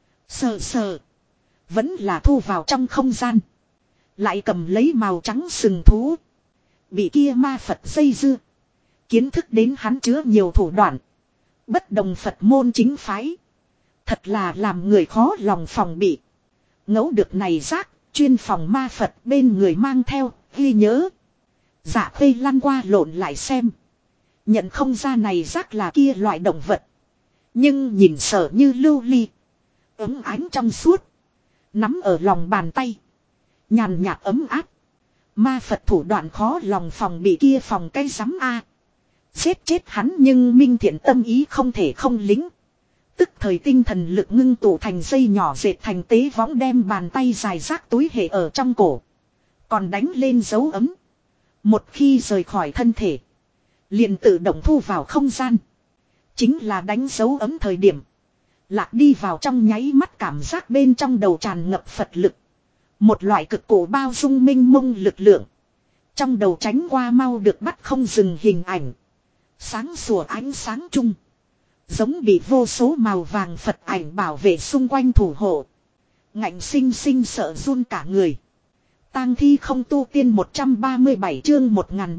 Sờ. Vẫn là thu vào trong không gian. Lại cầm lấy màu trắng sừng thú. Bị kia ma Phật dây dưa. Kiến thức đến hắn chứa nhiều thủ đoạn. Bất đồng Phật môn chính phái. Thật là làm người khó lòng phòng bị. Ngẫu được này rác, chuyên phòng ma Phật bên người mang theo, ghi nhớ. Dạ Khê lăn qua lộn lại xem. Nhận không ra này rác là kia loại động vật. Nhưng nhìn sợ như lưu ly. Ấm ánh trong suốt. Nắm ở lòng bàn tay. Nhàn nhạt ấm áp. Ma Phật thủ đoạn khó lòng phòng bị kia phòng cái rắm a. Giết chết hắn nhưng Minh Thiện tâm ý không thể không lính. Tức thời tinh thần lực ngưng tụ thành dây nhỏ dệt thành tế võng đem bàn tay dài rác túi hệ ở trong cổ. Còn đánh lên dấu ấm. Một khi rời khỏi thân thể. Liền tự động thu vào không gian. Chính là đánh dấu ấm thời điểm. Lạc đi vào trong nháy mắt cảm giác bên trong đầu tràn ngập Phật lực. Một loại cực cổ bao dung minh mông lực lượng. Trong đầu tránh qua mau được bắt không dừng hình ảnh. Sáng sủa ánh sáng chung. Giống bị vô số màu vàng Phật ảnh bảo vệ xung quanh thủ hộ. Ngạnh sinh sinh sợ run cả người. Tang thi không tu tiên 137 chương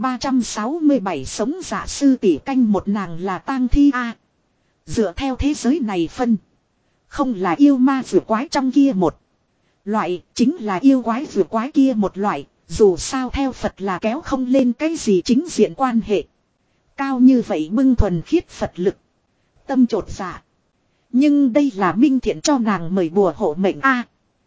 1367 sống giả sư tỷ canh một nàng là tang thi a. Dựa theo thế giới này phân. Không là yêu ma vừa quái trong kia một loại, chính là yêu quái vừa quái kia một loại. Dù sao theo Phật là kéo không lên cái gì chính diện quan hệ. Cao như vậy bưng thuần khiết Phật lực. Tâm trột dạ. Nhưng đây là Minh Thiện cho nàng mời bùa hộ mệnh a.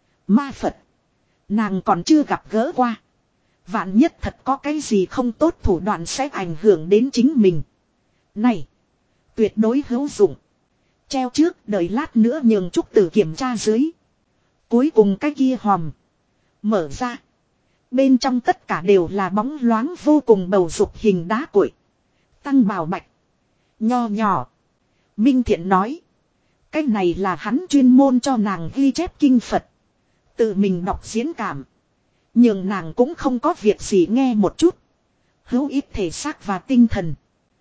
Ma Phật. Nàng còn chưa gặp gỡ qua. Vạn nhất thật có cái gì không tốt thủ đoạn sẽ ảnh hưởng đến chính mình. Này. Tuyệt đối hữu dụng. Treo trước đợi lát nữa nhường Trúc Tử kiểm tra dưới. Cuối cùng cái kia hòm. Mở ra. Bên trong tất cả đều là bóng loáng vô cùng bầu dục hình đá cuội. Tăng bào bạch. Nho nhỏ. Minh Thiện nói. Cái này là hắn chuyên môn cho nàng ghi chép kinh Phật. Tự mình đọc diễn cảm. Nhưng nàng cũng không có việc gì nghe một chút. Hữu ít thể xác và tinh thần.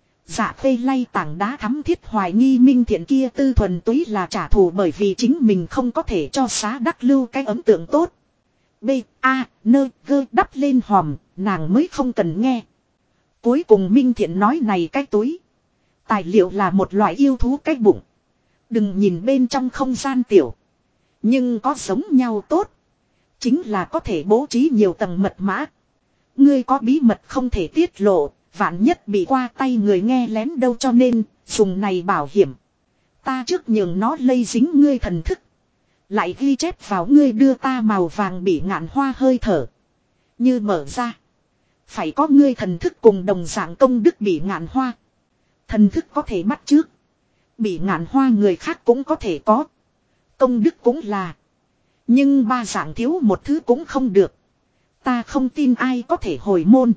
Dạ Khê lay tảng đá thắm thiết hoài nghi Minh Thiện kia tư thuần túy là trả thù bởi vì chính mình không có thể cho xá đắc lưu cái ấn tượng tốt. B, A, nơ, gơ đắp lên hòm, nàng mới không cần nghe. Cuối cùng Minh Thiện nói này cái túi. Tài liệu là một loại yêu thú cái bụng. Đừng nhìn bên trong không gian tiểu. Nhưng có giống nhau tốt. Chính là có thể bố trí nhiều tầng mật mã. Ngươi có bí mật không thể tiết lộ. Vạn nhất bị qua tay người nghe lén đâu cho nên dùng này bảo hiểm. Ta trước nhường nó lây dính ngươi thần thức. Lại ghi chép vào ngươi đưa ta màu vàng bị ngạn hoa hơi thở. Như mở ra. Phải có ngươi thần thức cùng đồng dạng công đức bị ngạn hoa. Thần thức có thể bắt trước. Bị ngạn hoa người khác cũng có thể có. Công đức cũng là. Nhưng ba dạng thiếu một thứ cũng không được. Ta không tin ai có thể hồi môn.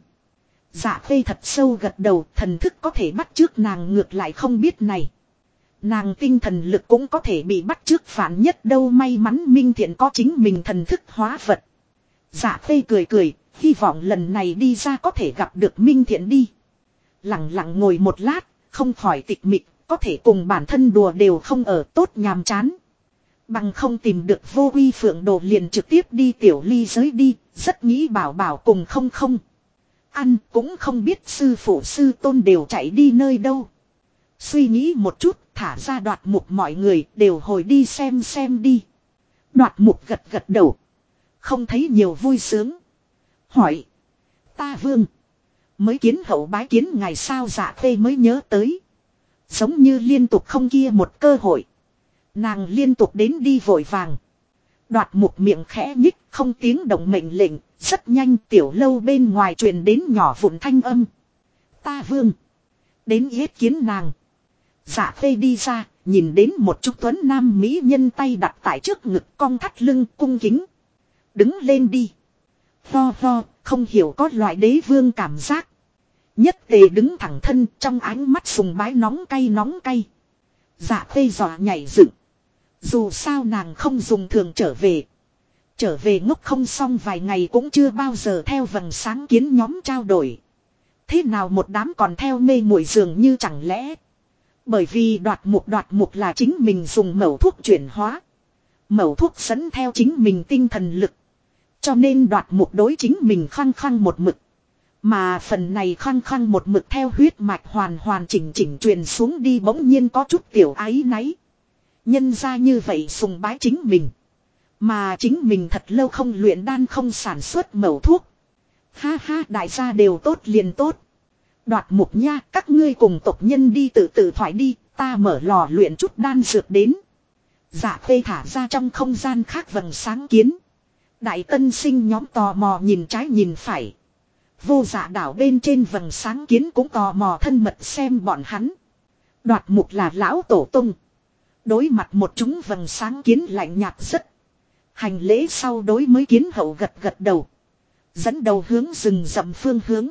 Dạ Khê thật sâu gật đầu, thần thức có thể bắt trước nàng ngược lại không biết này. Nàng tinh thần lực cũng có thể bị bắt trước phản nhất đâu may mắn Minh Thiện có chính mình thần thức hóa vật. Dạ Khê cười cười, hy vọng lần này đi ra có thể gặp được Minh Thiện đi. Lặng lặng ngồi một lát, không khỏi tịch mịch, có thể cùng bản thân đùa đều không ở tốt nhàm chán. Bằng không tìm được Vô Uy Phượng Đồ liền trực tiếp đi tiểu ly giới đi, rất nghĩ bảo bảo cùng không. Ăn cũng không biết sư phụ sư tôn đều chạy đi nơi đâu. Suy nghĩ một chút, thả ra Đoạt Mục mọi người đều hồi đi xem đi. Đoạt Mục gật gật đầu. Không thấy nhiều vui sướng. Hỏi. Ta vương. Mới kiến hậu bái kiến ngày sao Dạ Khê mới nhớ tới. Giống như liên tục không kia một cơ hội. Nàng liên tục đến đi vội vàng. Đoạt Mục miệng khẽ nhích không tiếng động mệnh lệnh. Rất nhanh tiểu lâu bên ngoài truyền đến nhỏ vụn thanh âm. Ta vương. Đến yết kiến nàng. Dạ Khê đi ra. Nhìn đến một chút tuấn nam mỹ nhân tay đặt tại trước ngực cong thắt lưng cung kính. Đứng lên đi. Ho, không hiểu có loại đế vương cảm giác. Nhất tề đứng thẳng thân trong ánh mắt sùng bái nóng cay. Dạ Khê dọa nhảy dựng. Dù sao nàng không dùng thường trở về. Trở về ngốc không xong vài ngày cũng chưa bao giờ theo vầng sáng kiến nhóm trao đổi. Thế nào một đám còn theo mê muội dường như chẳng lẽ. Bởi vì đoạt mục là chính mình dùng mẩu thuốc chuyển hóa. Mẩu thuốc dẫn theo chính mình tinh thần lực. Cho nên đoạt mục đối chính mình khăng một mực. Mà phần này khăng một mực theo huyết mạch hoàn chỉnh truyền xuống đi bỗng nhiên có chút tiểu áy náy. Nhân ra như vậy sùng bái chính mình. Mà chính mình thật lâu không luyện đan không sản xuất mẩu thuốc. Ha ha, đại gia đều tốt liền tốt. Đoạt Mục nha, các ngươi cùng tộc nhân đi tự tự thoại đi, ta mở lò luyện chút đan dược đến. Dạ Khê thả ra trong không gian khác vầng sáng kiến. Đại tân sinh nhóm tò mò nhìn trái nhìn phải. Vô Dạ đảo bên trên vầng sáng kiến cũng tò mò thân mật xem bọn hắn. Đoạt Mục là lão tổ tung. Đối mặt một chúng vầng sáng kiến lạnh nhạt rất. Hành lễ sau đối mới kiến hậu gật gật đầu. Dẫn đầu hướng rừng rậm phương hướng.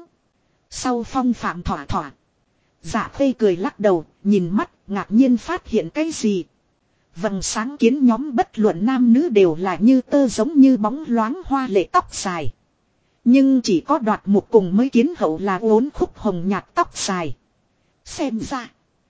Sau phong phạm thỏa thỏa. Dạ Khê cười lắc đầu, nhìn mắt, ngạc nhiên phát hiện cái gì. Vầng sáng kiến nhóm bất luận nam nữ đều là như tơ giống như bóng loáng hoa lệ tóc dài. Nhưng chỉ có Đoạt Mục cùng mới kiến hậu là uốn khúc hồng nhạt tóc dài. Xem ra.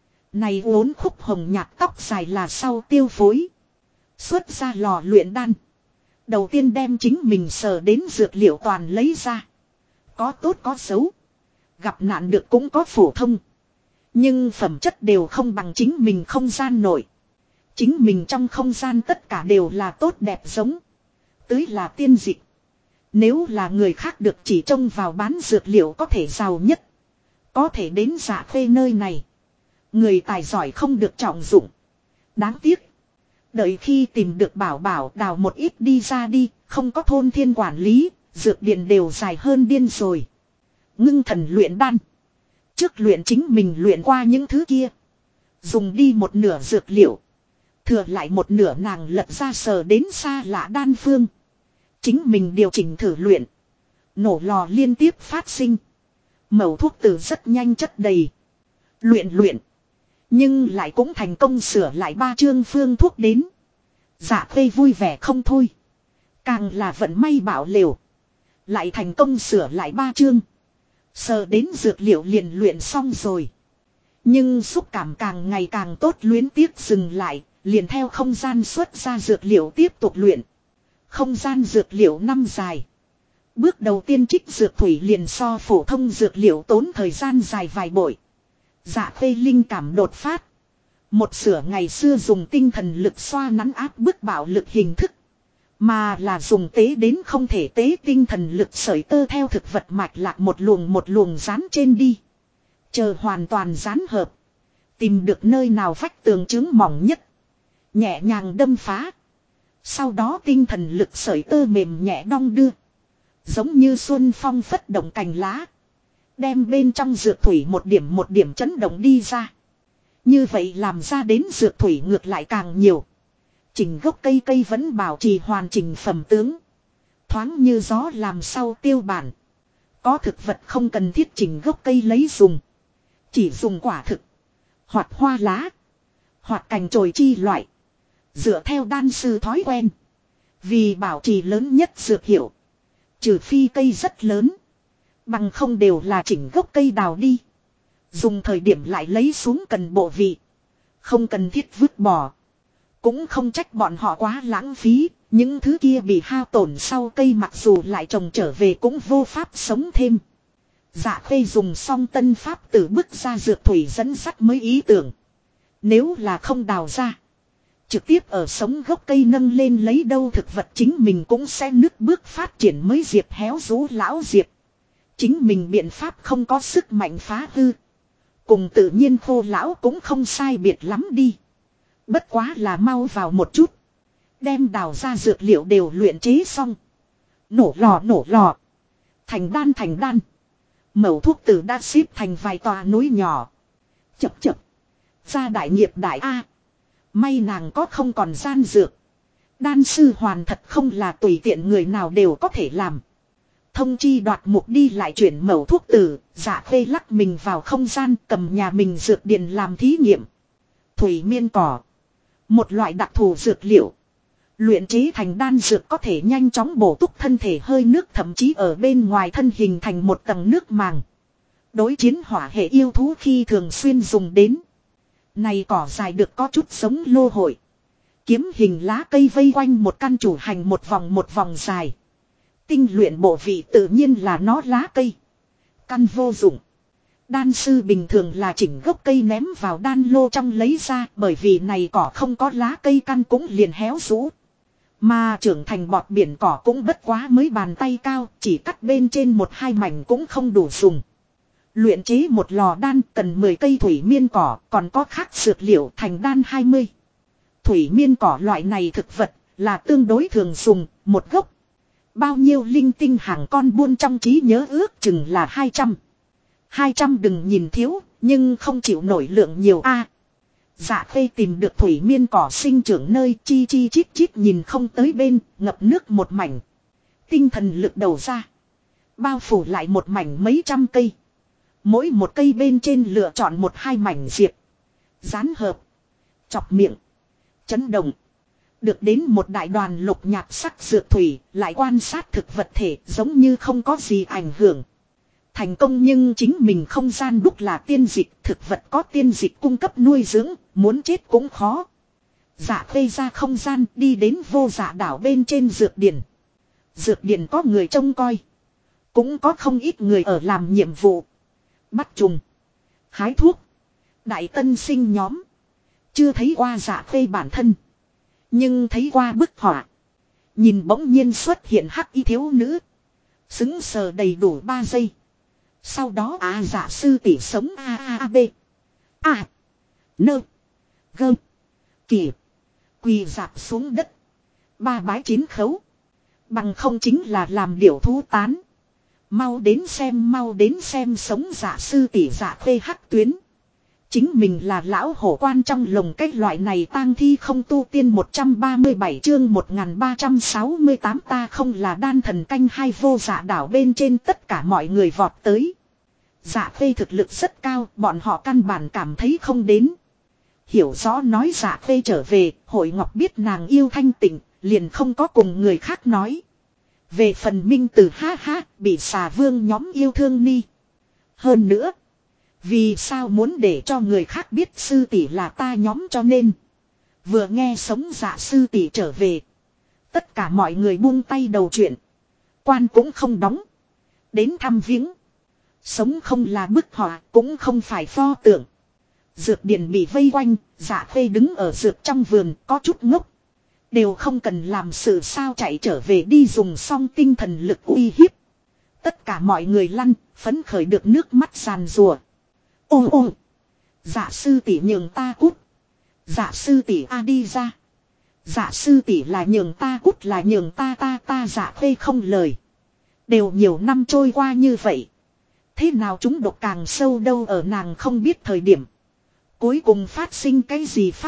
Này uốn khúc hồng nhạt tóc dài là sau tiêu phối. Xuất ra lò luyện đan. Đầu tiên đem chính mình sờ đến dược liệu toàn lấy ra. Có tốt có xấu. Gặp nạn được cũng có phổ thông. Nhưng phẩm chất đều không bằng chính mình không gian nổi. Chính mình trong không gian tất cả đều là tốt đẹp giống. Tưới là tiên dịch. Nếu là người khác được chỉ trông vào bán dược liệu có thể giàu nhất. Có thể đến Dạ Khê nơi này. Người tài giỏi không được trọng dụng. Đáng tiếc. Đợi khi tìm được bảo bảo đào một ít đi ra đi. Không có thôn thiên quản lý. Dược điện đều dài hơn điên rồi. Ngưng thần luyện đan. Trước luyện chính mình luyện qua những thứ kia. Dùng đi một nửa dược liệu. Thừa lại một nửa nàng lật ra sờ đến xa lạ đan phương. Chính mình điều chỉnh thử luyện. Nổ lò liên tiếp phát sinh. Mẩu thuốc từ rất nhanh chất đầy. Luyện. Nhưng lại cũng thành công sửa lại 3 chương phương thuốc đến. Dạ Khê vui vẻ không thôi. Càng là vận may bảo liều. Lại thành công sửa lại 3 chương. Sờ đến dược liệu liền luyện xong rồi. Nhưng xúc cảm càng ngày càng tốt luyến tiếc dừng lại. Liền theo không gian xuất ra dược liệu tiếp tục luyện. Không gian dược liệu năm dài. Bước đầu tiên trích dược thủy liền so phổ thông dược liệu tốn thời gian dài vài bội. Dạ Khê linh cảm đột phát. Một sửa ngày xưa dùng tinh thần lực xoa nắn áp bức bạo lực hình thức. Mà là dùng tế đến không thể tế tinh thần lực sợi tơ theo thực vật mạch lạc một luồng dán trên đi. Chờ hoàn toàn dán hợp. Tìm được nơi nào vách tường chứng mỏng nhất. Nhẹ nhàng đâm phá. Sau đó tinh thần lực sợi tơ mềm nhẹ đong đưa. Giống như xuân phong phất động cành lá. Đem bên trong dược thủy một điểm chấn động đi ra. Như vậy làm ra đến dược thủy ngược lại càng nhiều. Chỉnh gốc cây vẫn bảo trì hoàn chỉnh phẩm tướng. Thoáng như gió làm sau tiêu bản. Có thực vật không cần thiết chỉnh gốc cây lấy dùng. Chỉ dùng quả thực. Hoặc hoa lá. Hoặc cành chồi chi loại. Dựa theo đan sư thói quen. Vì bảo trì lớn nhất dược hiệu. Trừ phi cây rất lớn. Bằng không đều là chỉnh gốc cây đào đi. Dùng thời điểm lại lấy xuống cần bộ vị. Không cần thiết vứt bỏ. Cũng không trách bọn họ quá lãng phí. Những thứ kia bị hao tổn sau cây mặc dù lại trồng trở về cũng vô pháp sống thêm. Dạ Khê dùng xong tân pháp từ bức ra dược thủy dẫn sắt mới ý tưởng. Nếu là không đào ra. Trực tiếp ở sống gốc cây nâng lên lấy đâu thực vật chính mình cũng sẽ nứt bước phát triển mới diệp héo rú lão diệp. Chính mình biện pháp không có sức mạnh phá hư. Cùng tự nhiên khô lão cũng không sai biệt lắm đi. Bất quá là mau vào một chút. Đem đào ra dược liệu đều luyện chế xong. Nổ lò. Thành đan. Mẩu thuốc từ đã xếp thành vài tòa núi nhỏ. Chập. Ra đại nghiệp đại A. May nàng có không còn gian dược. Đan sư hoàn thật không là tùy tiện người nào đều có thể làm. Thông chi Đoạt Mục đi lại chuyển mẩu thuốc tử. Dạ Khê lắc mình vào không gian cầm nhà mình dược điền làm thí nghiệm. Thủy miên cỏ. Một loại đặc thù dược liệu. Luyện chế thành đan dược có thể nhanh chóng bổ túc thân thể hơi nước thậm chí ở bên ngoài thân hình thành một tầng nước màng. Đối chiến hỏa hệ yêu thú khi thường xuyên dùng đến. Này cỏ dài được có chút giống lô hội. Kiếm hình lá cây vây quanh một căn chủ hành một vòng dài. Tinh luyện bộ vị tự nhiên là nó lá cây. Căn vô dụng. Đan sư bình thường là chỉnh gốc cây ném vào đan lô trong lấy ra, bởi vì này cỏ không có lá cây căn cũng liền héo rũ. Mà trưởng thành bọt biển cỏ cũng bất quá mới bàn tay cao, chỉ cắt bên trên một hai mảnh cũng không đủ dùng. Luyện chế một lò đan cần 10 cây thủy miên cỏ, còn có khác dược liệu thành đan 20. Thủy miên cỏ loại này thực vật là tương đối thường dùng, một gốc. Bao nhiêu linh tinh hàng con buôn trong trí nhớ ước chừng là 200. 200 đừng nhìn thiếu, nhưng không chịu nổi lượng nhiều a. Dạ Khê tìm được thủy miên cỏ sinh trưởng nơi chi chi chít chít nhìn không tới bên, ngập nước một mảnh. Tinh thần lực đầu ra. Bao phủ lại một mảnh mấy trăm cây. Mỗi một cây bên trên lựa chọn một hai mảnh diệp. Dán hợp. Chọc miệng. Chấn động. Được đến một đại đoàn lục nhạt sắc dược thủy, lại quan sát thực vật thể giống như không có gì ảnh hưởng. Thành công nhưng chính mình không gian đúc là tiên dịch, thực vật có tiên dịch cung cấp nuôi dưỡng, muốn chết cũng khó. Dạ Khê ra không gian đi đến vô dạ đảo bên trên dược điển. Dược điển có người trông coi. Cũng có không ít người ở làm nhiệm vụ. Bắt trùng. Hái thuốc. Đại tân sinh nhóm. Chưa thấy qua Dạ Khê bản thân. Nhưng thấy qua bức họa. Nhìn bỗng nhiên xuất hiện hắc y thiếu nữ. Xứng sờ đầy đủ 3 giây. Sau đó Dạ sư tỷ sống b nơ gơ kỳ quỳ dạp xuống đất. Ba bái 9 khấu. Bằng không chính là làm điểu thú tán. Mau đến xem sống Dạ sư tỷ Dạ Khê hắc tuyến. Chính mình là lão hổ quan trong lồng cái loại này tang thi không tu tiên 137 chương 1368 ta không là đan thần canh hai vô dạ đảo bên trên tất cả mọi người vọt tới. Dạ Khê thực lực rất cao, bọn họ căn bản cảm thấy không đến. Hiểu rõ nói Dạ Khê trở về, Hội Ngọc biết nàng yêu thanh tịnh, liền không có cùng người khác nói. Về phần Minh Tử ha ha, bị xà vương nhóm yêu thương ni. Hơn nữa, vì sao muốn để cho người khác biết sư tỷ là ta nhóm cho nên. Vừa nghe sống Dạ sư tỷ trở về. Tất cả mọi người buông tay đầu chuyện. Quan cũng không đóng. Đến thăm viếng. Sống không là bức họa cũng không phải pho tượng. Dược điển bị vây quanh, Dạ Khê đứng ở dược trong vườn có chút ngốc. Đều không cần làm sự sao chạy trở về đi dùng xong tinh thần lực uy hiếp. Tất cả mọi người lăn, phấn khởi được nước mắt giàn rùa. Ô ô, Dạ sư tỷ nhường ta cút. Dạ sư tỷ a đi ra. Dạ sư tỷ là nhường ta cút là nhường ta Dạ Khê không lời. Đều nhiều năm trôi qua như vậy. Thế nào chúng độc càng sâu đâu ở nàng không biết thời điểm. Cuối cùng phát sinh cái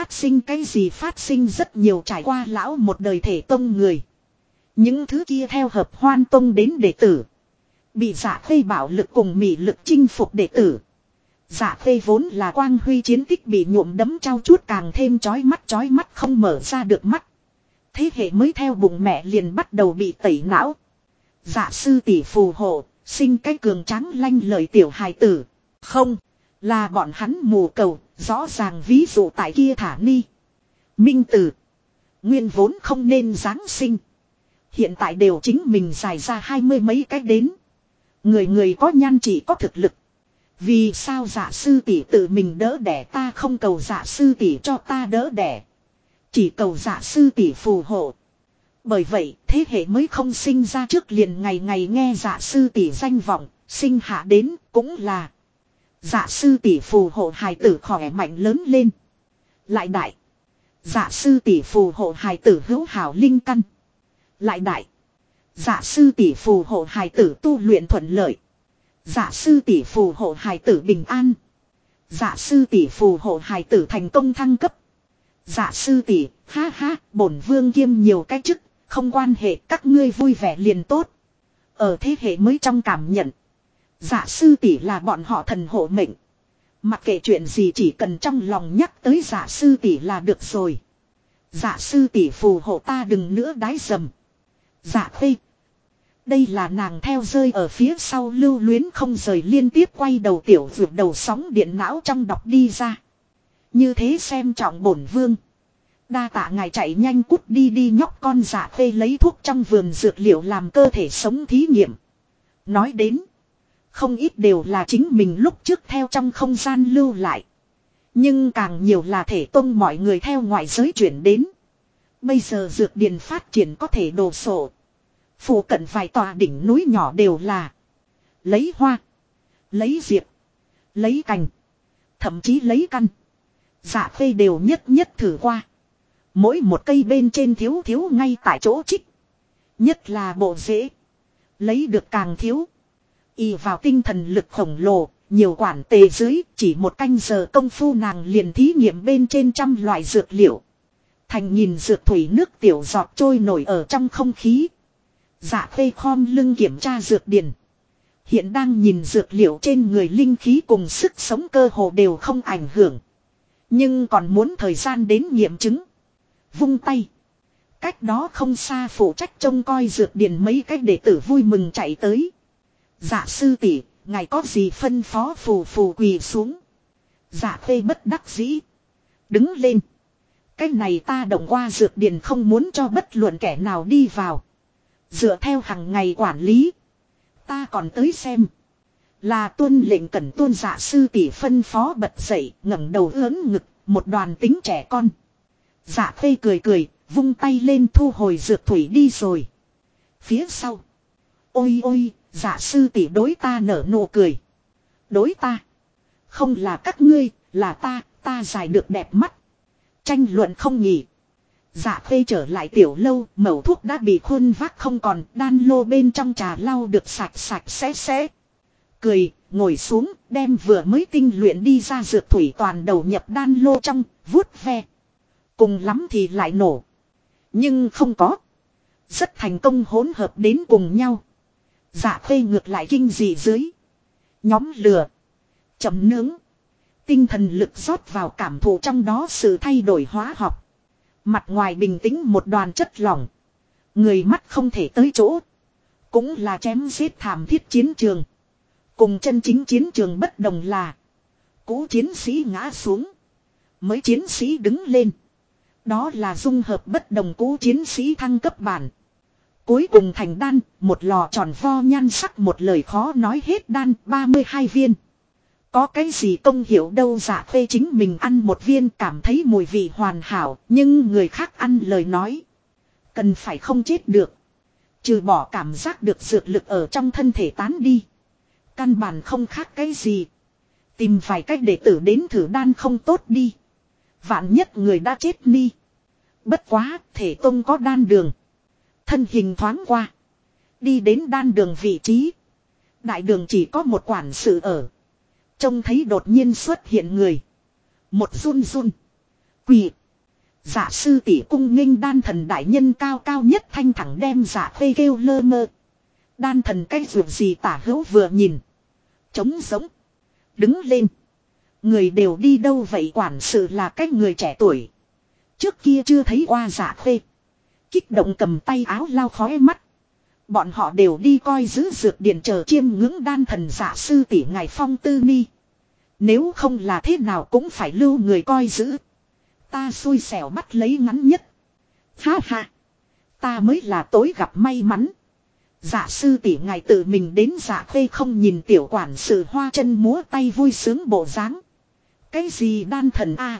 gì phát sinh rất nhiều trải qua lão một đời thể tông người. Những thứ kia theo hợp hoan tông đến đệ tử. Bị Dạ Khê bảo lực cùng mị lực chinh phục đệ tử. Dạ Khê vốn là quang huy chiến tích bị nhuộm đấm trao chuốt càng thêm chói mắt không mở ra được mắt. Thế hệ mới theo bụng mẹ liền bắt đầu bị tẩy não. Dạ sư tỷ phù hộ, sinh cái cường tráng lanh lợi tiểu hài tử. Không, là bọn hắn mù cầu, rõ ràng ví dụ tại kia thả ni. Minh Tử, nguyên vốn không nên giáng sinh. Hiện tại đều chính mình giải ra 20 mấy cái đến. Người người có nhan chỉ có thực lực. Vì sao Dạ sư tỷ tự mình đỡ đẻ ta không cầu Dạ sư tỷ cho ta đỡ đẻ. Chỉ cầu Dạ sư tỷ phù hộ. Bởi vậy thế hệ mới không sinh ra trước liền ngày ngày nghe Dạ sư tỷ danh vọng, sinh hạ đến cũng là. Dạ sư tỷ phù hộ hài tử khỏe mạnh lớn lên. Lại đại. Dạ sư tỷ phù hộ hài tử hữu hảo linh căn. Lại đại. Dạ sư tỷ phù hộ hài tử tu luyện thuận lợi. Dạ sư tỷ phù hộ hài tử bình an. Dạ sư tỷ phù hộ hài tử thành công thăng cấp. Dạ sư tỷ, ha ha, bổn vương kiêm nhiều cái chức, không quan hệ các ngươi vui vẻ liền tốt. Ở thế hệ mới trong cảm nhận. Dạ sư tỷ là bọn họ thần hộ mệnh. Mặc kệ chuyện gì chỉ cần trong lòng nhắc tới dạ sư tỷ là được rồi. Dạ sư tỷ phù hộ ta đừng nữa đái dầm. Dạ Khê. Đây là nàng theo rơi ở phía sau lưu luyến không rời liên tiếp quay đầu tiểu vượt đầu sóng điện não trong đọc đi ra. Như thế xem trọng bổn vương. Đa tạ ngài chạy nhanh cút đi đi nhóc con Dạ Khê lấy thuốc trong vườn dược liệu làm cơ thể sống thí nghiệm. Nói đến. Không ít đều là chính mình lúc trước theo trong không gian lưu lại. Nhưng càng nhiều là thể tông mọi người theo ngoại giới chuyển đến. Bây giờ dược điền phát triển có thể đồ sộ. Phủ cận vài tòa đỉnh núi nhỏ đều là lấy hoa, lấy diệp, lấy cành, thậm chí lấy căn. Dạ Khê đều nhất nhất thử qua. Mỗi một cây bên trên thiếu thiếu ngay tại chỗ trích. Nhất là bộ rễ. Lấy được càng thiếu. Y vào tinh thần lực khổng lồ, nhiều quản tề dưới, chỉ một canh giờ công phu nàng liền thí nghiệm bên trên trăm loại dược liệu. Thành nhìn dược thủy nước tiểu giọt trôi nổi ở trong không khí. Dạ Khê khom lưng kiểm tra dược điển. Hiện đang nhìn dược liệu trên người linh khí cùng sức sống cơ hồ đều không ảnh hưởng. Nhưng còn muốn thời gian đến nghiệm chứng. Vung tay. Cách đó không xa phụ trách trông coi dược điển mấy cách đệ tử vui mừng chạy tới. Dạ sư tỷ, ngài có gì phân phó? Phù phù quỳ xuống. Dạ Khê bất đắc dĩ. Đứng lên. Cái này ta động qua dược điển không muốn cho bất luận kẻ nào đi vào. Dựa theo hàng ngày quản lý. Ta còn tới xem. Là tuân lệnh cẩn tuân. Dạ sư tỷ phân phó bật dậy, ngẩng đầu ưỡn ngực, một đoàn tính trẻ con. Dạ Khê cười cười, vung tay lên thu hồi dược thủy đi rồi. Phía sau. Ôi ôi, dạ sư tỷ đối ta nở nụ cười. Đối ta. Không là các ngươi, là ta giải được đẹp mắt. Tranh luận không nghỉ. Dạ Khê trở lại tiểu lâu, mẩu thuốc đã bị khuôn vác không còn, đan lô bên trong trà lau được sạch sạch sẽ. Cười, ngồi xuống, đem vừa mới tinh luyện đi ra dược thủy toàn đầu nhập đan lô trong, vuốt ve. Cùng lắm thì lại nổ. Nhưng không có. Rất thành công hỗn hợp đến cùng nhau. Dạ Khê ngược lại kinh dị dưới. Nhóm lửa. Chấm nướng. Tinh thần lực rót vào cảm thụ trong đó sự thay đổi hóa học. Mặt ngoài bình tĩnh một đoàn chất lỏng. Người mắt không thể tới chỗ. Cũng là chém giết thảm thiết chiến trường. Cùng chân chính chiến trường bất đồng là. Cũ chiến sĩ ngã xuống. Mới chiến sĩ đứng lên. Đó là dung hợp bất đồng cũ chiến sĩ thăng cấp bản. Cuối cùng thành đan, một lò tròn vo nhan sắc một lời khó nói hết đan 32 viên. Có cái gì công hiệu đâu. Dạ Khê chính mình ăn một viên cảm thấy mùi vị hoàn hảo, nhưng người khác ăn lời nói. Cần phải không chết được. Trừ bỏ cảm giác được dược lực ở trong thân thể tán đi. Căn bản không khác cái gì. Tìm vài cách để tử đến thử đan không tốt đi. Vạn nhất người đã chết đi. Bất quá, thể tông có đan đường. Thân hình thoáng qua. Đi đến đan đường vị trí. Đại đường chỉ có một quản sự ở. Trông thấy đột nhiên xuất hiện người. Một run run. Quỳ. Dạ sư tỷ cung nghênh đan thần đại nhân cao cao nhất thanh thẳng đem Dạ Khê kêu lơ mơ. Đan thần cái ruột gì tả hữu vừa nhìn. Trống giống. Đứng lên. Người đều đi đâu vậy? Quản sự là cái người trẻ tuổi. Trước kia chưa thấy qua Dạ Khê. Kích động cầm tay áo lau khói mắt. Bọn họ đều đi coi giữ dược điển chờ chiêm ngưỡng đan thần. Dạ sư tỷ ngài phong tư ni. Nếu không là thế nào cũng phải lưu người coi giữ. Ta xui xẻo bắt lấy ngắn nhất. Ha ha. Ta mới là tối gặp may mắn. Dạ sư tỷ ngài tự mình đến. Dạ Khê không nhìn tiểu quản sự hoa chân múa tay vui sướng bộ dáng. Cái gì đan thần a?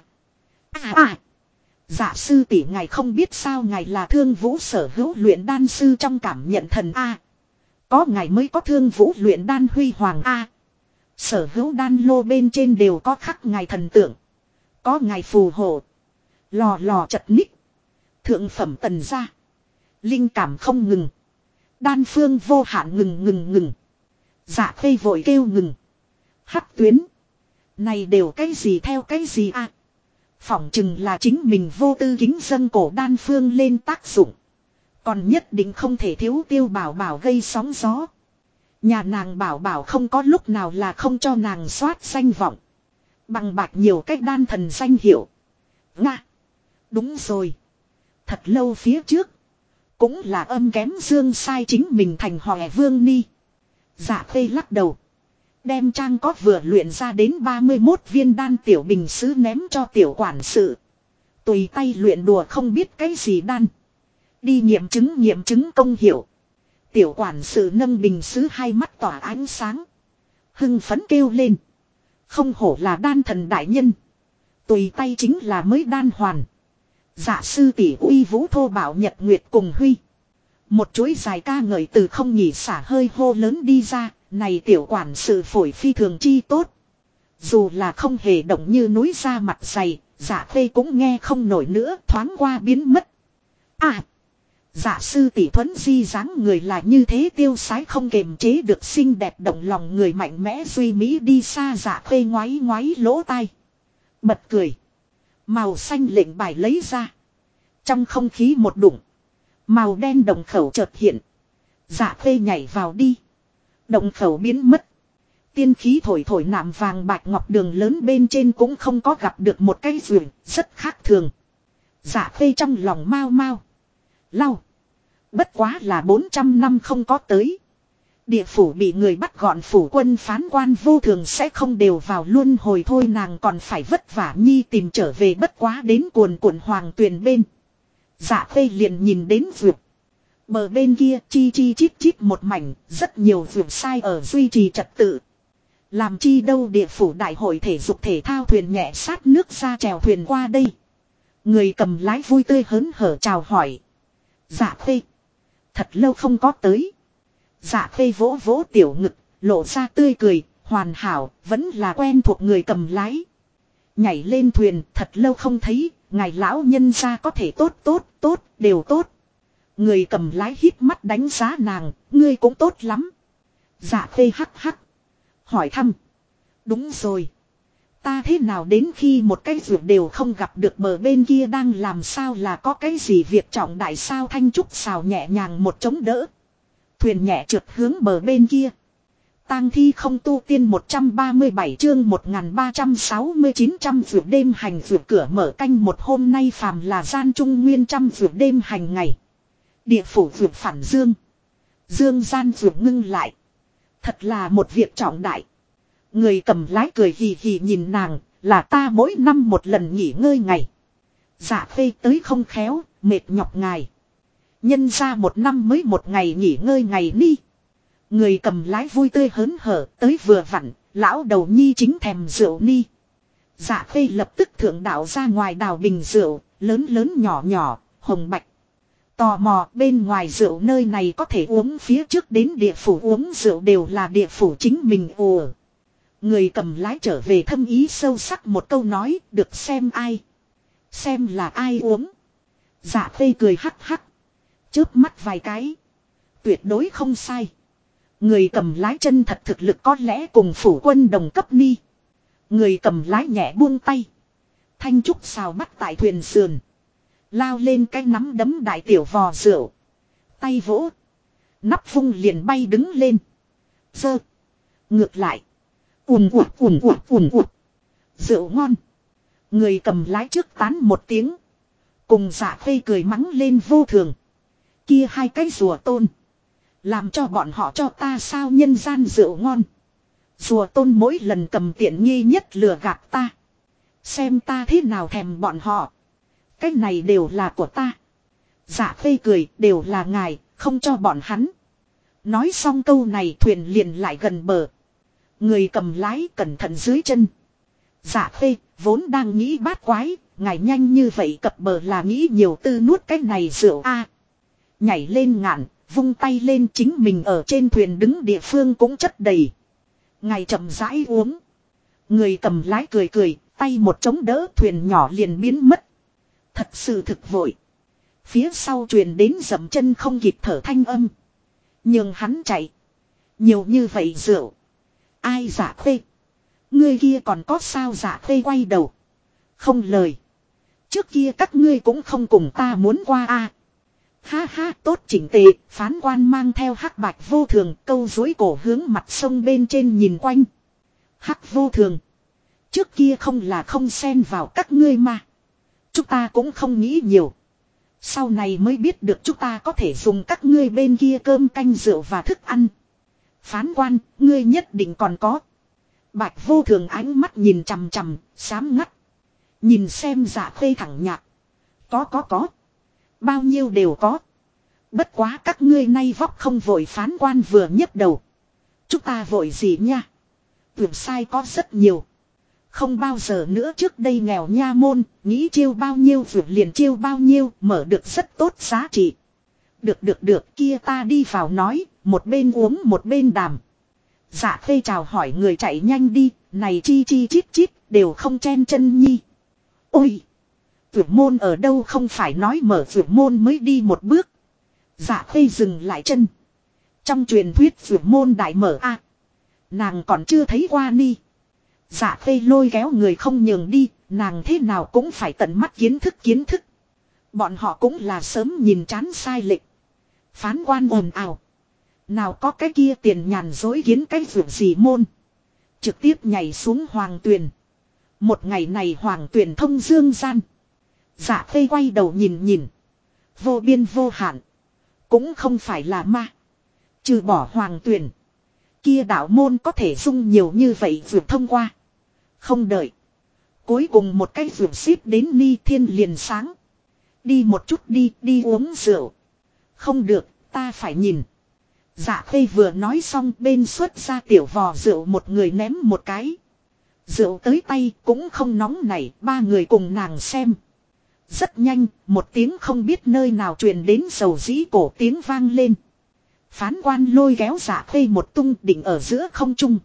Dạ sư tỷ ngài không biết sao ngài là Thương Vũ sở hữu luyện đan sư trong cảm nhận thần a. Có ngài mới có Thương Vũ luyện đan huy hoàng a. Sở hữu đan lô bên trên đều có khắc ngài thần tượng. Có ngài phù hộ. Lò lò chật ních. Thượng phẩm tần gia. Linh cảm không ngừng. Đan phương vô hạn ngừng. Dạ Khê vội kêu ngừng. Hắc tuyến. Này đều cái gì theo cái gì a? Phỏng chừng là chính mình vô tư kính dân cổ đan phương lên tác dụng. Còn nhất định không thể thiếu Tiêu Bảo Bảo gây sóng gió. Nhà nàng Bảo Bảo không có lúc nào là không cho nàng soát danh vọng. Bằng bạc nhiều cách đan thần danh hiệu. Nga. Đúng rồi. Thật lâu phía trước. Cũng là âm kém dương sai chính mình thành Hòe Vương Ni. Dạ Khê lắc đầu. Đem trang có vừa luyện ra đến 31 viên đan tiểu bình sứ ném cho tiểu quản sự. Tùy tay luyện đùa không biết cái gì đan. Đi nghiệm chứng công hiệu. Tiểu quản sự nâng bình sứ hai mắt tỏa ánh sáng. Hưng phấn kêu lên. Không hổ là đan thần đại nhân. Tùy tay chính là mới đan hoàn. Dạ sư tỷ uy vũ thô bảo nhật nguyệt cùng huy. Một chuỗi dài ca ngợi từ không nhỉ xả hơi hô lớn đi ra. Này tiểu quản sự phổi phi thường chi tốt. Dù là không hề động như núi ra mặt dày. Dạ khê cũng nghe không nổi nữa, thoáng qua biến mất. À! Dạ sư tỷ thuấn di dáng người là như thế tiêu sái không kềm chế được xinh đẹp động lòng người mạnh mẽ duy mỹ đi xa. Dạ khê ngoáy ngoáy lỗ tai. Bật cười. Màu xanh lệnh bài lấy ra. Trong không khí một đụng. Màu đen đồng khẩu chợt hiện. Dạ khê nhảy vào đi. Đồng khẩu biến mất. Tiên khí thổi thổi nạm vàng bạch ngọc đường lớn bên trên cũng không có gặp được một cái vườn, rất khác thường. Dạ khê trong lòng mau mau. Lau. Bất quá là 400 năm không có tới. Địa phủ bị người bắt gọn phủ quân phán quan vô thường sẽ không đều vào luân hồi thôi, nàng còn phải vất vả nhi tìm trở về, bất quá đến cuồn cuộn hoàng tuyền bên. Dạ khê liền nhìn đến vượt. Bờ bên kia chi chi chít chít một mảnh, rất nhiều vượt sai ở duy trì trật tự. Làm chi đâu, địa phủ đại hội thể dục thể thao thuyền nhẹ sát nước ra chèo thuyền qua đây. Người cầm lái vui tươi hớn hở chào hỏi. Dạ khê. Thật lâu không có tới. Dạ khê vỗ vỗ tiểu ngực, lộ ra tươi cười, hoàn hảo, vẫn là quen thuộc người cầm lái. Nhảy lên thuyền, thật lâu không thấy, ngài lão nhân gia có thể tốt, đều tốt. Người cầm lái hít mắt đánh giá nàng, ngươi cũng tốt lắm. Dạ khê hắc hắc. Hỏi thăm. Đúng rồi. Ta thế nào đến khi một cái vượt đều không gặp được, bờ bên kia đang làm sao, là có cái gì việc trọng đại sao? Thanh Trúc xào nhẹ nhàng một chống đỡ. Thuyền nhẹ trượt hướng bờ bên kia. Tang thi không tu tiên 137 chương 1369 trăm vượt đêm hành vượt cửa mở canh một. Hôm nay phàm là gian trung nguyên trăm vượt đêm hành ngày. Địa phủ vượt phản dương. Dương gian vượt ngưng lại. Thật là một việc trọng đại. Người cầm lái cười hì hì nhìn nàng, là ta mỗi năm một lần nghỉ ngơi ngày. Dạ khê tới không khéo, mệt nhọc ngài. Nhân ra một năm mới một ngày nghỉ ngơi ngày ni. Người cầm lái vui tươi hớn hở, tới vừa vặn, lão đầu nhi chính thèm rượu ni. Dạ khê lập tức thượng đạo ra ngoài đào bình rượu, lớn lớn nhỏ nhỏ, hồng bạch. Tò mò bên ngoài rượu nơi này có thể uống, phía trước đến địa phủ uống rượu đều là địa phủ chính mình ùa. Người cầm lái trở về thâm ý sâu sắc một câu nói, được xem ai. Xem là ai uống. Dạ khê cười hắc hắc. Chớp mắt vài cái. Tuyệt đối không sai. Người cầm lái chân thật thực lực có lẽ cùng phủ quân đồng cấp ni. Người cầm lái nhẹ buông tay. Thanh Trúc xào bắt tại thuyền sườn. Lao lên cái nắm đấm đại tiểu vò rượu. Tay vỗ. Nắp vung liền bay đứng lên. Dơ. Ngược lại. Ùn ụt. Rượu ngon. Người cầm lái trước tán một tiếng. Cùng dạ khê cười mắng lên vô thường. Kia hai cái rùa tôn. Làm cho bọn họ cho ta sao nhân gian rượu ngon. Rùa tôn mỗi lần cầm tiện nghi nhất lừa gạt ta. Xem ta thế nào thèm bọn họ. Cái này đều là của ta. Dạ khê cười, đều là ngài, không cho bọn hắn. Nói xong câu này thuyền liền lại gần bờ. Người cầm lái cẩn thận dưới chân. Dạ khê, vốn đang nghĩ bát quái, ngài nhanh như vậy cập bờ là nghĩ nhiều tư nuốt cái này rượu a. Nhảy lên ngạn, vung tay lên, chính mình ở trên thuyền đứng địa phương cũng chất đầy. Ngài chậm rãi uống. Người cầm lái cười cười, tay một chống đỡ thuyền nhỏ liền biến mất. Thật sự thực vội. Phía sau truyền đến dậm chân không kịp thở thanh âm. Nhưng hắn chạy. Nhiều như vậy rượu. Ai dạ khê. Ngươi kia còn có sao? Dạ khê quay đầu. Không lời. Trước kia các ngươi cũng không cùng ta muốn qua a. Ha ha, tốt chỉnh tề. Phán quan mang theo hắc bạch vô thường, câu dối cổ hướng mặt sông bên trên nhìn quanh. Hắc vô thường. Trước kia không là không xen vào các ngươi mà. Chúng ta cũng không nghĩ nhiều. Sau này mới biết được chúng ta có thể dùng các ngươi bên kia cơm canh rượu và thức ăn. Phán quan, ngươi nhất định còn có. Bạch vô thường ánh mắt nhìn chằm chằm, xám ngắt. Nhìn xem dạ khê thẳng nhạc. Có. Bao nhiêu đều có. Bất quá các ngươi nay vóc không vội. Phán quan vừa nhấc đầu. Chúng ta vội gì nha. Vượt sai có rất nhiều. Không bao giờ nữa trước đây nghèo nha môn, nghĩ chiêu bao nhiêu vượt liền chiêu bao nhiêu, mở được rất tốt giá trị. Được kia ta đi vào nói, một bên uống một bên đàm. Dạ Khê chào hỏi người chạy nhanh đi, này chi chi chít chít, đều không chen chân nhi. Ôi! Vượt môn ở đâu không phải nói mở vượt môn mới đi một bước. Dạ Khê dừng lại chân. Trong truyền thuyết vượt môn đại mở a, nàng còn chưa thấy qua ni. Dạ Khê lôi kéo người không nhường đi, nàng thế nào cũng phải tận mắt kiến thức. Bọn họ cũng là sớm nhìn chán sai lệch. Phán quan ồn ào. Nào có cái kia tiền nhàn dối kiến cái vượt gì môn. Trực tiếp nhảy xuống hoàng tuyền. Một ngày này hoàng tuyền thông dương gian. Dạ Khê quay đầu nhìn. Vô biên vô hạn. Cũng không phải là ma. Trừ bỏ hoàng tuyền. Kia đạo môn có thể dung nhiều như vậy vượt thông qua. Không đợi. Cuối cùng một cái vượt ship đến Ni Thiên liền sáng. Đi một chút đi uống rượu. Không được, ta phải nhìn. Dạ Khê vừa nói xong bên xuất ra tiểu vò rượu một người ném một cái. Rượu tới tay cũng không nóng nảy, ba người cùng nàng xem. Rất nhanh, một tiếng không biết nơi nào truyền đến sầu dĩ cổ tiếng vang lên. Phán quan lôi kéo Dạ Khê một tung định ở giữa không trung.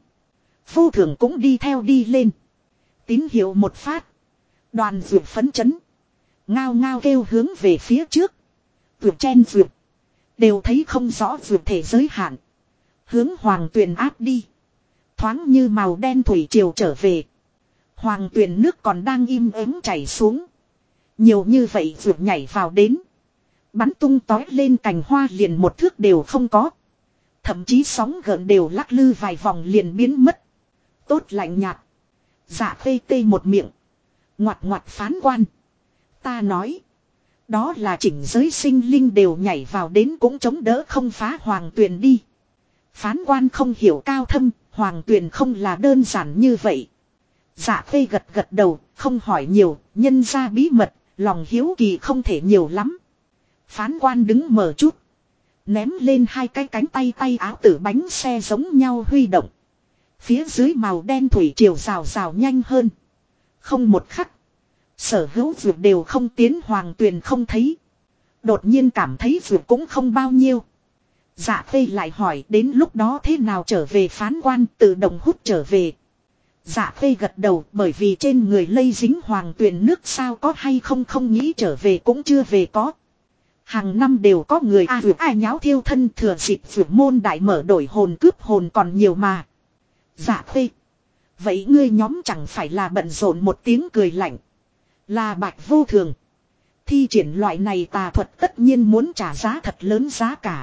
Vô thường cũng đi theo đi lên. Tín hiệu một phát. Đoàn vượt phấn chấn. Ngao ngao kêu hướng về phía trước. Vượt chen vượt. Đều thấy không rõ vượt thể giới hạn. Hướng hoàng tuyền áp đi. Thoáng như màu đen thủy triều trở về. Hoàng tuyền nước còn đang im ắng chảy xuống. Nhiều như vậy vượt nhảy vào đến. Bắn tung tói lên cành hoa liền một thước đều không có. Thậm chí sóng gợn đều lắc lư vài vòng liền biến mất. Tốt lạnh nhạt. Dạ Khê tê một miệng. Ngoặt phán quan. Ta nói. Đó là chỉnh giới sinh linh đều nhảy vào đến cũng chống đỡ không phá hoàng tuyền đi. Phán quan không hiểu cao thâm. Hoàng tuyền không là đơn giản như vậy. Dạ Khê gật đầu. Không hỏi nhiều. Nhân ra bí mật. Lòng hiếu kỳ không thể nhiều lắm. Phán quan đứng mở chút. Ném lên hai cái cánh tay áo tử bánh xe giống nhau huy động. Phía dưới màu đen thủy triều rào nhanh hơn. Không một khắc. Sở hữu vượt đều không tiến hoàng tuyền không thấy. Đột nhiên cảm thấy vượt cũng không bao nhiêu. Dạ Khê lại hỏi đến lúc đó thế nào trở về phán quan tự động hút trở về. Dạ Khê gật đầu bởi vì trên người lây dính hoàng tuyền nước sao có hay không nghĩ trở về cũng chưa về có. Hàng năm đều có người vượt ai nháo thiêu thân thừa dịp vượt môn đại mở đổi hồn cướp hồn còn nhiều mà. Dạ Khê. Vậy ngươi nhóm chẳng phải là bận rộn một tiếng cười lạnh. Là Bạch Vô Thường. Thi triển loại này tà thuật tất nhiên muốn trả giá thật lớn giá cả.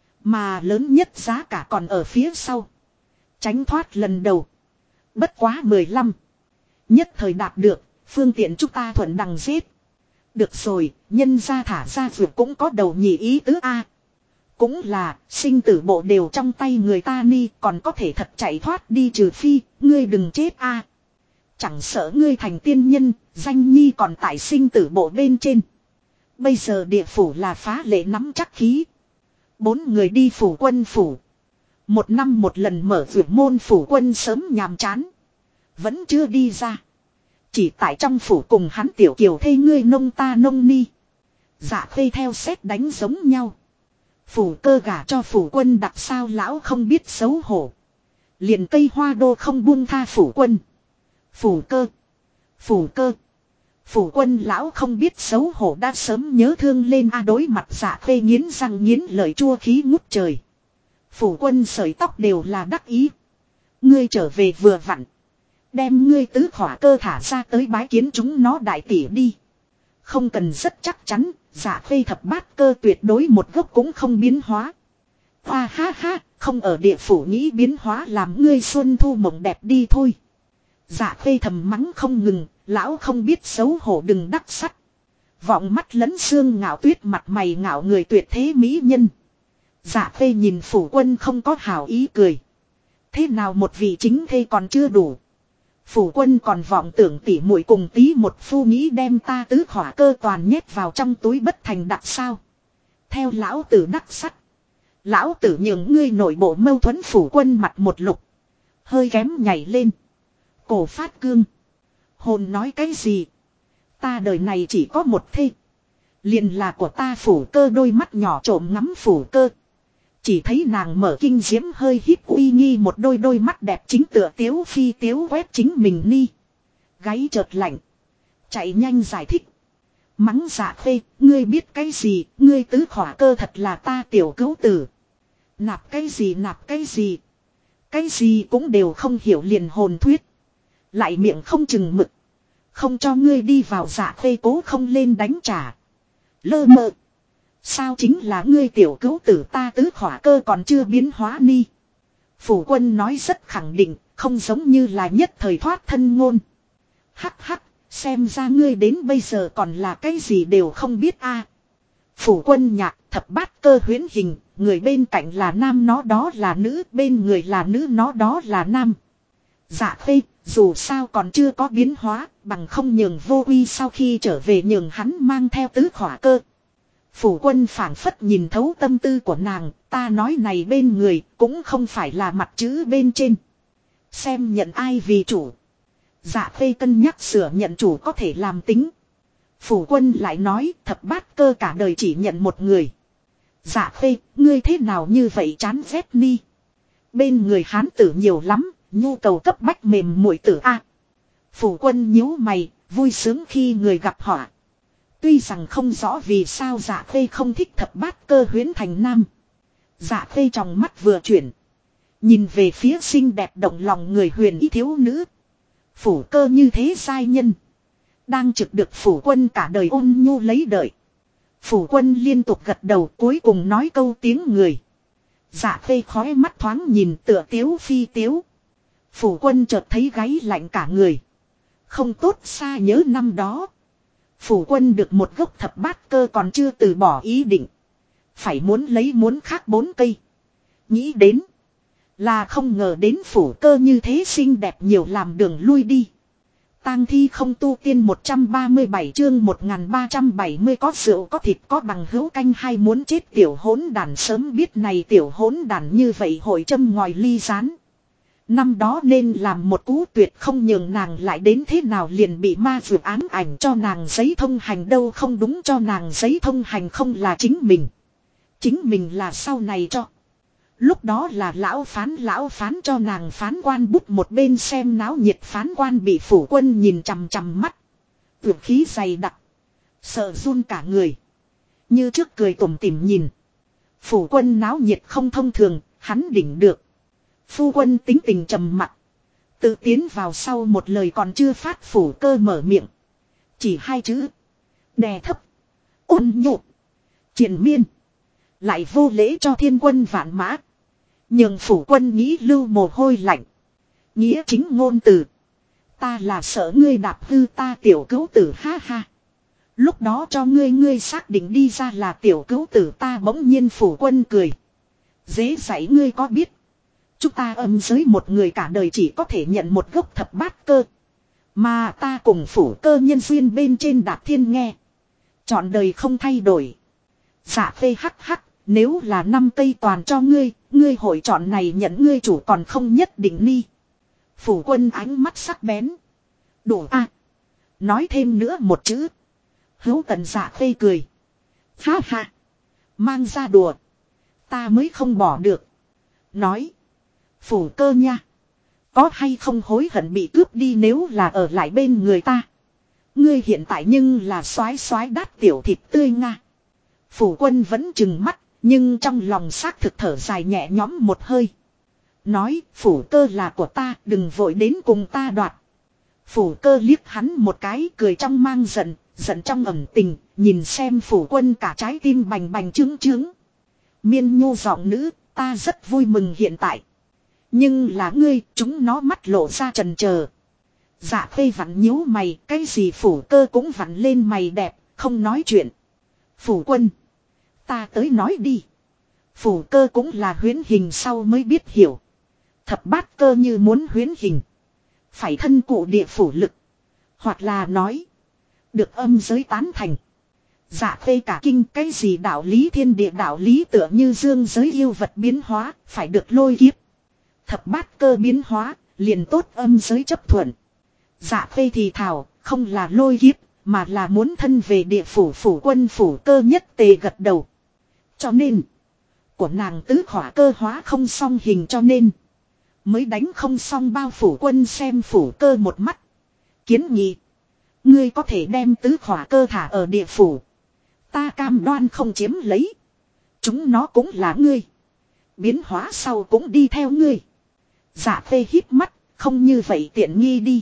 Mà lớn nhất giá cả còn ở phía sau. Tránh thoát lần đầu. Bất quá 15. Nhất thời đạt được, phương tiện chúng ta thuận đằng giết. Được rồi, nhân ra thả ra vượt cũng có đầu nhị ý tứ A. Cũng là, sinh tử bộ đều trong tay người ta ni còn có thể thật chạy thoát đi trừ phi, ngươi đừng chết A. Chẳng sợ ngươi thành tiên nhân, danh nhi còn tại sinh tử bộ bên trên. Bây giờ địa phủ là phá lệ nắm chắc khí. 4 người đi phủ quân phủ. Một năm một lần mở vượt môn phủ quân sớm nhàm chán. Vẫn chưa đi ra. Chỉ tại trong phủ cùng hắn tiểu kiều thê ngươi nông ta nông ni. Dạ Khê theo xét đánh giống nhau. Phủ cơ gả cho phủ quân đặc sao lão không biết xấu hổ. Liền cây hoa đô không buông tha phủ quân. Phủ cơ. Phủ quân lão không biết xấu hổ đã sớm nhớ thương lên đối mặt Dạ Khê nghiến răng nghiến lợi chua khí ngút trời. Phủ quân sợi tóc đều là đắc ý. Ngươi trở về vừa vặn. Đem ngươi tứ khỏa cơ thả ra tới bái kiến chúng nó đại tỷ đi. Không cần rất chắc chắn, Dạ Khê thập bát cơ tuyệt đối một gốc cũng không biến hóa. Hoa ha ha, không ở địa phủ nghĩ biến hóa làm ngươi xuân thu mộng đẹp đi thôi. Dạ Khê thầm mắng không ngừng, lão không biết xấu hổ đừng đắc sắt. Vọng mắt lấn xương ngạo tuyết mặt mày ngạo người tuyệt thế mỹ nhân. Dạ Khê nhìn phủ quân không có hảo ý cười. Thế nào một vị chính thê còn chưa đủ. Phủ quân còn vọng tưởng tỉ muội cùng tí một phu nghĩ đem ta tứ khỏa cơ toàn nhét vào trong túi bất thành đặc sao. Theo lão tử đắc sắt. Lão tử nhường ngươi nội bộ mâu thuẫn phủ quân mặt một lục. Hơi kém nhảy lên. Cổ phát cương. Hồn nói cái gì? Ta đời này chỉ có một thê. Liền là của ta Phủ Cơ, đôi mắt nhỏ trộm ngắm Phủ Cơ. Chỉ thấy nàng mở kinh diễm hơi híp uy nghi một đôi mắt đẹp chính tựa tiếu phi tiếu quét chính mình ni. Gáy chợt lạnh. Chạy nhanh giải thích. Mắng Dạ Khê, ngươi biết cái gì, ngươi tứ khỏa cơ thật là ta tiểu cữu tử. Nạp cái gì nạp cái gì. Cái gì cũng đều không hiểu liền hồn thuyết. Lại miệng không chừng mực. Không cho ngươi đi vào. Dạ Khê cố không lên đánh trả. Lơ mơ. Sao chính là ngươi tiểu cữu tử, ta tứ khỏa cơ còn chưa biến hóa ni. Phủ Quân nói rất khẳng định, không giống như là nhất thời thoát thân ngôn. Hắc hắc, xem ra ngươi đến bây giờ còn là cái gì đều không biết a. Phủ Quân nhạc, thập bát cơ huyễn hình, người bên cạnh là nam nó đó là nữ, bên người là nữ nó đó là nam. Dạ Khê, dù sao còn chưa có biến hóa, bằng không nhường Vô Uy sau khi trở về nhường hắn mang theo tứ khỏa cơ. Phủ Quân phảng phất nhìn thấu tâm tư của nàng, ta nói này bên người cũng không phải là mặt chữ bên trên. Xem nhận ai vì chủ. Dạ Khê cân nhắc sửa nhận chủ có thể làm tính. Phủ Quân lại nói thập bát cơ cả đời chỉ nhận một người. Dạ Khê, ngươi thế nào như vậy chán ghét ni. Bên người hán tử nhiều lắm, nhu cầu cấp bách mềm muội tử a. Phủ Quân nhíu mày, vui sướng khi người gặp họa. Tuy rằng không rõ vì sao Dạ Khê không thích thập bát cơ huyễn thành nam. Dạ Khê trong mắt vừa chuyển. Nhìn về phía xinh đẹp động lòng người huyền ý thiếu nữ. Phủ Cơ như thế giai nhân. Đang trực được Phủ Quân cả đời ôn nhu lấy đợi. Phủ Quân liên tục gật đầu cuối cùng nói câu tiếng người. Dạ Khê khói mắt thoáng nhìn tựa tiếu phi tiếu. Phủ Quân chợt thấy gáy lạnh cả người. Không tốt xa nhớ năm đó. Phủ Quân được một gốc thập bát cơ còn chưa từ bỏ ý định. Phải muốn lấy muốn khác 4 cây. Nghĩ đến. Là không ngờ đến Phủ Cơ như thế xinh đẹp nhiều làm đường lui đi. Tang thi không tu tiên 137 chương 1370 có rượu có thịt có bằng hữu canh hay muốn chết tiểu hỗn đàn sớm biết này tiểu hỗn đàn như vậy hội châm ngòi ly rán. Năm đó nên làm một cú tuyệt không nhường nàng lại đến thế nào liền bị ma vượt ám ảnh cho nàng giấy thông hành đâu không đúng cho nàng giấy thông hành không là chính mình. Chính mình là sau này cho. Lúc đó là lão phán cho nàng phán quan bút một bên xem náo nhiệt phán quan bị Phủ Quân nhìn chằm chằm mắt. Tuyệt khí dày đặc. Sợ run cả người. Như trước cười tủm tỉm nhìn. Phủ Quân náo nhiệt không thông thường, hắn đỉnh được. Phu Quân tính tình trầm mặc. Tự tiến vào sau một lời còn chưa phát Phủ Cơ mở miệng. Chỉ 2 chữ. Đè thấp. Ôn nhục. Triền miên. Lại vô lễ cho thiên quân vạn mã. Nhưng Phủ Quân nghĩ lưu mồ hôi lạnh. Nghĩa chính ngôn từ. Ta là sợ ngươi đạp hư ta tiểu cữu tử ha ha. Lúc đó cho ngươi xác định đi ra là tiểu cữu tử ta bỗng nhiên Phủ Quân cười. Dễ dạy ngươi có biết. Chúng ta âm giới một người cả đời chỉ có thể nhận một gốc thập bát cơ. Mà ta cùng Phủ Cơ nhân duyên bên trên Đạt Thiên nghe. Chọn đời không thay đổi. Dạ Khê hắc hắc. Nếu là 5 cây toàn cho ngươi, ngươi hội chọn này nhận ngươi chủ còn không nhất định ni. Phủ Quân ánh mắt sắc bén. Đủ a. Nói thêm nữa một chữ. Hữu Tần Dạ Khê cười. Ha ha. Mang ra đùa. Ta mới không bỏ được. Nói. Phủ Cơ nha. Có hay không hối hận bị cướp đi nếu là ở lại bên người ta. Ngươi hiện tại nhưng là soái soái đát tiểu thịt tươi nga. Phủ Quân vẫn trừng mắt. Nhưng trong lòng xác thực thở dài nhẹ nhõm một hơi. Nói Phủ Cơ là của ta đừng vội đến cùng ta đoạt. Phủ Cơ liếc hắn một cái cười trong mang giận. Giận trong ẩn tình. Nhìn xem Phủ Quân cả trái tim bành bành trướng trướng. Miên nhu giọng nữ ta rất vui mừng hiện tại. Nhưng là ngươi chúng nó mắt lộ ra trần chờ. Dạ Khê vặn nhíu mày. Cái gì Phủ Cơ cũng vặn lên mày đẹp. Không nói chuyện. Phủ Quân. Ta tới nói đi. Phủ Cơ cũng là huyễn hình sau mới biết hiểu. Thập bát cơ như muốn huyễn hình. Phải thân cụ địa phủ lực. Hoặc là nói. Được âm giới tán thành. Dạ Khê cả kinh cái gì đạo lý thiên địa đạo lý tựa như dương giới yêu vật biến hóa. Phải được lôi kiếp. Thập bát cơ biến hóa. Liền tốt âm giới chấp thuận. Dạ phê thì thảo, không là lôi kiếp, mà là muốn thân về địa phủ phủ quân phủ cơ nhất tề gật đầu. Cho nên, của nàng tứ khỏa cơ hóa không xong hình cho nên. Mới đánh không xong bao phủ quân xem phủ cơ một mắt. Kiến nghị. Ngươi có thể đem tứ khỏa cơ thả ở địa phủ. Ta cam đoan không chiếm lấy. Chúng nó cũng là ngươi. Biến hóa sau cũng đi theo ngươi. Dạ phê híp mắt, không như vậy tiện nghi đi.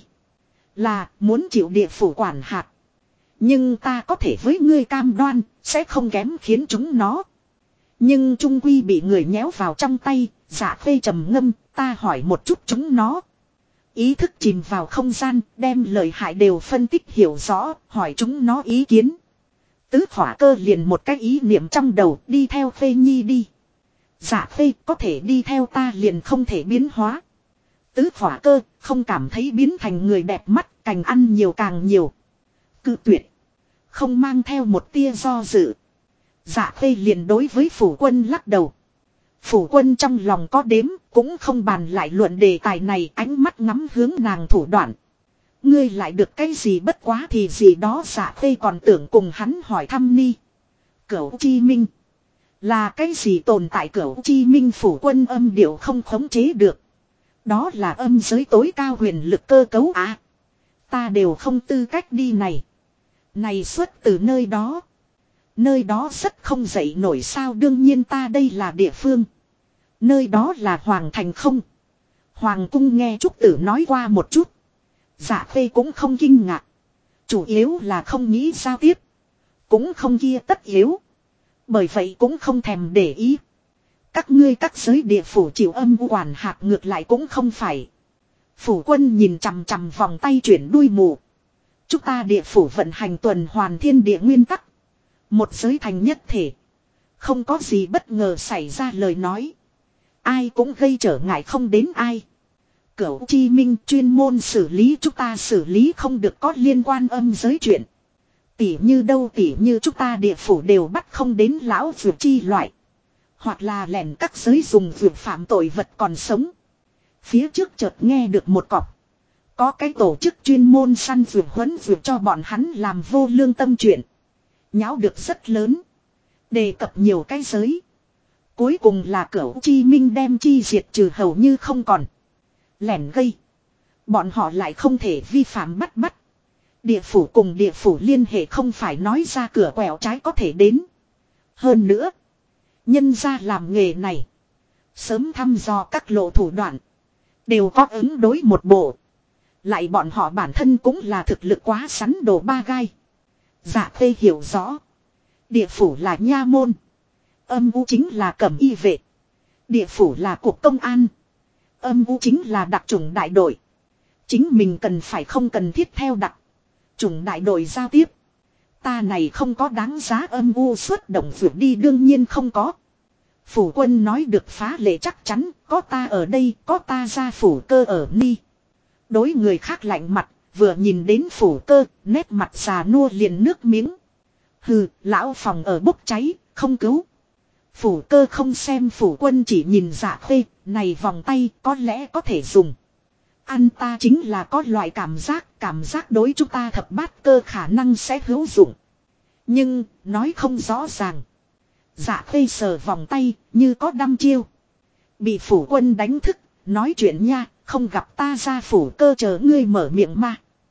Là muốn chịu địa phủ quản hạt. Nhưng ta có thể với ngươi cam đoan, sẽ không kém khiến chúng nó. Nhưng trung quy bị người nhéo vào trong tay, dạ phê trầm ngâm, ta hỏi một chút chúng nó. Ý thức chìm vào không gian, đem lời hại đều phân tích hiểu rõ, hỏi chúng nó ý kiến. Tứ khỏa cơ liền một cái ý niệm trong đầu, đi theo phê nhi đi. Dạ phê có thể đi theo ta liền không thể biến hóa. Tứ khỏa cơ không cảm thấy biến thành người đẹp mắt, cành ăn nhiều càng nhiều. Cự tuyệt. Không mang theo một tia do dự. Dạ phê liền đối với phủ quân lắc đầu. Phủ quân trong lòng có đếm, cũng không bàn lại luận đề tài này, ánh mắt ngắm hướng nàng thủ đoạn. Ngươi lại được cái gì bất quá thì gì đó. Dạ phê còn tưởng cùng hắn hỏi thăm ni. Cửu chi minh. Là cái gì tồn tại cửu chi minh? Phủ quân âm điệu không khống chế được. Đó là âm giới tối cao huyền lực cơ cấu à. Ta đều không tư cách đi này. Này xuất từ nơi đó. Nơi đó rất không dậy nổi sao? Đương nhiên ta đây là địa phương. Nơi đó là Hoàng Thành không? Hoàng cung nghe Trúc Tử nói qua một chút. Dạ phê cũng không kinh ngạc. Chủ yếu là không nghĩ giao tiếp. Cũng không kia tất yếu. Bởi vậy cũng không thèm để ý. Các ngươi các giới địa phủ chịu âm quản hạt ngược lại cũng không phải. Phủ quân nhìn chằm chằm vòng tay chuyển đuôi mù. Chúng ta địa phủ vận hành tuần hoàn thiên địa nguyên tắc. Một giới thành nhất thể. Không có gì bất ngờ xảy ra lời nói. Ai cũng gây trở ngại không đến ai. Cửu chi minh chuyên môn xử lý, chúng ta xử lý không được có liên quan âm giới chuyện. Tỉ như đâu, tỉ như chúng ta địa phủ đều bắt không đến lão vượt chi loại. Hoặc là lẻn các giới dùng vượt phạm tội vật còn sống. Phía trước chợt nghe được một cọc. Có cái tổ chức chuyên môn săn vượt huấn vượt cho bọn hắn làm vô lương tâm chuyện. Nháo được rất lớn. Đề cập nhiều cái giới. Cuối cùng là Cửu chi minh đem chi diệt trừ hầu như không còn. Lẻn gây. Bọn họ lại không thể vi phạm bắt. Địa phủ cùng địa phủ liên hệ không phải nói ra cửa quẹo trái có thể đến. Hơn nữa. Nhân ra làm nghề này. Sớm thăm dò các lộ thủ đoạn. Đều có ứng đối một bộ. Lại bọn họ bản thân cũng là thực lực quá sắn đồ ba gai. Dạ phê hiểu rõ. Địa phủ là nha môn. Âm u chính là cẩm y vệ. Địa phủ là cục công an. Âm u chính là đặc chủng đại đội. Chính mình cần phải không cần thiết theo đặc chủng đại đội giao tiếp. Ta này không có đáng giá âm u xuất động vượt đi, đương nhiên không có. Phủ quân nói được phá lệ chắc chắn, có ta ở đây, có ta ra phủ cơ ở ni. Đối người khác lạnh mặt, vừa nhìn đến phủ cơ, nét mặt già nua liền nước miếng. Hừ, lão phòng ở bốc cháy, không cứu. Phủ cơ không xem phủ quân chỉ nhìn Dạ phê, này vòng tay có lẽ có thể dùng. Ăn ta chính là có loại cảm giác đối chúng ta thập bát cơ khả năng sẽ hữu dụng. Nhưng, nói không rõ ràng. Dạ phê sờ vòng tay, như có đăm chiêu. Bị phủ quân đánh thức, nói chuyện nha, không gặp ta ra phủ cơ chờ ngươi mở miệng mà.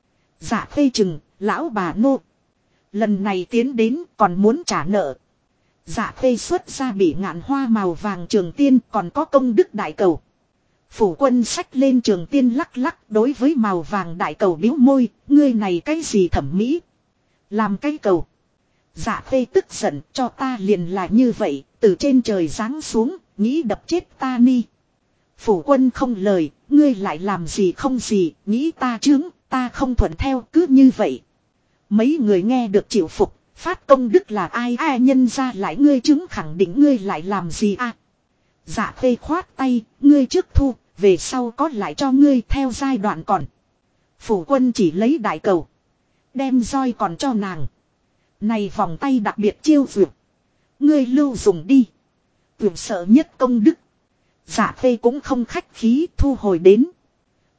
Dạ phê chừng, lão bà nô. Lần này tiến đến còn muốn trả nợ. Dạ phê xuất ra bị ngạn hoa màu vàng trường tiên, còn có công đức đại cầu. Phủ quân xách lên trường tiên lắc lắc, đối với màu vàng đại cầu biếu môi, ngươi này cái gì thẩm mỹ. Làm cái cầu. Dạ phê tức giận, cho ta liền là như vậy, từ trên trời giáng xuống, nghĩ đập chết ta ni. Phủ quân không lời, ngươi lại làm gì không gì, nghĩ ta chướng, ta không thuận theo, cứ như vậy. Mấy người nghe được chịu phục, phát công đức là ai nhân ra lại ngươi chứng khẳng định ngươi lại làm gì à. Dạ phê khoát tay, ngươi trước thu, về sau có lại cho ngươi theo giai đoạn còn. Phủ quân chỉ lấy đại cầu. Đem roi còn cho nàng. Này vòng tay đặc biệt chiêu vượt. Ngươi lưu dùng đi. Vượt sợ nhất công đức. Dạ phê cũng không khách khí thu hồi đến.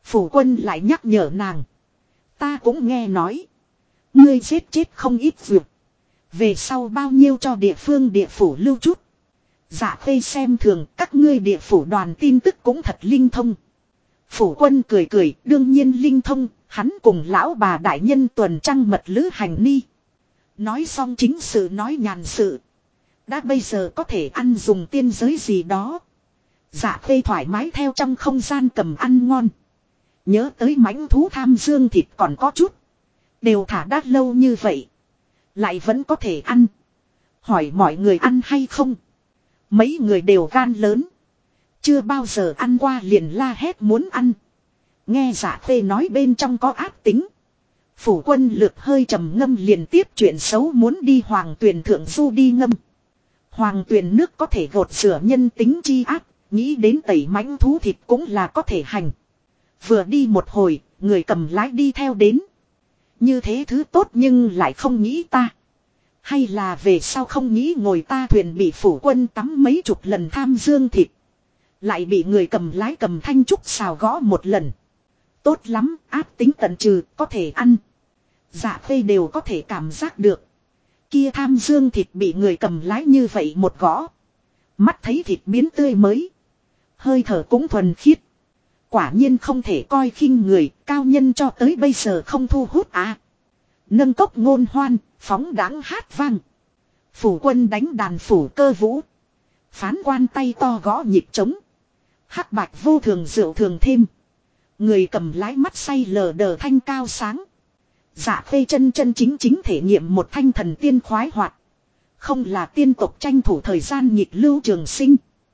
Phủ quân lại nhắc nhở nàng. Ta cũng nghe nói. Ngươi giết chết không ít vượt. Về sau bao nhiêu cho địa phương địa phủ lưu chút. Dạ khê xem thường các ngươi địa phủ đoàn tin tức cũng thật linh thông. Phủ quân cười cười, đương nhiên linh thông, hắn cùng lão bà đại nhân tuần trăng mật lữ hành ni. Nói xong chính sự nói nhàn sự. Đã bây giờ có thể ăn dùng tiên giới gì đó. Dạ khê thoải mái theo trong không gian cầm ăn ngon. Nhớ tới mãnh thú tham dương thịt còn có chút. Đều thả đã lâu như vậy. Lại vẫn có thể ăn. Hỏi mọi người ăn hay không. Mấy người đều gan lớn. Chưa bao giờ ăn qua liền la hét muốn ăn. Nghe Dạ khê nói bên trong có ác tính. Phủ quân lược hơi trầm ngâm liền tiếp chuyện xấu muốn đi hoàng tuyền thượng du đi ngâm. Hoàng tuyền nước có thể gột rửa nhân tính chi ác. Nghĩ đến tẩy mãnh thú thịt cũng là có thể hành. Vừa đi một hồi, người cầm lái đi theo đến. Như thế thứ tốt nhưng lại không nghĩ ta. Hay là về sau không nghĩ ngồi ta thuyền bị phủ quân tắm mấy chục lần tham dương thịt. Lại bị người cầm lái cầm thanh trúc xào gõ một lần. Tốt lắm, ác tính tận trừ, có thể ăn. Dạ khê đều có thể cảm giác được. Kia tham dương thịt bị người cầm lái như vậy một gõ. Mắt thấy thịt biến tươi mới. Hơi thở cũng thuần khiết. Quả nhiên không thể coi khinh người, cao nhân cho tới bây giờ không thu hút à. Nâng cốc ngôn hoan, phóng đãng hát vang. Phủ quân đánh đàn phủ cơ vũ. Phán quan tay to gõ nhịp trống. Hắc bạch vô thường rượu thường thêm. Người cầm lái mắt say lờ đờ thanh cao sáng. Dạ khê chân chân chính chính thể nghiệm một thanh thần tiên khoái hoạt. Không là tiên tộc tranh thủ thời gian nhịp lưu trường sinh.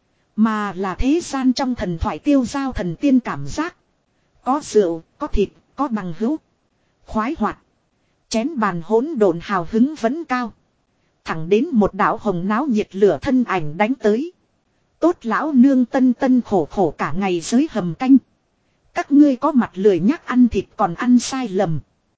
Mà là thế gian trong thần thoại tiêu giao thần tiên cảm giác. Có rượu, có thịt, có bằng hữu. Khoái hoạt. Chén bàn hỗn độn hào hứng vẫn cao. Thẳng đến một đạo hồng náo nhiệt lửa thân ảnh đánh tới. Tốt lão nương tân tân khổ khổ cả ngày dưới hầm canh. Các ngươi có mặt lười nhắc ăn thịt còn ăn sai lầm.